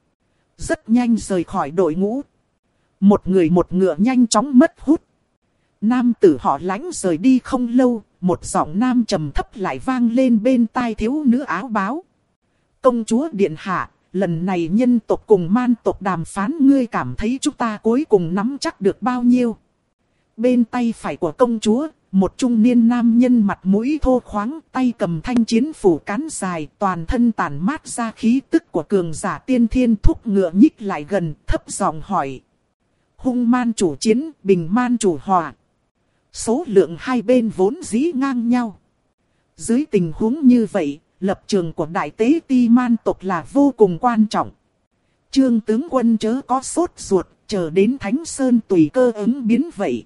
Rất nhanh rời khỏi đội ngũ. Một người một ngựa nhanh chóng mất hút. Nam tử họ Lãnh rời đi không lâu, một giọng nam trầm thấp lại vang lên bên tai thiếu nữ áo báo. Công chúa điện hạ, lần này nhân tộc cùng man tộc đàm phán, ngươi cảm thấy chúng ta cuối cùng nắm chắc được bao nhiêu? Bên tay phải của công chúa, một trung niên nam nhân mặt mũi thô khoáng, tay cầm thanh chiến phủ cán dài, toàn thân tản mát ra khí tức của cường giả tiên thiên, thúc ngựa nhích lại gần, thấp giọng hỏi. Hung man chủ chiến, bình man chủ hòa. Số lượng hai bên vốn dĩ ngang nhau. Dưới tình huống như vậy, lập trường của đại tế ti man tộc là vô cùng quan trọng. Trương tướng quân chớ có sốt ruột, chờ đến Thánh Sơn tùy cơ ứng biến vậy.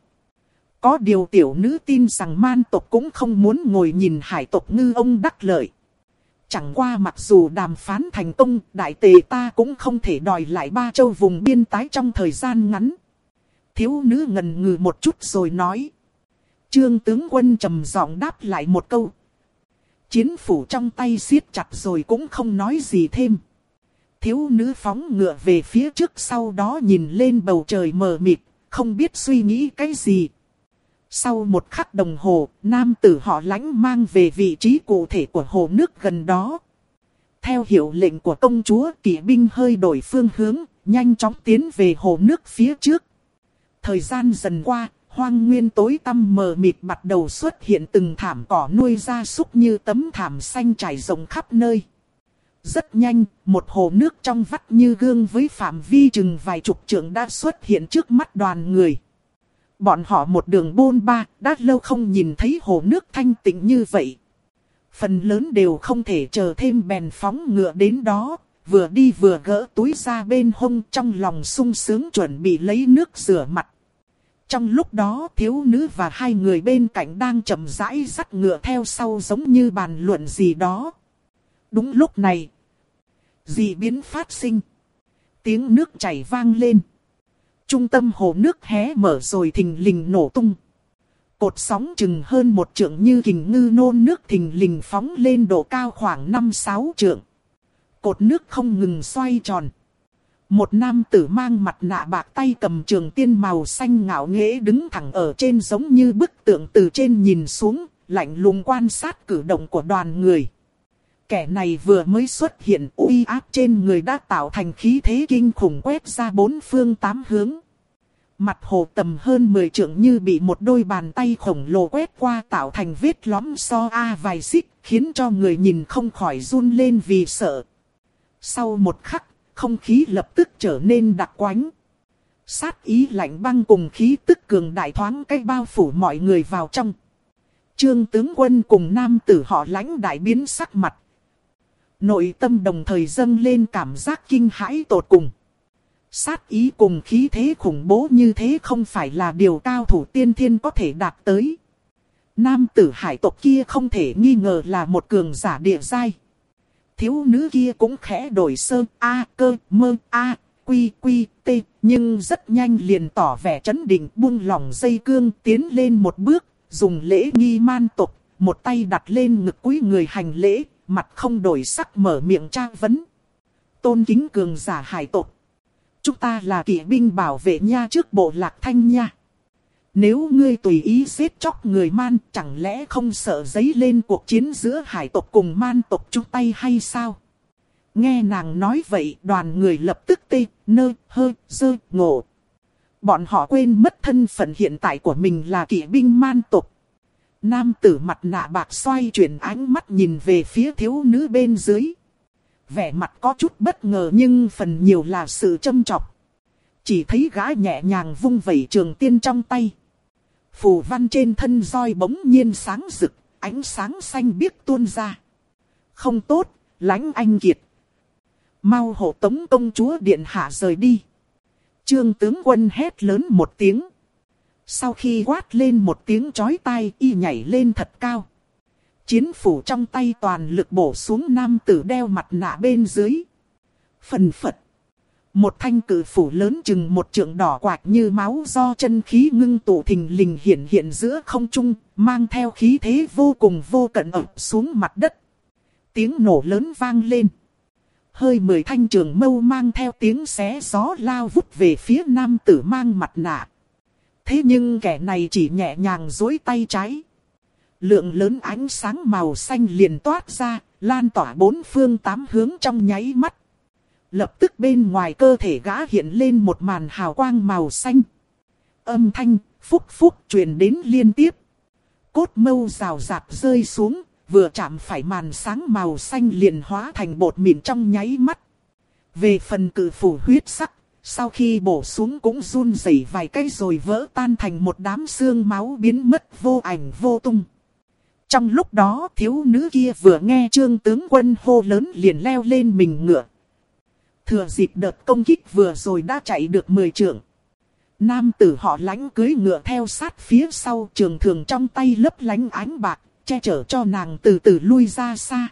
Có điều tiểu nữ tin rằng man tộc cũng không muốn ngồi nhìn hải tộc ngư ông đắc lợi. Chẳng qua mặc dù đàm phán thành công, đại tề ta cũng không thể đòi lại ba châu vùng biên tái trong thời gian ngắn. Thiếu nữ ngần ngừ một chút rồi nói. Trương tướng quân trầm giọng đáp lại một câu. Chiến phủ trong tay siết chặt rồi cũng không nói gì thêm. Thiếu nữ phóng ngựa về phía trước, sau đó nhìn lên bầu trời mờ mịt, không biết suy nghĩ cái gì. Sau một khắc đồng hồ, nam tử họ Lãnh mang về vị trí cụ thể của hồ nước gần đó. Theo hiệu lệnh của công chúa, kỵ binh hơi đổi phương hướng, nhanh chóng tiến về hồ nước phía trước. Thời gian dần qua, hoang nguyên tối tăm mờ mịt bắt đầu xuất hiện từng thảm cỏ nuôi gia súc như tấm thảm xanh trải rộng khắp nơi. Rất nhanh, một hồ nước trong vắt như gương với phạm vi chừng vài chục trượng đã xuất hiện trước mắt đoàn người. Bọn họ một đường bôn ba, đã lâu không nhìn thấy hồ nước thanh tịnh như vậy. Phần lớn đều không thể chờ thêm bèn phóng ngựa đến đó, vừa đi vừa gỡ túi ra bên hông, trong lòng sung sướng chuẩn bị lấy nước rửa mặt. Trong lúc đó thiếu nữ và hai người bên cạnh đang chậm rãi dắt ngựa theo sau giống như bàn luận gì đó. Đúng lúc này, dị biến phát sinh. Tiếng nước chảy vang lên. Trung tâm hồ nước hé mở rồi thình lình nổ tung. Cột sóng chừng hơn một trượng như kình ngư nôn nước thình lình phóng lên độ cao khoảng năm sáu trượng. Cột nước không ngừng xoay tròn. Một nam tử mang mặt nạ bạc, tay cầm trường tiên màu xanh ngạo nghễ đứng thẳng ở trên giống như bức tượng từ trên nhìn xuống, lạnh lùng quan sát cử động của đoàn người. kẻ này vừa mới xuất hiện, uy áp trên người đã tạo thành khí thế kinh khủng quét ra bốn phương tám hướng. Mặt hồ tầm hơn mười trượng như bị một đôi bàn tay khổng lồ quét qua, tạo thành vết lõm so a vài xích, khiến cho người nhìn không khỏi run lên vì sợ. Sau một khắc, không khí lập tức trở nên đặc quánh. Sát ý lạnh băng cùng khí tức cường đại thoáng cách bao phủ mọi người vào trong. Trương tướng quân cùng nam tử họ Lãnh đại biến sắc mặt. Nội tâm đồng thời dâng lên cảm giác kinh hãi tột cùng. Sát ý cùng khí thế khủng bố như thế không phải là điều cao thủ tiên thiên có thể đạt tới. Nam tử hải tộc kia không thể nghi ngờ là một cường giả địa giai. Thiếu nữ kia cũng khẽ đổi sơ a cơ mơ a quy quy t, nhưng rất nhanh liền tỏ vẻ trấn định, buông lỏng dây cương tiến lên một bước, dùng lễ nghi man tộc, một tay đặt lên ngực cúi người hành lễ, mặt không đổi sắc mở miệng tra vấn. Tôn kính cường giả hải tộc. Chúng ta là kỵ binh bảo vệ nha trước bộ lạc thanh nha. Nếu ngươi tùy ý giết chóc người man, chẳng lẽ không sợ dấy lên cuộc chiến giữa hải tộc cùng man tộc chung tay hay sao? Nghe nàng nói vậy, đoàn người lập tức tê, nơ, hơ, dơ, ngộ. Bọn họ quên mất thân phận hiện tại của mình là kỵ binh man tộc. Nam tử mặt nạ bạc xoay chuyển ánh mắt nhìn về phía thiếu nữ bên dưới. Vẻ mặt có chút bất ngờ nhưng phần nhiều là sự châm chọc. Chỉ thấy gã nhẹ nhàng vung vẩy trường tiên trong tay. Phù văn trên thân roi bỗng nhiên sáng rực, ánh sáng xanh biếc tuôn ra. Không tốt, Lãnh anh kiệt. Mau hộ tống công chúa điện hạ rời đi. Trương tướng quân hét lớn một tiếng. Sau khi quát lên một tiếng chói tai, y nhảy lên thật cao. Chiến phủ trong tay toàn lực bổ xuống nam tử đeo mặt nạ bên dưới. Phần phật. Một thanh cử phủ lớn chừng một trượng đỏ quạch như máu do chân khí ngưng tụ thình lình hiện hiện giữa không trung, mang theo khí thế vô cùng vô cận ập xuống mặt đất. Tiếng nổ lớn vang lên. Hơi mười thanh trường mâu mang theo tiếng xé gió lao vút về phía nam tử mang mặt nạ. Thế nhưng kẻ này chỉ nhẹ nhàng duỗi tay trái. Lượng lớn ánh sáng màu xanh liền toát ra, lan tỏa bốn phương tám hướng trong nháy mắt. Lập tức bên ngoài cơ thể gã hiện lên một màn hào quang màu xanh. Âm thanh, phúc phúc truyền đến liên tiếp. Cốt mâu rào rạt rơi xuống, vừa chạm phải màn sáng màu xanh liền hóa thành bột mịn trong nháy mắt. Về phần cự phủ huyết sắc, sau khi bổ xuống cũng run rẩy vài cái rồi vỡ tan thành một đám xương máu biến mất vô ảnh vô tung. Trong lúc đó thiếu nữ kia vừa nghe Trương tướng quân hô lớn liền leo lên mình ngựa. Thừa dịp đợt công kích vừa rồi đã chạy được mười trượng. Nam tử họ Lãnh cưỡi ngựa theo sát phía sau, trường thường trong tay lấp lánh ánh bạc, che chở cho nàng từ từ lui ra xa.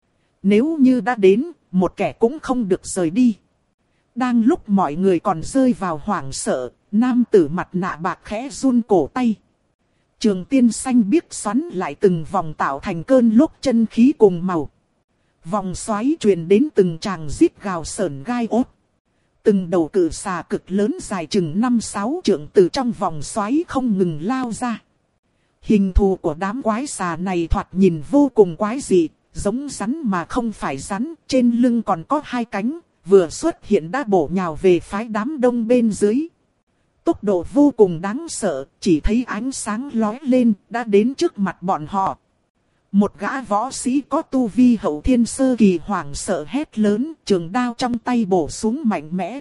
Nếu như đã đến, một kẻ cũng không được rời đi. Đang lúc mọi người còn rơi vào hoảng sợ, nam tử mặt nạ bạc khẽ run cổ tay. Trường tiên xanh biếc xoắn lại từng vòng tạo thành cơn lốc chân khí cùng màu. Vòng xoáy truyền đến từng tràng rít gào sởn gai ốt. Từng đầu cự xà cực lớn dài chừng năm sáu trượng từ trong vòng xoáy không ngừng lao ra. Hình thù của đám quái xà này thoạt nhìn vô cùng quái dị, giống rắn mà không phải rắn, trên lưng còn có hai cánh, vừa xuất hiện đã bổ nhào về phái đám đông bên dưới. Tốc độ vô cùng đáng sợ, chỉ thấy ánh sáng lóe lên, đã đến trước mặt bọn họ. Một gã võ sĩ có tu vi hậu thiên sơ kỳ hoảng sợ hét lớn, trường đao trong tay bổ xuống mạnh mẽ.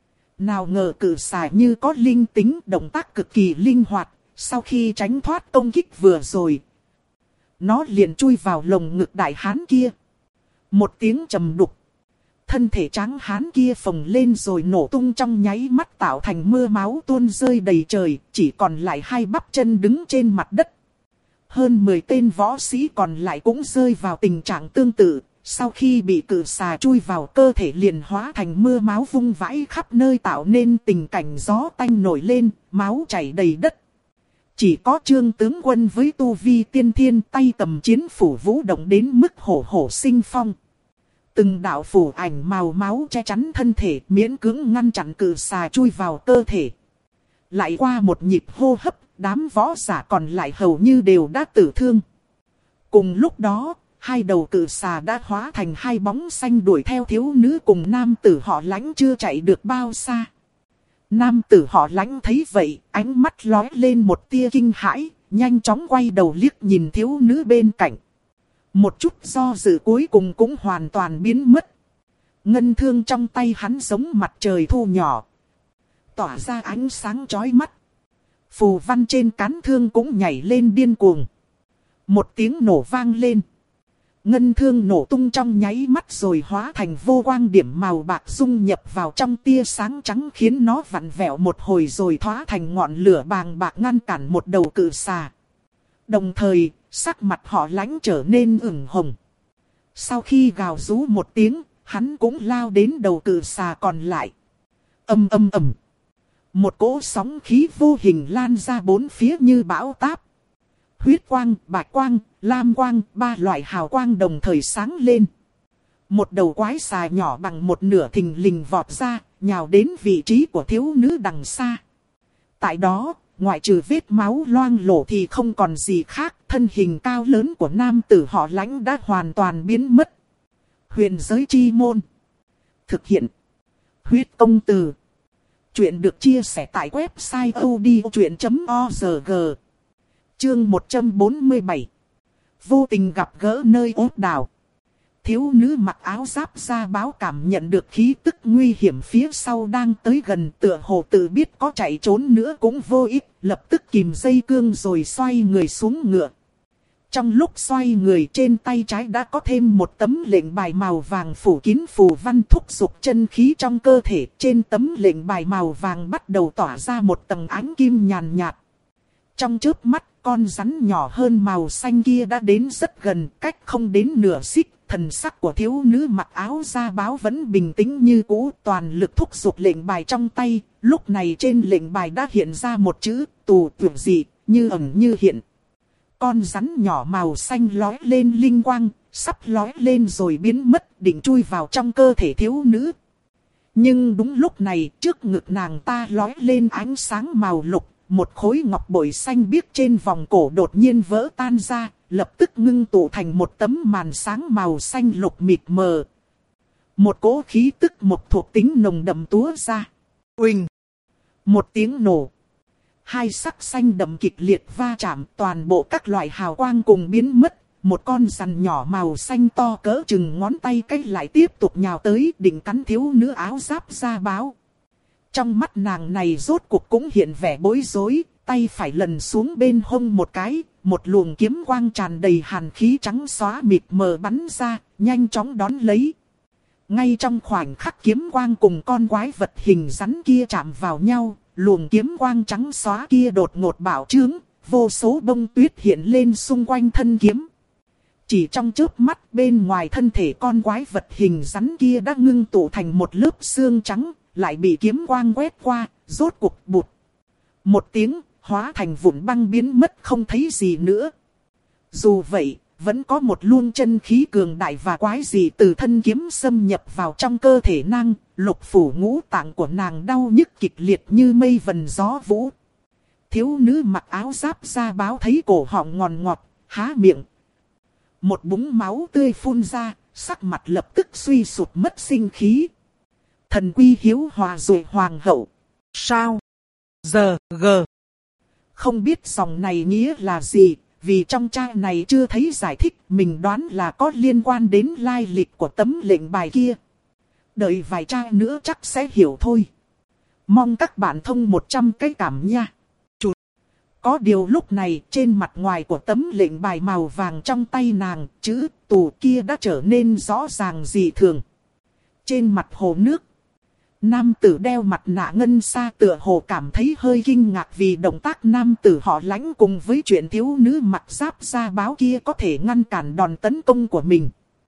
Nào ngờ cự xà như có linh tính, động tác cực kỳ linh hoạt, sau khi tránh thoát công kích vừa rồi. Nó liền chui vào lồng ngực đại hán kia. Một tiếng trầm đục. Thân thể trắng hán kia phồng lên rồi nổ tung trong nháy mắt tạo thành mưa máu tuôn rơi đầy trời, chỉ còn lại hai bắp chân đứng trên mặt đất. Hơn mười tên võ sĩ còn lại cũng rơi vào tình trạng tương tự, sau khi bị cự xà chui vào cơ thể liền hóa thành mưa máu vung vãi khắp nơi tạo nên tình cảnh gió tanh nổi lên, máu chảy đầy đất. Chỉ có Trương tướng quân với tu vi tiên thiên tay cầm chiến phủ vũ động đến mức hổ hổ sinh phong. Từng đạo phủ ảnh màu máu che chắn thân thể miễn cưỡng ngăn chặn cự xà chui vào cơ thể. Lại qua một nhịp hô hấp, đám võ giả còn lại hầu như đều đã tử thương. Cùng lúc đó, hai đầu cự xà đã hóa thành hai bóng xanh đuổi theo thiếu nữ cùng nam tử họ Lãnh chưa chạy được bao xa. Nam tử họ Lãnh thấy vậy, ánh mắt lóe lên một tia kinh hãi, nhanh chóng quay đầu liếc nhìn thiếu nữ bên cạnh. Một chút do dự cuối cùng cũng hoàn toàn biến mất. Ngân thương trong tay hắn giống mặt trời thu nhỏ, tỏa ra ánh sáng chói mắt. Phù văn trên cán thương cũng nhảy lên điên cuồng. Một tiếng nổ vang lên. Ngân thương nổ tung trong nháy mắt rồi hóa thành vô quang điểm màu bạc dung nhập vào trong tia sáng trắng, khiến nó vặn vẹo một hồi rồi hóa thành ngọn lửa bàng bạc ngăn cản một đầu cự xà. Đồng thời, sắc mặt họ Lãnh trở nên ửng hồng. Sau khi gào rú một tiếng, hắn cũng lao đến đầu cự xà còn lại. Ầm ầm ầm. Một cỗ sóng khí vô hình lan ra bốn phía như bão táp. Huyết quang, bạch quang, lam quang, ba loại hào quang đồng thời sáng lên. Một đầu quái xà nhỏ bằng một nửa thình lình vọt ra, nhào đến vị trí của thiếu nữ đằng xa. Tại đó, ngoại trừ vết máu loang lổ thì không còn gì khác, thân hình cao lớn của nam tử họ Lãnh đã hoàn toàn biến mất. Huyền giới chi môn. Thực hiện. Huyết công từ. Chuyện được chia sẻ tại website odchuyện chấm org. Chương một trăm bốn mươi bảy. Vô tình gặp gỡ nơi ốt đào. Thiếu nữ mặc áo giáp da báo cảm nhận được khí tức nguy hiểm phía sau đang tới gần, tựa hồ tự biết có chạy trốn nữa cũng vô ích, lập tức kìm dây cương rồi xoay người xuống ngựa. Trong lúc xoay người, trên tay trái đã có thêm một tấm lệnh bài màu vàng phủ kín phù văn thúc giục chân khí trong cơ thể. Trên tấm lệnh bài màu vàng bắt đầu tỏa ra một tầng ánh kim nhàn nhạt. Trong chớp mắt, con rắn nhỏ hơn màu xanh kia đã đến rất gần, cách không đến nửa xích. Thần sắc của thiếu nữ mặc áo da báo vẫn bình tĩnh như cũ, toàn lực thúc giục lệnh bài trong tay. Lúc này trên lệnh bài đã hiện ra một chữ tù tuyển dị, như ẩn như hiện. Con rắn nhỏ màu xanh lói lên linh quang, sắp lói lên rồi biến mất, định chui vào trong cơ thể thiếu nữ. Nhưng đúng lúc này, trước ngực nàng ta lói lên ánh sáng màu lục, một khối ngọc bội xanh biếc trên vòng cổ đột nhiên vỡ tan ra, lập tức ngưng tụ thành một tấm màn sáng màu xanh lục mịt mờ. Một cỗ khí tức một thuộc tính nồng đậm túa ra. Uỳnh! Một tiếng nổ. Hai sắc xanh đậm kịch liệt va chạm, toàn bộ các loại hào quang cùng biến mất. Một con rắn nhỏ màu xanh to cỡ chừng ngón tay cái lại tiếp tục nhào tới, định cắn thiếu nữ áo giáp da báo. Trong mắt nàng này rốt cuộc cũng hiện vẻ bối rối, tay phải lần xuống bên hông một cái, một luồng kiếm quang tràn đầy hàn khí trắng xóa mịt mờ bắn ra, nhanh chóng đón lấy. Ngay trong khoảnh khắc kiếm quang cùng con quái vật hình rắn kia chạm vào nhau, luồng kiếm quang trắng xóa kia đột ngột bạo trướng, vô số bông tuyết hiện lên xung quanh thân kiếm. Chỉ trong chớp mắt, bên ngoài thân thể con quái vật hình rắn kia đã ngưng tụ thành một lớp xương trắng, lại bị kiếm quang quét qua, rốt cuộc bụt. Một tiếng, hóa thành vụn băng biến mất không thấy gì nữa. Dù vậy, vẫn có một luồng chân khí cường đại và quái dị từ thân kiếm xâm nhập vào trong cơ thể nàng, lục phủ ngũ tạng của nàng đau nhức kịch liệt như mây vần gió vũ. Thiếu nữ mặc áo giáp da báo thấy cổ họng ngòn ngọt, há miệng. Một búng máu tươi phun ra, sắc mặt lập tức suy sụp mất sinh khí. Thần quy hiếu hòa rồi hoàng hậu. Sao? Giờ, gờ. Không biết dòng này nghĩa là gì, vì trong trang này chưa thấy giải thích, mình đoán là có liên quan đến lai lịch của tấm lệnh bài kia. Đợi vài trang nữa chắc sẽ hiểu thôi. Mong các bạn thông một trăm cái cảm nha. Chụt. Có điều lúc này trên mặt ngoài của tấm lệnh bài màu vàng trong tay nàng, chữ tù kia đã trở nên rõ ràng dị thường. Trên mặt hồ nước, nam tử đeo mặt nạ ngân sa tựa hồ cảm thấy hơi kinh ngạc vì động tác nam tử họ Lãnh cùng với chuyện thiếu nữ mặc giáp da báo kia có thể ngăn cản đòn tấn công của mình.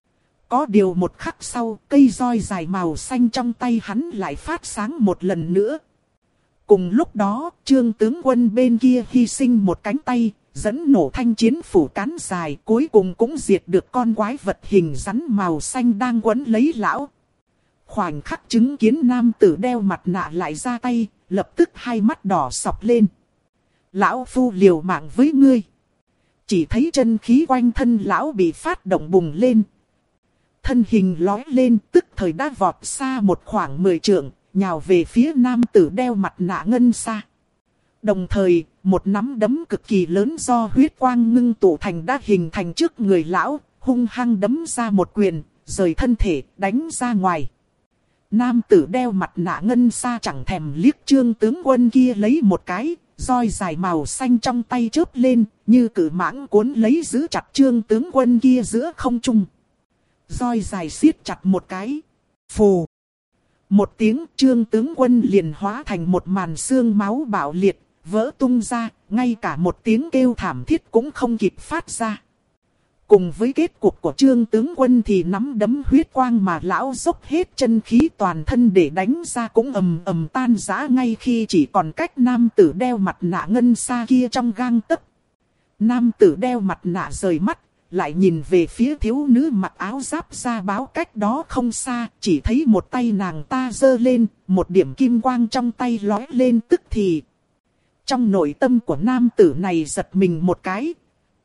Có điều một khắc sau, cây roi dài màu xanh trong tay hắn lại phát sáng một lần nữa. Cùng lúc đó, Trương tướng quân bên kia hy sinh một cánh tay, dẫn nổ thanh chiến phủ cán dài, cuối cùng cũng diệt được con quái vật hình rắn màu xanh đang quấn lấy lão. Khoảnh khắc chứng kiến nam tử đeo mặt nạ lại ra tay, lập tức hai mắt đỏ sọc lên. Lão phu liều mạng với ngươi. chỉ thấy chân khí quanh thân lão bị phát động bùng lên. Thân hình lói lên, tức thời đã vọt xa một khoảng mười trượng, nhào về phía nam tử đeo mặt nạ ngân sa. Đồng thời, một nắm đấm cực kỳ lớn do huyết quang ngưng tụ thành đã hình thành trước người lão, hung hăng đấm ra một quyền, rời thân thể, đánh ra ngoài. Nam tử đeo mặt nạ ngân sa chẳng thèm liếc Trương tướng quân kia lấy một cái, roi dài màu xanh trong tay chớp lên, như cự mãng cuốn lấy giữ chặt Trương tướng quân kia giữa không trung. Roi dài siết chặt một cái. Phù. Một tiếng, Trương tướng quân liền hóa thành một màn xương máu bạo liệt, vỡ tung ra, ngay cả một tiếng kêu thảm thiết cũng không kịp phát ra. Cùng với kết cục của Trương tướng quân thì nắm đấm huyết quang mà lão dốc hết chân khí toàn thân để đánh ra cũng ầm ầm tan rã ngay khi chỉ còn cách nam tử đeo mặt nạ ngân sa kia trong gang tấc. Nam tử đeo mặt nạ rời mắt, lại nhìn về phía thiếu nữ mặc áo giáp da báo cách đó không xa, chỉ thấy một tay nàng ta giơ lên, một điểm kim quang trong tay lói lên tức thì. Trong nội tâm của nam tử này giật mình một cái,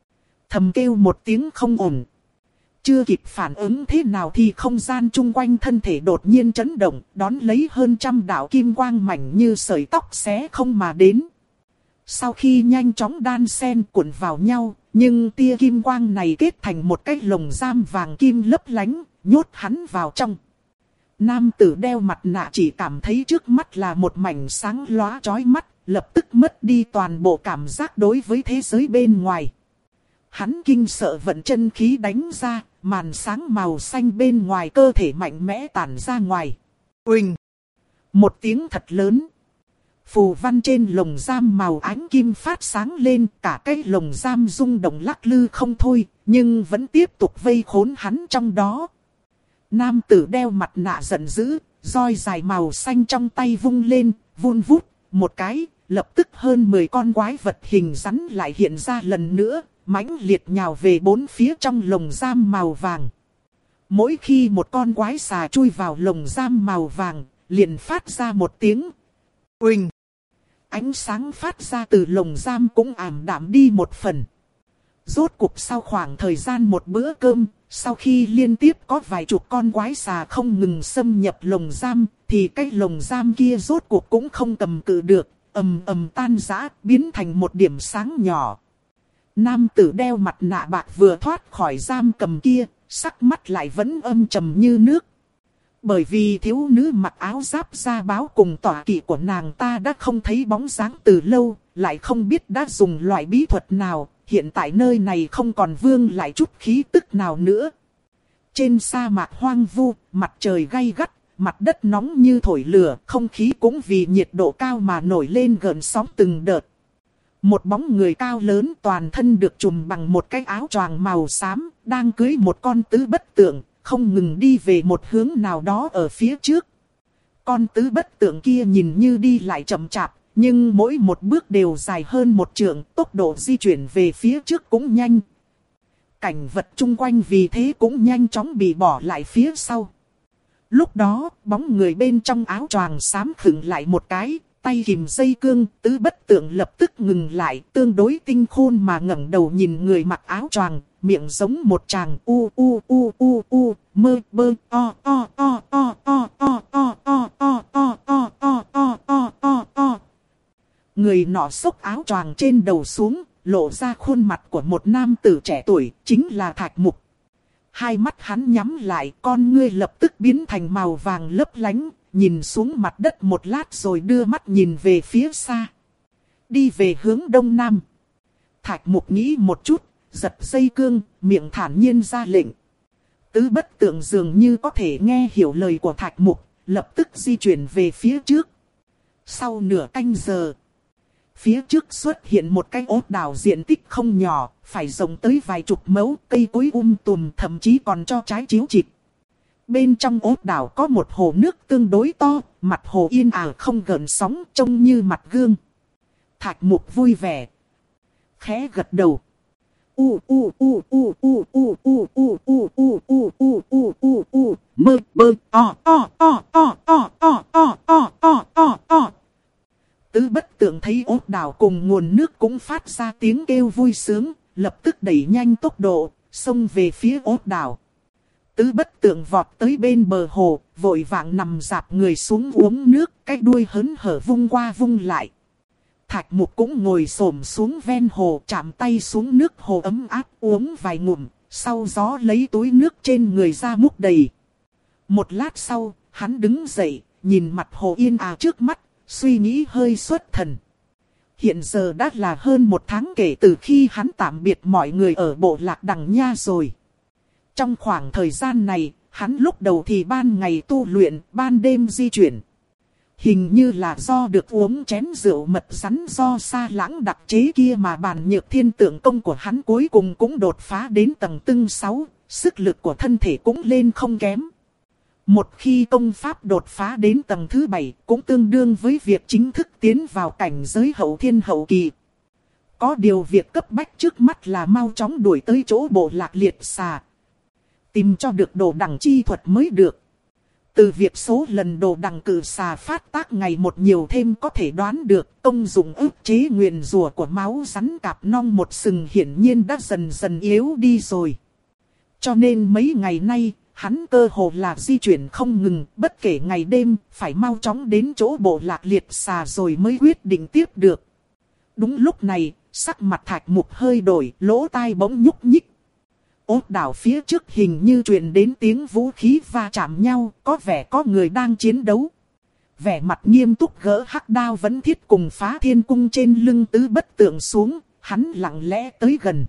thầm kêu một tiếng không ổn. Chưa kịp phản ứng thế nào thì không gian chung quanh thân thể đột nhiên chấn động, đón lấy hơn trăm đạo kim quang mảnh như sợi tóc xé không mà đến. Sau khi nhanh chóng đan xen cuộn vào nhau, nhưng tia kim quang này kết thành một cái lồng giam vàng kim lấp lánh, nhốt hắn vào trong. Nam tử đeo mặt nạ chỉ cảm thấy trước mắt là một mảnh sáng lóa chói mắt, lập tức mất đi toàn bộ cảm giác đối với thế giới bên ngoài. Hắn kinh sợ vận chân khí đánh ra, màn sáng màu xanh bên ngoài cơ thể mạnh mẽ tản ra ngoài. Uỳnh! Một tiếng thật lớn. Phù văn trên lồng giam màu ánh kim phát sáng lên, cả cái lồng giam rung động lắc lư không thôi, nhưng vẫn tiếp tục vây khốn hắn trong đó. Nam tử đeo mặt nạ giận dữ, roi dài màu xanh trong tay vung lên, vun vút, một cái, lập tức hơn mười con quái vật hình rắn lại hiện ra lần nữa, mãnh liệt nhào về bốn phía trong lồng giam màu vàng. Mỗi khi một con quái xà chui vào lồng giam màu vàng, liền phát ra một tiếng uỳnh. Ánh sáng phát ra từ lồng giam cũng ảm đạm đi một phần. Rốt cục sau khoảng thời gian một bữa cơm, sau khi liên tiếp có vài chục con quái xà không ngừng xâm nhập lồng giam, thì cái lồng giam kia rốt cuộc cũng không cầm cự được, ầm ầm tan rã, biến thành một điểm sáng nhỏ. Nam tử đeo mặt nạ bạc vừa thoát khỏi giam cầm kia, sắc mắt lại vẫn âm trầm như nước. Bởi vì thiếu nữ mặc áo giáp da báo cùng tọa kỵ của nàng ta đã không thấy bóng dáng từ lâu, lại không biết đã dùng loại bí thuật nào, hiện tại nơi này không còn vương lại chút khí tức nào nữa. Trên sa mạc hoang vu, mặt trời gay gắt, mặt đất nóng như thổi lửa, không khí cũng vì nhiệt độ cao mà nổi lên gợn sóng từng đợt. Một bóng người cao lớn toàn thân được trùm bằng một cái áo choàng màu xám, đang cưỡi một con tứ bất tượng, không ngừng đi về một hướng nào đó ở phía trước. Con tứ bất tượng kia nhìn như đi lại chậm chạp, nhưng mỗi một bước đều dài hơn một trượng, tốc độ di chuyển về phía trước cũng nhanh. Cảnh vật chung quanh vì thế cũng nhanh chóng bị bỏ lại phía sau. Lúc đó, bóng người bên trong áo choàng xám khựng lại một cái, tay kìm dây cương, tứ bất tượng lập tức ngừng lại, tương đối tinh khôn mà ngẩng đầu nhìn người mặc áo choàng, miệng giống một chàng u u u u u, mơ bơ o o o o o o o o o o o o o o o o. Người nọ xốc áo choàng trên đầu xuống, lộ ra khuôn mặt của một nam tử trẻ tuổi, chính là Thạch Mục. Hai mắt hắn nhắm lại, con ngươi lập tức biến thành màu vàng lấp lánh, nhìn xuống mặt đất một lát rồi đưa mắt nhìn về phía xa. Đi về hướng đông nam. Thạch Mục nghĩ một chút, giật dây cương, miệng thản nhiên ra lệnh. Tứ bất tượng dường như có thể nghe hiểu lời của Thạch Mục, lập tức di chuyển về phía trước. Sau nửa canh giờ, phía trước xuất hiện một cái ốt đảo diện tích không nhỏ, phải rộng tới vài chục mẫu, cây cối um tùm, thậm chí còn cho trái chiếu chịt. Bên trong ốt đảo có một hồ nước tương đối to, mặt hồ yên ả không gợn sóng, trông như mặt gương. Thạch Mục vui vẻ, khẽ gật đầu. U u u u u u u u u u u u u u u, mơ bơ o o o o o o o o o o o. Tứ bất tượng thấy ốt đảo cùng nguồn nước cũng phát ra tiếng kêu vui sướng, lập tức đẩy nhanh tốc độ, xông về phía ốt đảo. Tứ Bất Tượng vọt tới bên bờ hồ, vội vàng nằm dạp người xuống uống nước, cái đuôi hớn hở vung qua vung lại. Thạch Mục cũng ngồi xổm xuống ven hồ, chạm tay xuống nước hồ ấm áp uống vài ngụm, sau gió lấy túi nước trên người ra múc đầy. Một lát sau, hắn đứng dậy, nhìn mặt hồ yên ả trước mắt, suy nghĩ hơi xuất thần. Hiện giờ đã là hơn một tháng kể từ khi hắn tạm biệt mọi người ở bộ lạc Đằng Nha rồi. Trong khoảng thời gian này, hắn lúc đầu thì ban ngày tu luyện, ban đêm di chuyển. Hình như là do được uống chén rượu mật rắn do Sa Lãng đặc chế kia mà bản nhược thiên tượng công của hắn cuối cùng cũng đột phá đến tầng tưng sáu, sức lực của thân thể cũng lên không kém. Một khi công pháp đột phá đến tầng thứ bảy cũng tương đương với việc chính thức tiến vào cảnh giới hậu thiên hậu kỳ. Có điều việc cấp bách trước mắt là mau chóng đuổi tới chỗ bộ lạc liệt xà. Tìm cho được đồ đằng chi thuật mới được. Từ việc số lần đồ đằng cử xà phát tác ngày một nhiều thêm có thể đoán được công dụng ức chế nguyền rủa của máu rắn cạp nong một sừng hiển nhiên đã dần dần yếu đi rồi. Cho nên mấy ngày nay, hắn cơ hồ là di chuyển không ngừng, bất kể ngày đêm, phải mau chóng đến chỗ bộ lạc liệt xà rồi mới quyết định tiếp được. Đúng lúc này, sắc mặt Thạch Mục hơi đổi, lỗ tai bỗng nhúc nhích. Ốt đảo phía trước hình như truyền đến tiếng vũ khí va chạm nhau, có vẻ có người đang chiến đấu. Vẻ mặt nghiêm túc gỡ hắc đao vẫn thiết cùng Phá Thiên Cung trên lưng Tứ Bất Tượng xuống, hắn lặng lẽ tới gần.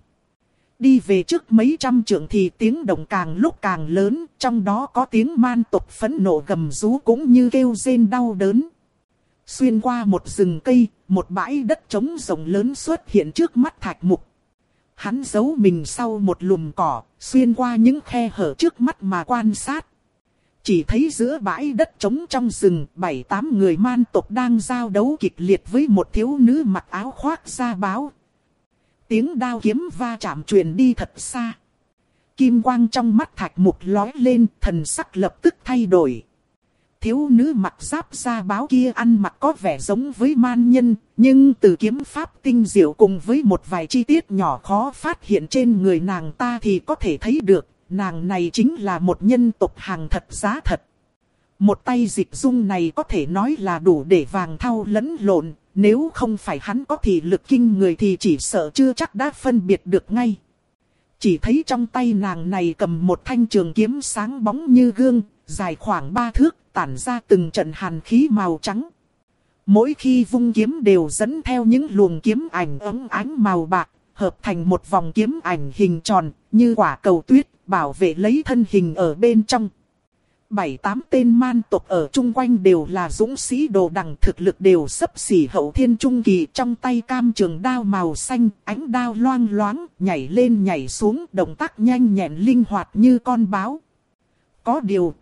Đi về trước mấy trăm trượng thì tiếng động càng lúc càng lớn, trong đó có tiếng man tộc phẫn nộ gầm rú cũng như kêu rên đau đớn. Xuyên qua một rừng cây, một bãi đất trống rộng lớn xuất hiện trước mắt Thạch Mục. Hắn giấu mình sau một lùm cỏ, xuyên qua những khe hở trước mắt mà quan sát. Chỉ thấy giữa bãi đất trống trong rừng, bảy tám người man tộc đang giao đấu kịch liệt với một thiếu nữ mặc áo khoác da báo. Tiếng đao kiếm va chạm truyền đi thật xa. Kim quang trong mắt Thạch Mục lóe lên, thần sắc lập tức thay đổi. Thiếu nữ mặc giáp da báo kia ăn mặc có vẻ giống với man nhân, nhưng từ kiếm pháp tinh diệu cùng với một vài chi tiết nhỏ khó phát hiện trên người nàng ta thì có thể thấy được, nàng này chính là một nhân tộc hàng thật giá thật. Một tay dịch dung này có thể nói là đủ để vàng thau lẫn lộn, nếu không phải hắn có thị lực kinh người thì chỉ sợ chưa chắc đã phân biệt được ngay. Chỉ thấy trong tay nàng này cầm một thanh trường kiếm sáng bóng như gương, dài khoảng ba thước, tản ra từng trận hàn khí màu trắng. Mỗi khi vung kiếm đều dẫn theo những luồng kiếm ảnh ấm ánh màu bạc, hợp thành một vòng kiếm ảnh hình tròn, như quả cầu tuyết, bảo vệ lấy thân hình ở bên trong. Bảy tám tên man tộc ở chung quanh đều là dũng sĩ đồ đằng, thực lực đều xấp xỉ hậu thiên trung kỳ, trong tay cam trường đao màu xanh, ánh đao loang loáng, nhảy lên nhảy xuống, động tác nhanh nhẹn linh hoạt như con báo. Có điều,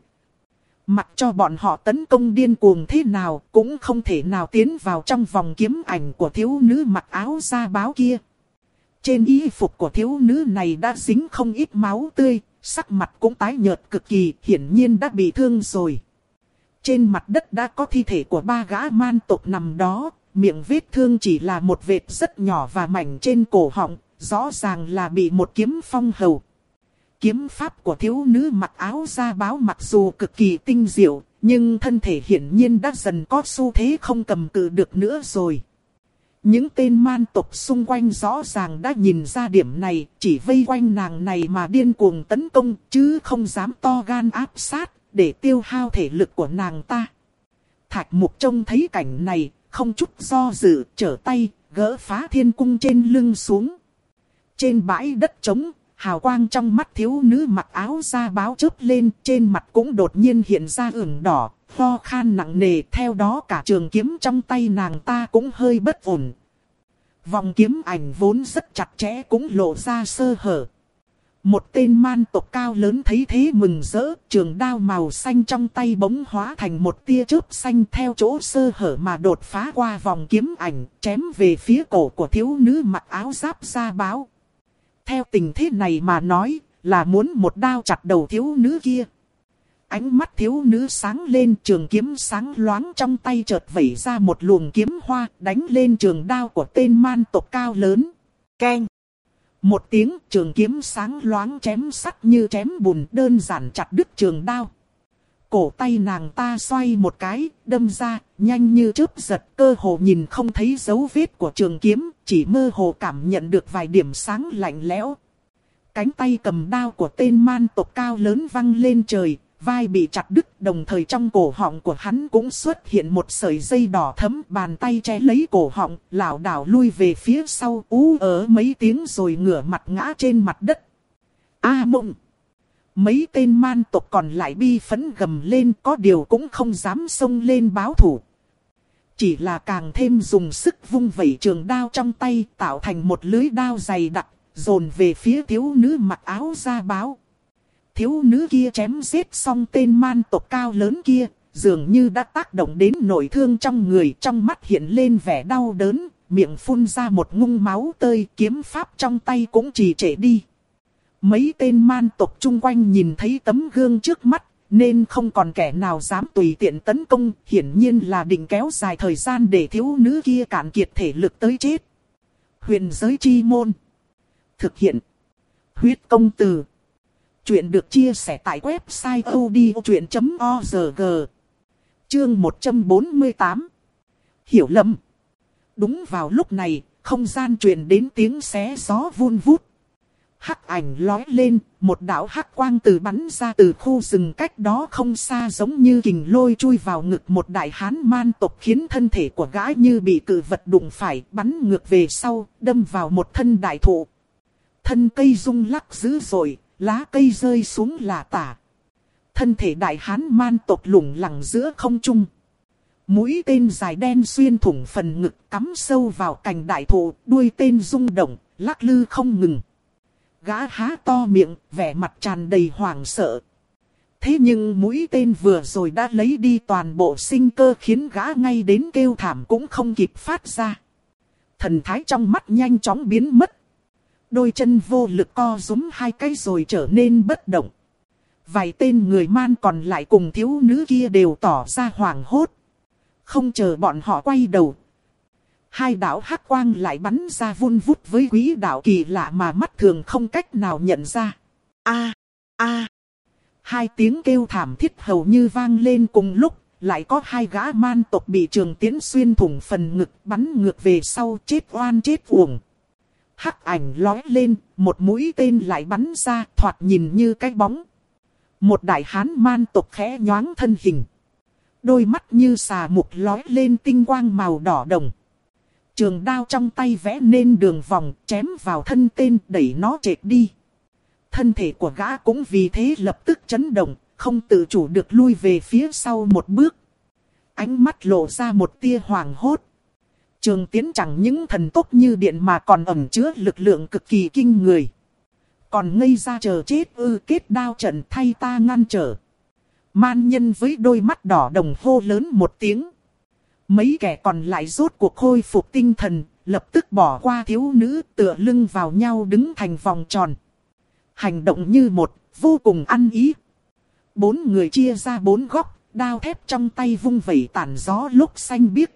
mặc cho bọn họ tấn công điên cuồng thế nào, cũng không thể nào tiến vào trong vòng kiếm ảnh của thiếu nữ mặc áo da báo kia. Trên y phục của thiếu nữ này đã dính không ít máu tươi, sắc mặt cũng tái nhợt cực kỳ, hiển nhiên đã bị thương rồi. Trên mặt đất đã có thi thể của ba gã man tộc nằm đó, miệng vết thương chỉ là một vết rất nhỏ và mảnh trên cổ họng, rõ ràng là bị một kiếm phong hầu. Kiếm pháp của thiếu nữ mặc áo da báo mặc dù cực kỳ tinh diệu, nhưng thân thể hiển nhiên đã dần có xu thế không cầm cự được nữa rồi. Những tên man tộc xung quanh rõ ràng đã nhìn ra điểm này, chỉ vây quanh nàng này mà điên cuồng tấn công, chứ không dám to gan áp sát, để tiêu hao thể lực của nàng ta. Thạch Mục trông thấy cảnh này, không chút do dự, trở tay, gỡ Phá Thiên Cung trên lưng xuống. Trên bãi đất trống, hào quang trong mắt thiếu nữ mặc áo da báo chớp lên, trên mặt cũng đột nhiên hiện ra ửng đỏ, ho khan nặng nề, theo đó cả trường kiếm trong tay nàng ta cũng hơi bất ổn. Vòng kiếm ảnh vốn rất chặt chẽ cũng lộ ra sơ hở. Một tên man tộc cao lớn thấy thế mừng rỡ, trường đao màu xanh trong tay bỗng hóa thành một tia chớp xanh theo chỗ sơ hở mà đột phá qua vòng kiếm ảnh, chém về phía cổ của thiếu nữ mặc áo giáp da báo. Theo tình thế này mà nói, là muốn một đao chặt đầu thiếu nữ kia. Ánh mắt thiếu nữ sáng lên, trường kiếm sáng loáng trong tay chợt vẩy ra một luồng kiếm hoa, đánh lên trường đao của tên man tộc cao lớn. Keng! Một tiếng trường kiếm sáng loáng chém sắt như chém bùn, đơn giản chặt đứt trường đao. Cổ tay nàng ta xoay một cái, đâm ra, nhanh như chớp giật, cơ hồ nhìn không thấy dấu vết của trường kiếm, chỉ mơ hồ cảm nhận được vài điểm sáng lạnh lẽo. Cánh tay cầm đao của tên man tộc cao lớn văng lên trời, vai bị chặt đứt, đồng thời trong cổ họng của hắn cũng xuất hiện một sợi dây đỏ thẫm, bàn tay che lấy cổ họng, lảo đảo lui về phía sau, ú ớ mấy tiếng rồi ngửa mặt ngã trên mặt đất. A Mộng! Mấy tên man tộc còn lại bi phẫn gầm lên, có điều cũng không dám xông lên báo thủ. Chỉ là càng thêm dùng sức vung vẩy trường đao trong tay, tạo thành một lưới đao dày đặc, dồn về phía thiếu nữ mặc áo da báo. Thiếu nữ kia chém giết xong tên man tộc cao lớn kia, dường như đã tác động đến nội thương trong người, trong mắt hiện lên vẻ đau đớn, miệng phun ra một ngung máu tơi, kiếm pháp trong tay cũng trì trệ đi. Mấy tên man tộc chung quanh nhìn thấy tấm gương trước mắt, nên không còn kẻ nào dám tùy tiện tấn công, hiển nhiên là định kéo dài thời gian để thiếu nữ kia cạn kiệt thể lực tới chết. Huyền giới chi môn. Thực hiện. Huyết công từ. Chuyện được chia sẻ tại website odchuyện chấm org. Chương một trăm bốn mươi tám. Hiểu lầm. Đúng vào lúc này, không gian truyền đến tiếng xé gió vun vút. Hắc ảnh lói lên, một đạo hắc quang từ bắn ra từ khu rừng cách đó không xa, giống như kình lôi chui vào ngực một đại hán man tộc, khiến thân thể của gã như bị cự vật đụng phải, bắn ngược về sau, đâm vào một thân đại thụ. Thân cây rung lắc dữ dội, lá cây rơi xuống lả tả. Thân thể đại hán man tộc lủng lẳng giữa không trung. Mũi tên dài đen xuyên thủng phần ngực, cắm sâu vào cành đại thụ, đuôi tên rung động, lắc lư không ngừng. Gã há to miệng, vẻ mặt tràn đầy hoảng sợ. Thế nhưng mũi tên vừa rồi đã lấy đi toàn bộ sinh cơ, khiến gã ngay đến kêu thảm cũng không kịp phát ra. Thần thái trong mắt nhanh chóng biến mất. Đôi chân vô lực co rúm hai cái rồi trở nên bất động. Vài tên người man còn lại cùng thiếu nữ kia đều tỏ ra hoảng hốt. Không chờ bọn họ quay đầu, hai đạo hắc quang lại bắn ra vun vút với quỹ đạo kỳ lạ mà mắt thường không cách nào nhận ra. A, a, hai tiếng kêu thảm thiết hầu như vang lên cùng lúc, lại có hai gã man tộc bị trường tiễn xuyên thủng phần ngực, bắn ngược về sau, chết oan chết uổng. Hắc ảnh lói lên, một mũi tên lại bắn ra, thoạt nhìn như cái bóng. Một đại hán man tộc khẽ nhoáng thân hình. Đôi mắt như xà mục lói lên tinh quang màu đỏ đồng. Trường đao trong tay vẽ nên đường vòng, chém vào thân tên, đẩy nó trệt đi. Thân thể của gã cũng vì thế lập tức chấn động, không tự chủ được lui về phía sau một bước. Ánh mắt lộ ra một tia hoảng hốt. Trường tiến chẳng những thần tốc như điện mà còn ẩn chứa lực lượng cực kỳ kinh người. Còn ngây ra chờ chết ư? Kết đao trận thay ta ngăn trở. Man nhân với đôi mắt đỏ đồng hô lớn một tiếng. Mấy kẻ còn lại rốt cuộc khôi phục tinh thần, lập tức bỏ qua thiếu nữ, tựa lưng vào nhau đứng thành vòng tròn. Hành động như một, vô cùng ăn ý. Bốn người chia ra bốn góc, đao thép trong tay vung vẩy tản gió lúc xanh biếc,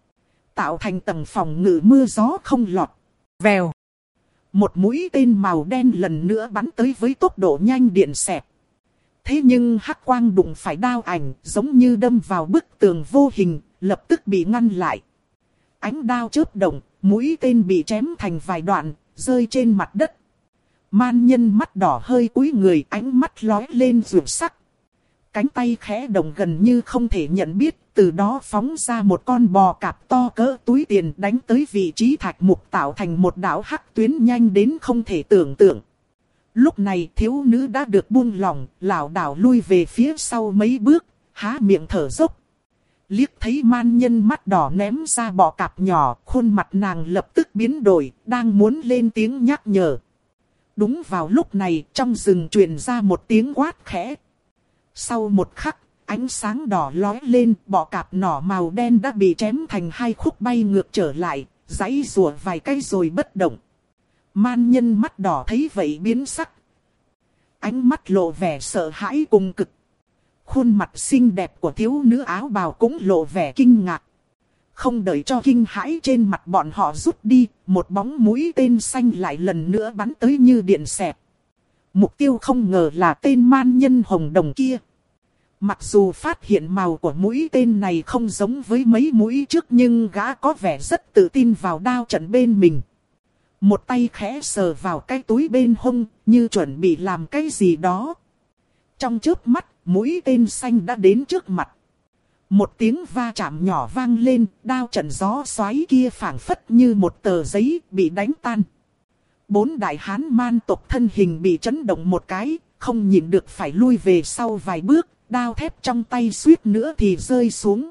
tạo thành tầng phòng ngự mưa gió không lọt. Vèo. Một mũi tên màu đen lần nữa bắn tới với tốc độ nhanh điện xẹt. Thế nhưng hắc quang đụng phải đao ảnh, giống như đâm vào bức tường vô hình, lập tức bị ngăn lại. Ánh đao chớp động, mũi tên bị chém thành vài đoạn, rơi trên mặt đất. Man nhân mắt đỏ hơi cúi người, ánh mắt lói lên rực sắc. Cánh tay khẽ động gần như không thể nhận biết, từ đó phóng ra một con bò cạp to cỡ túi tiền, đánh tới vị trí thạch mục, tạo thành một đạo hắc tuyến nhanh đến không thể tưởng tượng. Lúc này thiếu nữ đã được buông lỏng, lảo đảo lui về phía sau mấy bước, há miệng thở dốc. Liếc thấy man nhân mắt đỏ ném ra bò cạp nhỏ, khuôn mặt nàng lập tức biến đổi, đang muốn lên tiếng nhắc nhở. Đúng vào lúc này, trong rừng truyền ra một tiếng quát khẽ. Sau một khắc, ánh sáng đỏ lói lên, bọ cạp nỏ màu đen đã bị chém thành hai khúc bay ngược trở lại, giãy giụa vài cái rồi bất động. Man nhân mắt đỏ thấy vậy biến sắc. Ánh mắt lộ vẻ sợ hãi cùng cực. Khuôn mặt xinh đẹp của thiếu nữ áo bào cũng lộ vẻ kinh ngạc. Không đợi cho kinh hãi trên mặt bọn họ rút đi, một bóng mũi tên xanh lại lần nữa bắn tới như điện xẹt. Mục tiêu không ngờ là tên man nhân hồng đồng kia. Mặc dù phát hiện màu của mũi tên này không giống với mấy mũi trước, nhưng gã có vẻ rất tự tin vào đao trận bên mình. Một tay khẽ sờ vào cái túi bên hông, như chuẩn bị làm cái gì đó. Trong chớp mắt, mũi tên xanh đã đến trước mặt. Một tiếng va chạm nhỏ vang lên, đao trận gió xoáy kia phảng phất như một tờ giấy bị đánh tan. Bốn đại hán man tộc thân hình bị chấn động một cái, không nhịn được phải lui về sau vài bước, đao thép trong tay suýt nữa thì rơi xuống.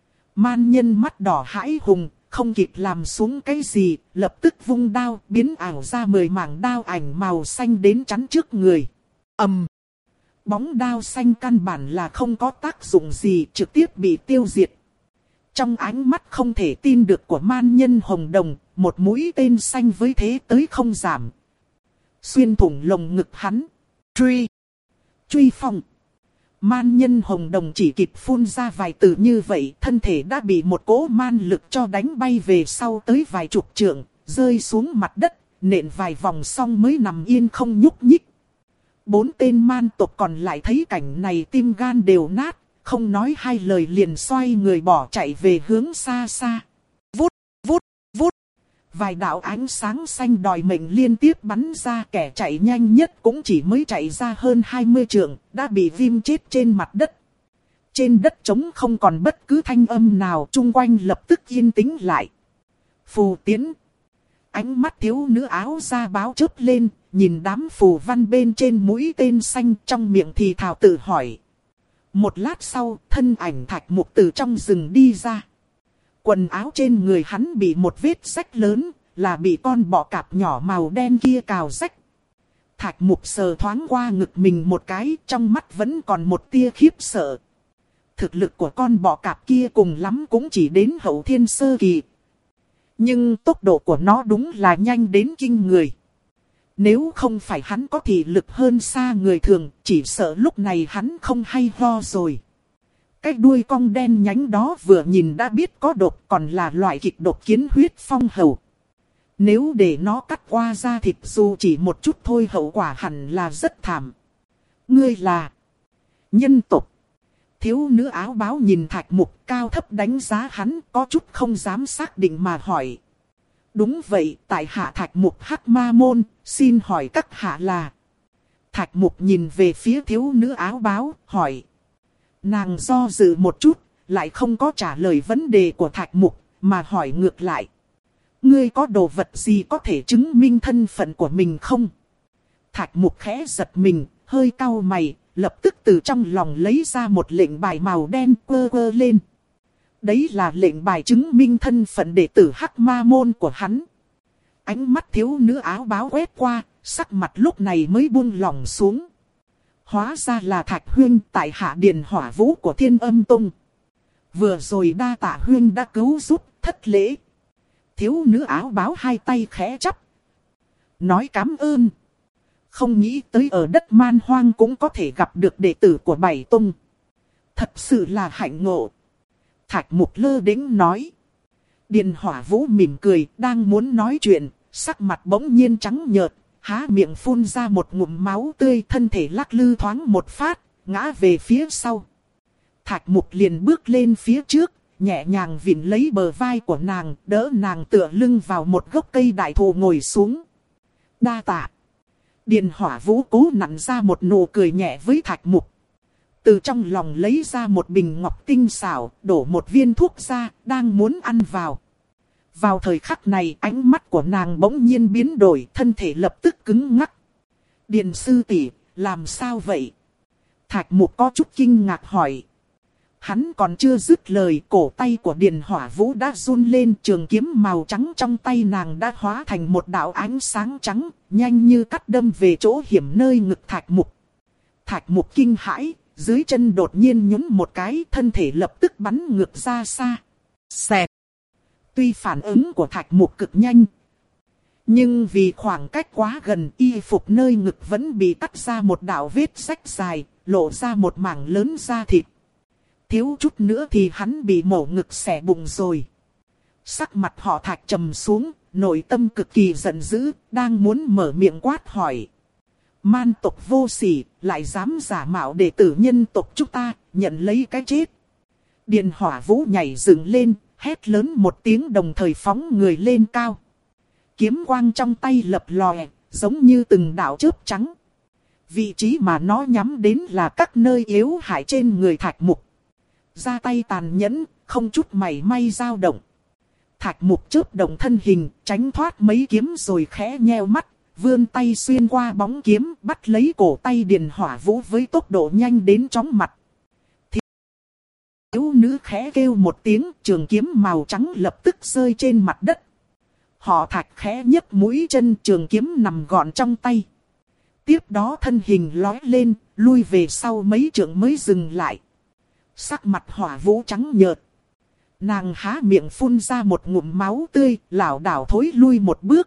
Man nhân mắt đỏ hãi hùng, không kịp làm xuống cái gì, lập tức vung đao biến ảo ra mười mảng đao ảnh màu xanh đến chắn trước người. Ầm! Bóng đao xanh căn bản là không có tác dụng gì, trực tiếp bị tiêu diệt. Trong ánh mắt không thể tin được của man nhân hồng đồng, một mũi tên xanh với thế tới không giảm. Xuyên thủng lồng ngực hắn. Truy! Truy phong! Man nhân hồng đồng chỉ kịp phun ra vài từ như vậy, thân thể đã bị một cỗ man lực cho đánh bay về sau tới vài chục trượng, rơi xuống mặt đất, nện vài vòng xong mới nằm yên không nhúc nhích. Bốn tên man tộc còn lại thấy cảnh này tim gan đều nát, không nói hai lời liền xoay người bỏ chạy về hướng xa xa. Vút, vút, vút. Vài đạo ánh sáng xanh đòi mệnh liên tiếp bắn ra, kẻ chạy nhanh nhất cũng chỉ mới chạy ra hơn hai mươi trượng, đã bị viêm chết trên mặt đất. Trên đất trống không còn bất cứ thanh âm nào, chung quanh lập tức yên tĩnh lại. Phù tiến. Ánh mắt thiếu nữ áo da báo chớp lên, nhìn đám phù văn bên trên mũi tên xanh, trong miệng thì thào tự hỏi. Một lát sau, thân ảnh Thạch Mục từ trong rừng đi ra. Quần áo trên người hắn bị một vết rách lớn, là bị con bọ cạp nhỏ màu đen kia cào rách. Thạch Mục sờ thoáng qua ngực mình một cái, trong mắt vẫn còn một tia khiếp sợ. Thực lực của con bọ cạp kia cùng lắm cũng chỉ đến hậu thiên sơ kỳ. Nhưng tốc độ của nó đúng là nhanh đến kinh người. Nếu không phải hắn có thị lực hơn xa người thường, chỉ sợ lúc này hắn không hay ho rồi. Cái đuôi cong đen nhánh đó vừa nhìn đã biết có độc, còn là loại kịch độc kiến huyết phong hầu. Nếu để nó cắt qua da thịt dù chỉ một chút thôi, hậu quả hẳn là rất thảm. Ngươi là nhân tộc. Thiếu nữ áo báo nhìn Thạch Mục cao thấp đánh giá hắn, có chút không dám xác định mà hỏi. Đúng vậy, tại hạ Thạch Mục Hắc Ma Môn, xin hỏi các hạ là. Thạch Mục nhìn về phía thiếu nữ áo báo, hỏi. Nàng do dự một chút, lại không có trả lời vấn đề của Thạch Mục, mà hỏi ngược lại. Ngươi có đồ vật gì có thể chứng minh thân phận của mình không? Thạch Mục khẽ giật mình, hơi cau mày, lập tức từ trong lòng lấy ra một lệnh bài màu đen quơ quơ lên. Đấy là lệnh bài chứng minh thân phận đệ tử Hắc Ma Môn của hắn. Ánh mắt thiếu nữ áo báo quét qua, sắc mặt lúc này mới buông lỏng xuống. Hóa ra là Thạch Huyên, tại hạ Điền Hỏa Vũ của Thiên Âm Tông. Vừa rồi đa tạ Huyên đã cứu giúp, thất lễ. Thiếu nữ áo báo hai tay khẽ chắp. Nói cảm ơn. Không nghĩ tới ở đất man hoang cũng có thể gặp được đệ tử của Bảy Tông. Thật sự là hạnh ngộ. Thạch Mục lơ đễnh nói. Điền Hỏa Vũ mỉm cười, đang muốn nói chuyện, sắc mặt bỗng nhiên trắng nhợt, há miệng phun ra một ngụm máu tươi, thân thể lắc lư thoáng một phát, ngã về phía sau. Thạch Mục liền bước lên phía trước, nhẹ nhàng vịn lấy bờ vai của nàng, đỡ nàng tựa lưng vào một gốc cây đại thụ ngồi xuống. Đa tạ. Điền Hỏa Vũ cố nặn ra một nụ cười nhẹ với Thạch Mục. Từ trong lòng lấy ra một bình ngọc tinh xảo, đổ một viên thuốc ra, đang muốn ăn vào. Vào thời khắc này, ánh mắt của nàng bỗng nhiên biến đổi, thân thể lập tức cứng ngắc. Điền sư tỷ, làm sao vậy? Thạch Mục có chút kinh ngạc hỏi. Hắn còn chưa dứt lời, cổ tay của Điền Hỏa Vũ đã run lên, trường kiếm màu trắng trong tay nàng đã hóa thành một đạo ánh sáng trắng, nhanh như cắt đâm về chỗ hiểm nơi ngực Thạch Mục. Thạch Mục kinh hãi, dưới chân đột nhiên nhún một cái, thân thể lập tức bắn ngược ra xa. Xẹt. Tuy phản ứng của Thạch Mục cực nhanh, nhưng vì khoảng cách quá gần, y phục nơi ngực vẫn bị cắt ra một đạo vết rách dài, lộ ra một mảng lớn da thịt. Thiếu chút nữa thì hắn bị mổ ngực xẻ bụng rồi. Sắc mặt họ Thạch trầm xuống, nội tâm cực kỳ giận dữ, đang muốn mở miệng quát hỏi. Man tộc vô sỉ, lại dám giả mạo đệ tử nhân tộc chúng ta, nhận lấy cái chết. Điền Hỏa Vũ nhảy dựng lên, hét lớn một tiếng đồng thời phóng người lên cao. Kiếm quang trong tay lập lòe, giống như từng đạo chớp trắng. Vị trí mà nó nhắm đến là các nơi yếu hại trên người Thạch Mục. Ra tay tàn nhẫn, không chút mảy may dao động. Thạch Mục chớp động thân hình, tránh thoát mấy kiếm rồi khẽ nheo mắt, vươn tay xuyên qua bóng kiếm, bắt lấy cổ tay Điền Hỏa Vũ với tốc độ nhanh đến chóng mặt. Thiếu nữ khẽ kêu một tiếng, trường kiếm màu trắng lập tức rơi trên mặt đất. Họ Thạch khẽ nhấc mũi chân, trường kiếm nằm gọn trong tay. Tiếp đó thân hình lói lên, lui về sau mấy trượng mới dừng lại. Sắc mặt Hỏa Vũ trắng nhợt. Nàng há miệng phun ra một ngụm máu tươi, lảo đảo thối lui một bước.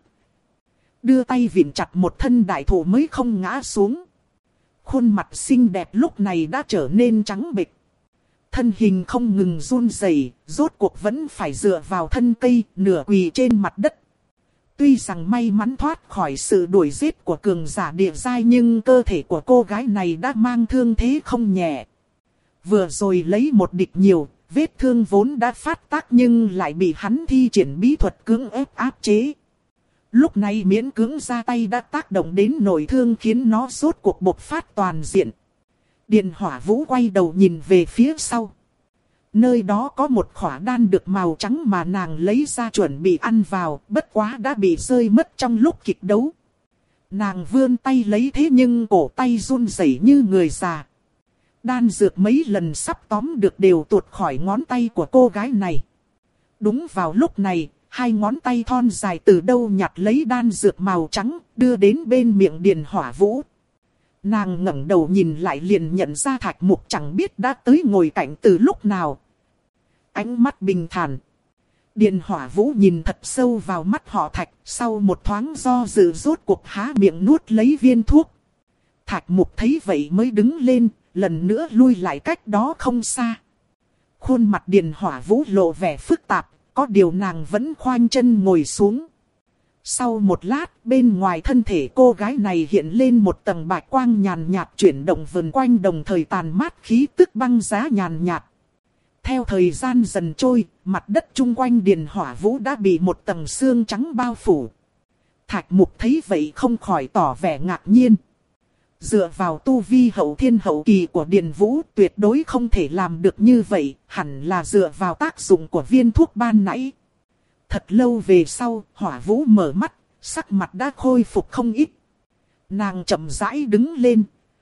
Đưa tay vịn chặt một thân đại thụ mới không ngã xuống. Khuôn mặt xinh đẹp lúc này đã trở nên trắng bệch. Thân hình không ngừng run rẩy, rốt cuộc vẫn phải dựa vào thân cây, nửa quỳ trên mặt đất. Tuy rằng may mắn thoát khỏi sự đuổi giết của cường giả địa giai, nhưng cơ thể của cô gái này đã mang thương thế không nhẹ. Vừa rồi lấy một địch nhiều, vết thương vốn đã phát tác nhưng lại bị hắn thi triển bí thuật cưỡng ép áp chế. Lúc này miễn cưỡng ra tay đã tác động đến nội thương khiến nó rốt cuộc bộc phát toàn diện. Điền Hỏa Vũ quay đầu nhìn về phía sau. Nơi đó có một khỏa đan được màu trắng mà nàng lấy ra chuẩn bị ăn vào, bất quá đã bị rơi mất trong lúc kịch đấu. Nàng vươn tay lấy thế nhưng cổ tay run rẩy như người già. Đan dược mấy lần sắp tóm được đều tuột khỏi ngón tay của cô gái này. Đúng vào lúc này, hai ngón tay thon dài từ đâu nhặt lấy đan dược màu trắng, đưa đến bên miệng Điền Hỏa Vũ. Nàng ngẩng đầu nhìn lại liền nhận ra Thạch Mục chẳng biết đã tới ngồi cạnh từ lúc nào. Ánh mắt bình thản. Điền Hỏa Vũ nhìn thật sâu vào mắt họ Thạch, sau một thoáng do dự rốt cuộc há miệng nuốt lấy viên thuốc. Thạch Mục thấy vậy mới đứng lên, lần nữa lui lại cách đó không xa. Khuôn mặt Điền Hỏa Vũ lộ vẻ phức tạp, có điều nàng vẫn khoanh chân ngồi xuống. Sau một lát, bên ngoài thân thể cô gái này hiện lên một tầng bạch quang nhàn nhạt chuyển động vần quanh, đồng thời tàn mát khí tức băng giá nhàn nhạt. Theo thời gian dần trôi, mặt đất chung quanh Điền Hỏa Vũ đã bị một tầng sương trắng bao phủ. Thạch Mục thấy vậy không khỏi tỏ vẻ ngạc nhiên. Dựa vào tu vi hậu thiên hậu kỳ của Điền Vũ tuyệt đối không thể làm được như vậy, hẳn là dựa vào tác dụng của viên thuốc ban nãy. Thật lâu về sau, Hỏa Vũ mở mắt, sắc mặt đã khôi phục không ít. Nàng chậm rãi đứng lên.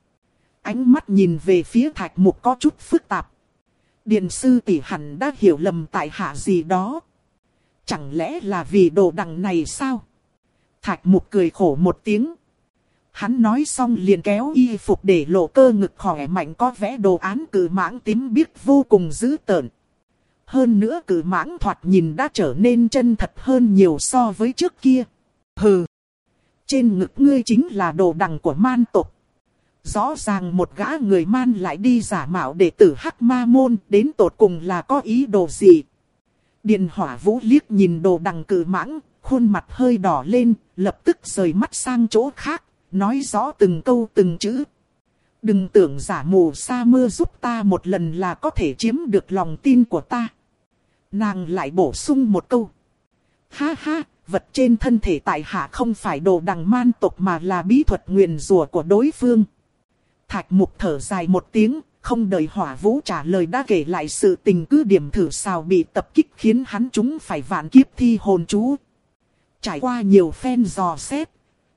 Ánh mắt nhìn về phía Thạch Mục có chút phức tạp. Điền sư tỷ hẳn đã hiểu lầm tại hạ gì đó. Chẳng lẽ là vì đồ đằng này sao? Thạch Mục cười khổ một tiếng. Hắn nói xong liền kéo y phục để lộ cơ ngực khỏe mạnh có vẽ đồ án cự mãng tím biếc vô cùng dữ tợn. Hơn nữa cự mãng thoạt nhìn đã trở nên chân thật hơn nhiều so với trước kia. Hừ! Trên ngực ngươi chính là đồ đằng của man tộc. Rõ ràng một gã người man lại đi giả mạo đệ tử Hắc Ma Môn, đến tột cùng là có ý đồ gì? Điền Hỏa Vũ liếc nhìn đồ đằng cự mãng, khuôn mặt hơi đỏ lên, lập tức rời mắt sang chỗ khác, nói rõ từng câu từng chữ. Đừng tưởng giả mù sa mưa giúp ta một lần là có thể chiếm được lòng tin của ta. Nàng lại bổ sung một câu. Ha ha, vật trên thân thể tại hạ không phải đồ đằng man tộc mà là bí thuật nguyền rủa của đối phương. Thạch Mục thở dài một tiếng, không đợi Hỏa Vũ trả lời đã kể lại sự tình cứ điểm thử sao bị tập kích khiến hắn chúng phải vạn kiếp thi hồn chú. Trải qua nhiều phen dò xét,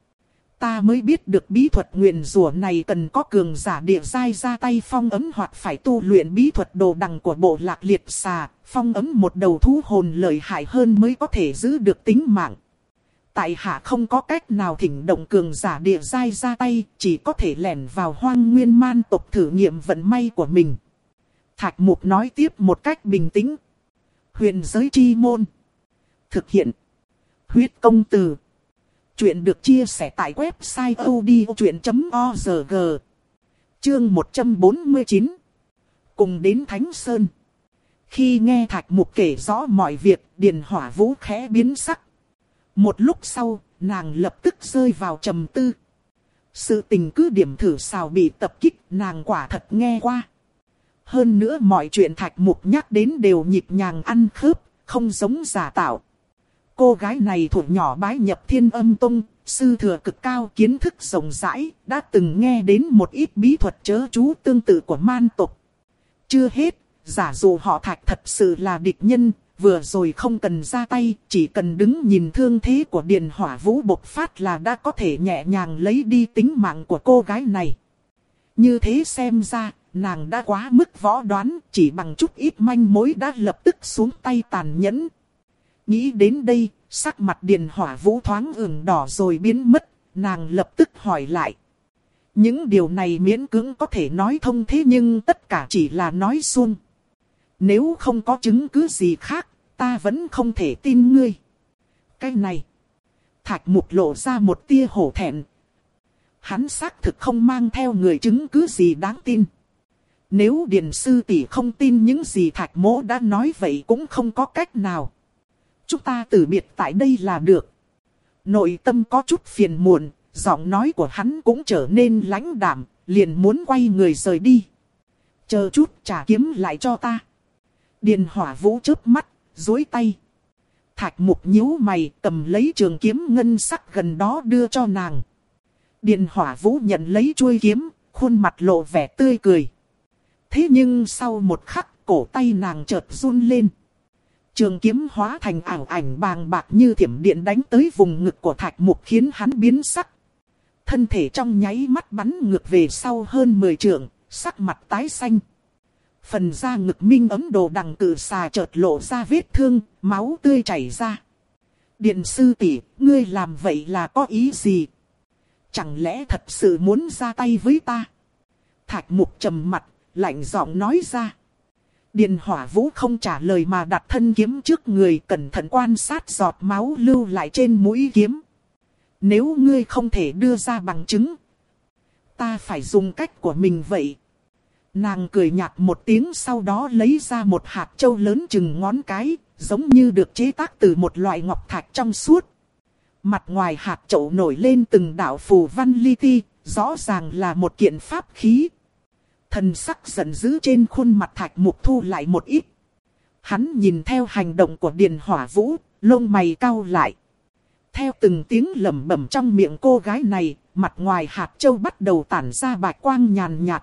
ta mới biết được bí thuật nguyền rủa này cần có cường giả địa giai ra tay phong ấn hoặc phải tu luyện bí thuật đồ đằng của bộ lạc liệt xà, phong ấn một đầu thú hồn lợi hại hơn mới có thể giữ được tính mạng. Tại hạ không có cách nào thỉnh động cường giả địa giai ra tay, chỉ có thể lẻn vào hoang nguyên man tộc thử nghiệm vận may của mình. Thạch Mục nói tiếp một cách bình tĩnh. Huyền giới chi môn. Thực hiện. Huyết công từ. Chuyện được chia sẻ tại website odchuyện chấm org. Chương một trăm bốn mươi chín. Cùng đến Thánh Sơn. Khi nghe Thạch Mục kể rõ mọi việc, Điền Hỏa Vũ khẽ biến sắc. Một lúc sau, nàng lập tức rơi vào trầm tư. Sự tình cứ điểm thử xào bị tập kích, nàng quả thật nghe qua. Hơn nữa mọi chuyện Thạch Mục nhắc đến đều nhịp nhàng ăn khớp, không giống giả tạo. Cô gái này thuộc nhỏ bái nhập Thiên Âm Tông, sư thừa cực cao, kiến thức rộng rãi, đã từng nghe đến một ít bí thuật chớ chú tương tự của man tộc. Chưa hết, giả dụ họ Thạch thật sự là địch nhân, vừa rồi không cần ra tay, chỉ cần đứng nhìn thương thế của Điền Hỏa Vũ bộc phát là đã có thể nhẹ nhàng lấy đi tính mạng của cô gái này. Như thế xem ra, nàng đã quá mức võ đoán, chỉ bằng chút ít manh mối đã lập tức xuống tay tàn nhẫn. Nghĩ đến đây, sắc mặt Điền Hỏa Vũ thoáng ửng đỏ rồi biến mất, nàng lập tức hỏi lại. Những điều này miễn cưỡng có thể nói thông thế nhưng tất cả chỉ là nói suông. Nếu không có chứng cứ gì khác, ta vẫn không thể tin ngươi. Cái này, Thạch Mục lộ ra một tia hổ thẹn. Hắn xác thực không mang theo người chứng cứ gì đáng tin. Nếu Điền sư tỷ không tin những gì Thạch Mỗ đã nói vậy cũng không có cách nào. Chúng ta từ biệt tại đây là được. Nội tâm có chút phiền muộn, giọng nói của hắn cũng trở nên lãnh đạm, liền muốn quay người rời đi. Chờ chút, trả kiếm lại cho ta. Điền Hỏa Vũ chớp mắt, duỗi tay. Thạch Mục nhíu mày, cầm lấy trường kiếm ngân sắc gần đó đưa cho nàng. Điền Hỏa Vũ nhận lấy chuôi kiếm, khuôn mặt lộ vẻ tươi cười. Thế nhưng sau một khắc, cổ tay nàng chợt run lên. Trường kiếm hóa thành ảo ảnh bàng bạc như thiểm điện đánh tới vùng ngực của Thạch Mục khiến hắn biến sắc. Thân thể trong nháy mắt bắn ngược về sau hơn mười trượng, sắc mặt tái xanh. Phần da ngực minh ấm đồ đằng cự xà chợt lộ ra vết thương, máu tươi chảy ra. Điện sư tỷ, ngươi làm vậy là có ý gì? Chẳng lẽ thật sự muốn ra tay với ta? Thạch Mục trầm mặt, lạnh giọng nói ra. Điền Hỏa Vũ không trả lời mà đặt thân kiếm trước người, cẩn thận quan sát giọt máu lưu lại trên mũi kiếm. Nếu ngươi không thể đưa ra bằng chứng, ta phải dùng cách của mình vậy. Nàng cười nhạt một tiếng, sau đó lấy ra một hạt châu lớn chừng ngón cái, giống như được chế tác từ một loại ngọc thạch trong suốt. Mặt ngoài hạt châu nổi lên từng đạo phù văn li ti, rõ ràng là một kiện pháp khí. Thần sắc giận dữ trên khuôn mặt Thạch Mục thu lại một ít. Hắn nhìn theo hành động của Điền Hỏa Vũ, lông mày cau lại. Theo từng tiếng lẩm bẩm trong miệng cô gái này, mặt ngoài hạt châu bắt đầu tản ra bạch quang nhàn nhạt.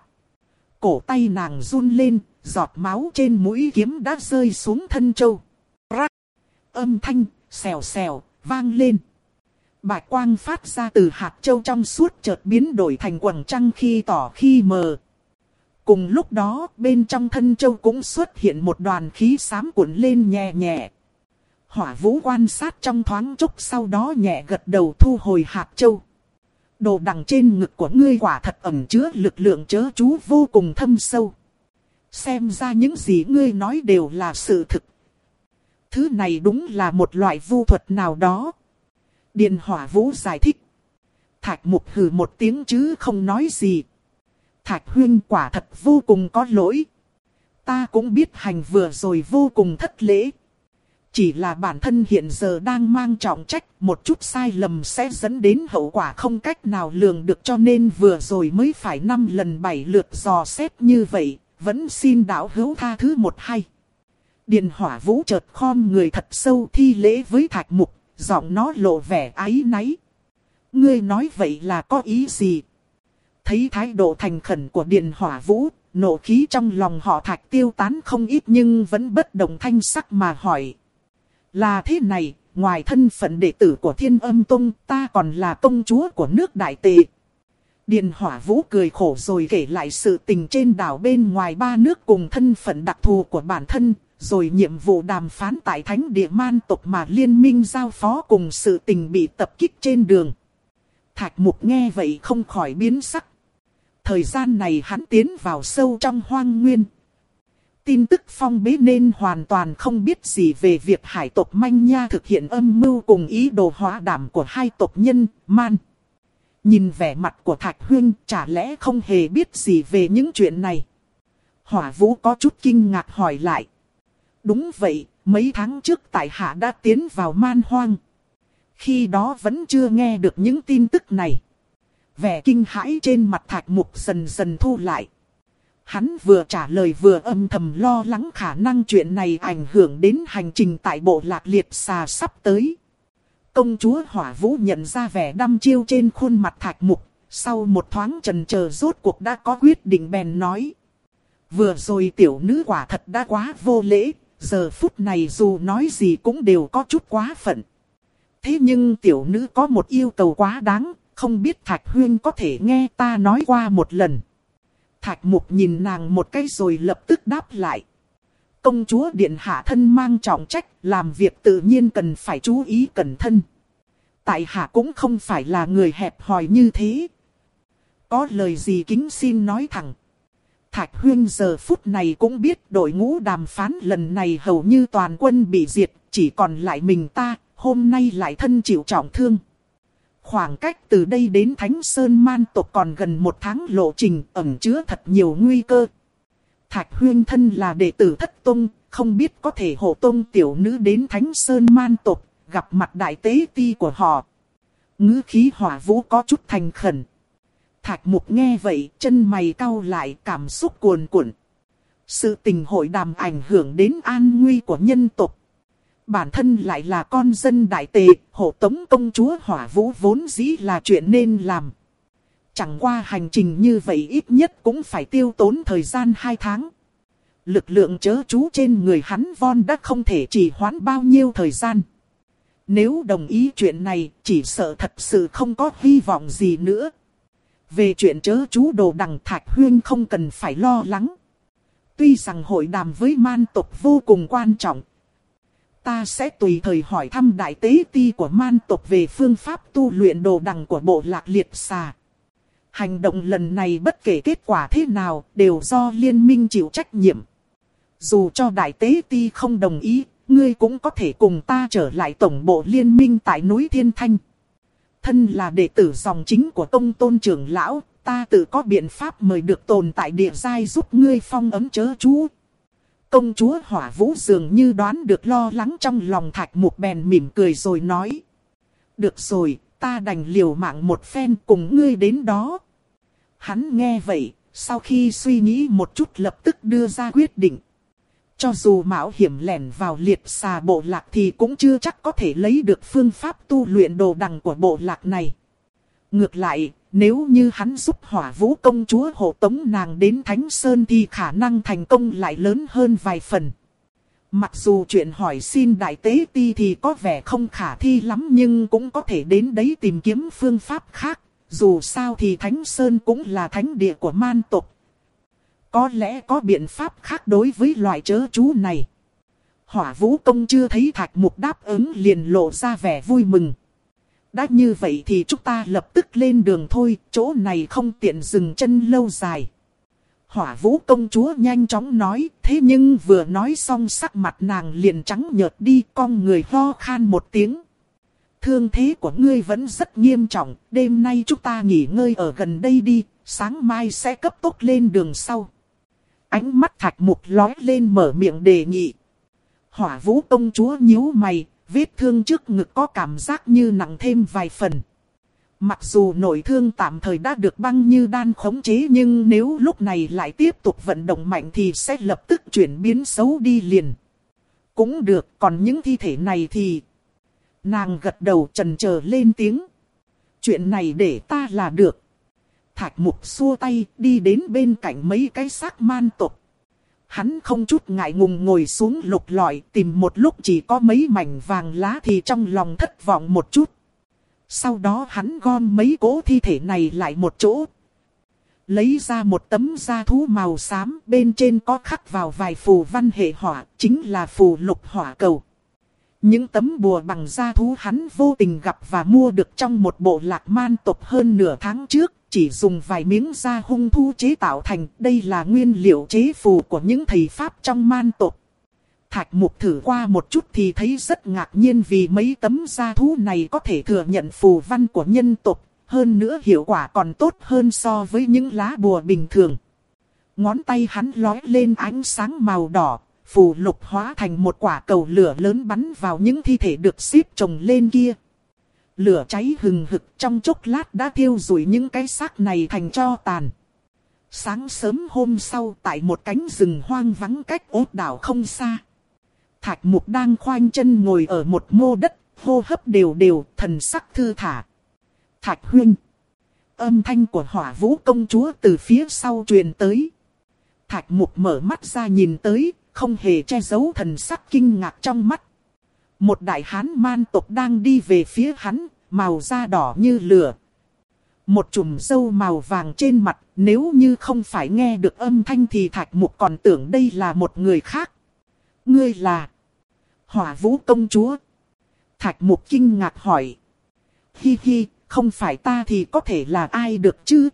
Cổ tay nàng run lên, giọt máu trên mũi kiếm đã rơi xuống thân châu. Rắc! Âm thanh, xèo xèo, vang lên. Bạch quang phát ra từ hạt châu trong suốt chợt biến đổi thành quầng trăng khi tỏ khi mờ. Cùng lúc đó, bên trong thân châu cũng xuất hiện một đoàn khí xám cuộn lên nhẹ nhẹ. Hỏa Vũ quan sát trong thoáng chốc, sau đó nhẹ gật đầu thu hồi hạt châu. Đồ đằng trên ngực của ngươi quả thật ẩn chứa lực lượng chớ chú vô cùng thâm sâu. Xem ra những gì ngươi nói đều là sự thực. Thứ này đúng là một loại vu thuật nào đó. Điền Hỏa Vũ giải thích. Thạch Mục hừ một tiếng chứ không nói gì. Thạch huynh quả thật vô cùng có lỗi. Ta cũng biết hành vừa rồi vô cùng thất lễ. Chỉ là bản thân hiện giờ đang mang trọng trách, một chút sai lầm sẽ dẫn đến hậu quả không cách nào lường được, cho nên vừa rồi mới phải năm lần bảy lượt dò xét như vậy, vẫn xin đạo hữu tha thứ một hay. Điền Hỏa Vũ chợt khom người thật sâu thi lễ với Thạch Mục, giọng nó lộ vẻ áy náy. Ngươi nói vậy là có ý gì? Thấy thái độ thành khẩn của Điền Hỏa Vũ, nộ khí trong lòng họ Thạch tiêu tán không ít nhưng vẫn bất động thanh sắc mà hỏi. Là thế này, ngoài thân phận đệ tử của Thiên Âm Tông, ta còn là công chúa của nước Đại Tề. Điền Hỏa Vũ cười khổ rồi kể lại sự tình trên đảo bên ngoài ba nước cùng thân phận đặc thù của bản thân, rồi nhiệm vụ đàm phán tại Thánh Địa Man tộc mà liên minh giao phó cùng sự tình bị tập kích trên đường. Thạch Mục nghe vậy không khỏi biến sắc. Thời gian này hắn tiến vào sâu trong hoang nguyên. Tin tức phong bế nên hoàn toàn không biết gì về việc hải tộc Manh Nha thực hiện âm mưu cùng ý đồ hóa đảm của hai tộc nhân, Man. Nhìn vẻ mặt của Thạch Huynh, chả lẽ không hề biết gì về những chuyện này? Hỏa Vũ có chút kinh ngạc hỏi lại. Đúng vậy, mấy tháng trước tại hạ đã tiến vào man hoang. Khi đó vẫn chưa nghe được những tin tức này. Vẻ kinh hãi trên mặt Thạch Mục dần dần thu lại. Hắn vừa trả lời vừa âm thầm lo lắng khả năng chuyện này ảnh hưởng đến hành trình tại bộ lạc liệt xà sắp tới. Công chúa Hỏa Vũ nhận ra vẻ đăm chiêu trên khuôn mặt Thạch Mục. Sau một thoáng chần chờ rốt cuộc đã có quyết định bèn nói. Vừa rồi tiểu nữ quả thật đã quá vô lễ. Giờ phút này dù nói gì cũng đều có chút quá phận. Thế nhưng tiểu nữ có một yêu cầu quá đáng. Không biết Thạch Huyên có thể nghe ta nói qua một lần. Thạch Mục nhìn nàng một cái rồi lập tức đáp lại. Công chúa điện hạ thân mang trọng trách, làm việc tự nhiên cần phải chú ý cẩn thận. Tại hạ cũng không phải là người hẹp hòi như thế. Có lời gì kính xin nói thẳng. Thạch Huyên giờ phút này cũng biết đội ngũ đàm phán lần này hầu như toàn quân bị diệt, chỉ còn lại mình ta, hôm nay lại thân chịu trọng thương. Khoảng cách từ đây đến Thánh Sơn Man tộc còn gần một tháng lộ trình, ẩn chứa thật nhiều nguy cơ. Thạch Huyên thân là đệ tử Thất Tông, không biết có thể hộ tông tiểu nữ đến Thánh Sơn Man tộc, gặp mặt đại tế ti của họ. Ngữ khí Hỏa Vũ có chút thành khẩn. Thạch Mục nghe vậy, chân mày cau lại, cảm xúc cuồn cuộn. Sự tình hội đàm ảnh hưởng đến an nguy của nhân tộc. Bản thân lại là con dân đại tề, hộ tống công chúa Hỏa Vũ vốn dĩ là chuyện nên làm. Chẳng qua hành trình như vậy ít nhất cũng phải tiêu tốn thời gian hai tháng. Lực lượng chớ chú trên người hắn von đã không thể trì hoãn bao nhiêu thời gian. Nếu đồng ý chuyện này, chỉ sợ thật sự không có hy vọng gì nữa. Về chuyện chớ chú đồ đằng Thạch Huyên không cần phải lo lắng. Tuy rằng hội đàm với man tộc vô cùng quan trọng. Ta sẽ tùy thời hỏi thăm đại tế ti của man tộc về phương pháp tu luyện đồ đằng của bộ lạc liệt xà. Hành động lần này bất kể kết quả thế nào đều do liên minh chịu trách nhiệm. Dù cho đại tế ti không đồng ý, ngươi cũng có thể cùng ta trở lại tổng bộ liên minh tại núi Thiên Thanh. Thân là đệ tử dòng chính của Công Tôn trưởng lão, ta tự có biện pháp mời được tồn tại địa giai giúp ngươi phong ấm chớ chú. Công chúa Hỏa Vũ dường như đoán được lo lắng trong lòng Thạch Mục bèn mỉm cười rồi nói. Được rồi, ta đành liều mạng một phen cùng ngươi đến đó. Hắn nghe vậy, sau khi suy nghĩ một chút lập tức đưa ra quyết định. Cho dù mạo hiểm lẻn vào liệt xà bộ lạc thì cũng chưa chắc có thể lấy được phương pháp tu luyện đồ đằng của bộ lạc này. Ngược lại, nếu như hắn giúp Hỏa Vũ công chúa hộ tống nàng đến Thánh Sơn thì khả năng thành công lại lớn hơn vài phần. Mặc dù chuyện hỏi xin đại tế ti thì có vẻ không khả thi lắm nhưng cũng có thể đến đấy tìm kiếm phương pháp khác. Dù sao thì Thánh Sơn cũng là thánh địa của man tộc. Có lẽ có biện pháp khác đối với loại chớ chú này. Hỏa Vũ công chưa thấy Thạch Mục đáp ứng liền lộ ra vẻ vui mừng. Đã như vậy thì chúng ta lập tức lên đường thôi, chỗ này không tiện dừng chân lâu dài. Hỏa Vũ công chúa nhanh chóng nói, thế nhưng vừa nói xong sắc mặt nàng liền trắng nhợt đi, cong người ho khan một tiếng. Thương thế của ngươi vẫn rất nghiêm trọng, đêm nay chúng ta nghỉ ngơi ở gần đây đi, sáng mai sẽ cấp tốc lên đường sau. Ánh mắt Thạch Mục lóe lên mở miệng đề nghị. Hỏa Vũ công chúa nhíu mày, vết thương trước ngực có cảm giác như nặng thêm vài phần. Mặc dù nội thương tạm thời đã được băng như đan khống chế nhưng nếu lúc này lại tiếp tục vận động mạnh thì sẽ lập tức chuyển biến xấu đi liền. Cũng được, còn những thi thể này thì... Nàng gật đầu chần chờ lên tiếng. Chuyện này để ta là được. Thạch Mục xua tay đi đến bên cạnh mấy cái xác man tộc. Hắn không chút ngại ngùng ngồi xuống lục lọi tìm một lúc chỉ có mấy mảnh vàng lá thì trong lòng thất vọng một chút. Sau đó hắn gom mấy cỗ thi thể này lại một chỗ. Lấy ra một tấm da thú màu xám bên trên có khắc vào vài phù văn hệ hỏa, chính là phù lục hỏa cầu. Những tấm bùa bằng da thú hắn vô tình gặp và mua được trong một bộ lạc man tộc hơn nửa tháng trước. Chỉ dùng vài miếng da hung thú chế tạo thành, đây là nguyên liệu chế phù của những thầy pháp trong man tộc. Thạch Mục thử qua một chút thì thấy rất ngạc nhiên vì mấy tấm da thú này có thể thừa nhận phù văn của nhân tộc. Hơn nữa hiệu quả còn tốt hơn so với những lá bùa bình thường. Ngón tay hắn lói lên ánh sáng màu đỏ, phù lục hóa thành một quả cầu lửa lớn bắn vào những thi thể được xếp chồng lên kia. Lửa cháy hừng hực trong chốc lát đã thiêu rụi những cái xác này thành tro tàn. Sáng sớm hôm sau tại một cánh rừng hoang vắng cách ốt đảo không xa. Thạch Mục đang khoanh chân ngồi ở một mô đất, hô hấp đều đều, thần sắc thư thả. Thạch huynh. Âm thanh của Hỏa Vũ công chúa từ phía sau truyền tới. Thạch Mục mở mắt ra nhìn tới, không hề che giấu thần sắc kinh ngạc trong mắt. Một đại hán man tộc đang đi về phía hắn, màu da đỏ như lửa. Một chùm râu màu vàng trên mặt, nếu như không phải nghe được âm thanh thì Thạch Mục còn tưởng đây là một người khác. Ngươi là Hỏa Vũ công chúa. Thạch Mục kinh ngạc hỏi. Hi hi, không phải ta thì có thể là ai được chứ?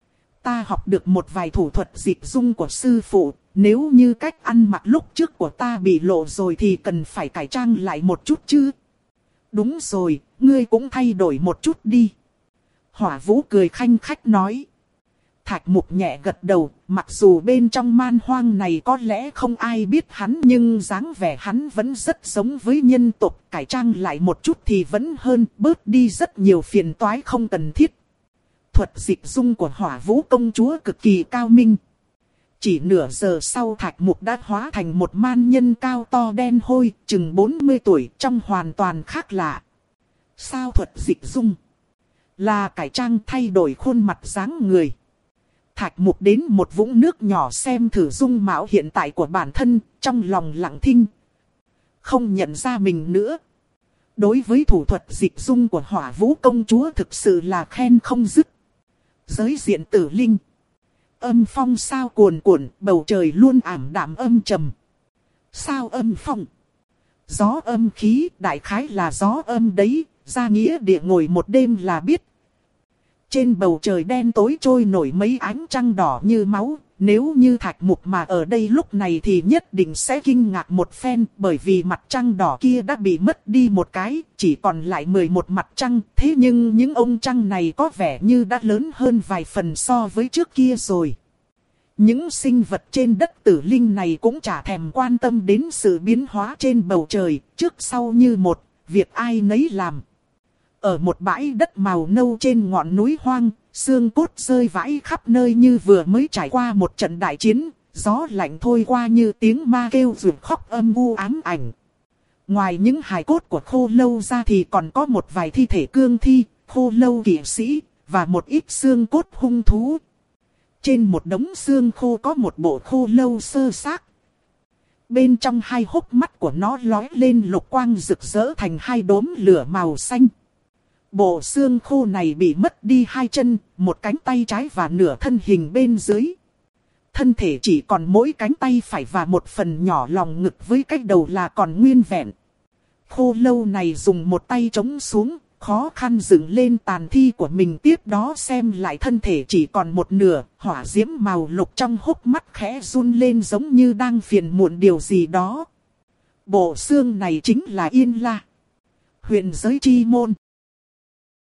Ta học được một vài thủ thuật dịch dung của sư phụ. Nếu như cách ăn mặc lúc trước của ta bị lộ rồi thì cần phải cải trang lại một chút chứ. Đúng rồi, ngươi cũng thay đổi một chút đi. Hỏa Vũ cười khanh khách nói. Thạch Mục nhẹ gật đầu, mặc dù bên trong man hoang này có lẽ không ai biết hắn nhưng dáng vẻ hắn vẫn rất giống với nhân tộc, cải trang lại một chút thì vẫn hơn, bớt đi rất nhiều phiền toái không cần thiết. Thuật dịch dung của Hỏa Vũ công chúa cực kỳ cao minh. Chỉ nửa giờ sau Thạch Mục đã hóa thành một man nhân cao to đen hôi, chừng bốn mươi tuổi, trông hoàn toàn khác lạ. Sao thuật dịch dung? Là cải trang thay đổi khuôn mặt dáng người. Thạch Mục đến một vũng nước nhỏ xem thử dung mạo hiện tại của bản thân, trong lòng lặng thinh. Không nhận ra mình nữa. Đối với thủ thuật dịch dung của Hỏa Vũ công chúa thực sự là khen không dứt. Giới diện tử linh. Âm phong sao cuồn cuộn, bầu trời luôn ảm đạm âm trầm. Sao âm phong? Gió âm khí, đại khái là gió âm đấy, ra nghĩa địa ngồi một đêm là biết. Trên bầu trời đen tối trôi nổi mấy ánh trăng đỏ như máu, nếu như Thạch Mục mà ở đây lúc này thì nhất định sẽ kinh ngạc một phen, bởi vì mặt trăng đỏ kia đã bị mất đi một cái, chỉ còn lại mười một mặt trăng, thế nhưng những ông trăng này có vẻ như đã lớn hơn vài phần so với trước kia rồi. Những sinh vật trên đất tử linh này cũng chả thèm quan tâm đến sự biến hóa trên bầu trời, trước sau như một, việc ai nấy làm. Ở một bãi đất màu nâu trên ngọn núi hoang, xương cốt rơi vãi khắp nơi như vừa mới trải qua một trận đại chiến, gió lạnh thôi qua như tiếng ma kêu rụt khóc âm u ám ảnh. Ngoài những hài cốt của khô lâu ra thì còn có một vài thi thể cương thi, khô lâu kỵ sĩ, và một ít xương cốt hung thú. Trên một đống xương khô có một bộ khô lâu sơ xác. Bên trong hai hốc mắt của nó lóe lên lục quang rực rỡ thành hai đốm lửa màu xanh. Bộ xương khô này bị mất đi hai chân, một cánh tay trái và nửa thân hình bên dưới. Thân thể chỉ còn mỗi cánh tay phải và một phần nhỏ lòng ngực với cái đầu là còn nguyên vẹn. Khô lâu này dùng một tay chống xuống, khó khăn dựng lên tàn thi của mình, tiếp đó xem lại thân thể chỉ còn một nửa, hỏa diễm màu lục trong hốc mắt khẽ run lên giống như đang phiền muộn điều gì đó. Bộ xương này chính là Yên La, huyền giới chi môn.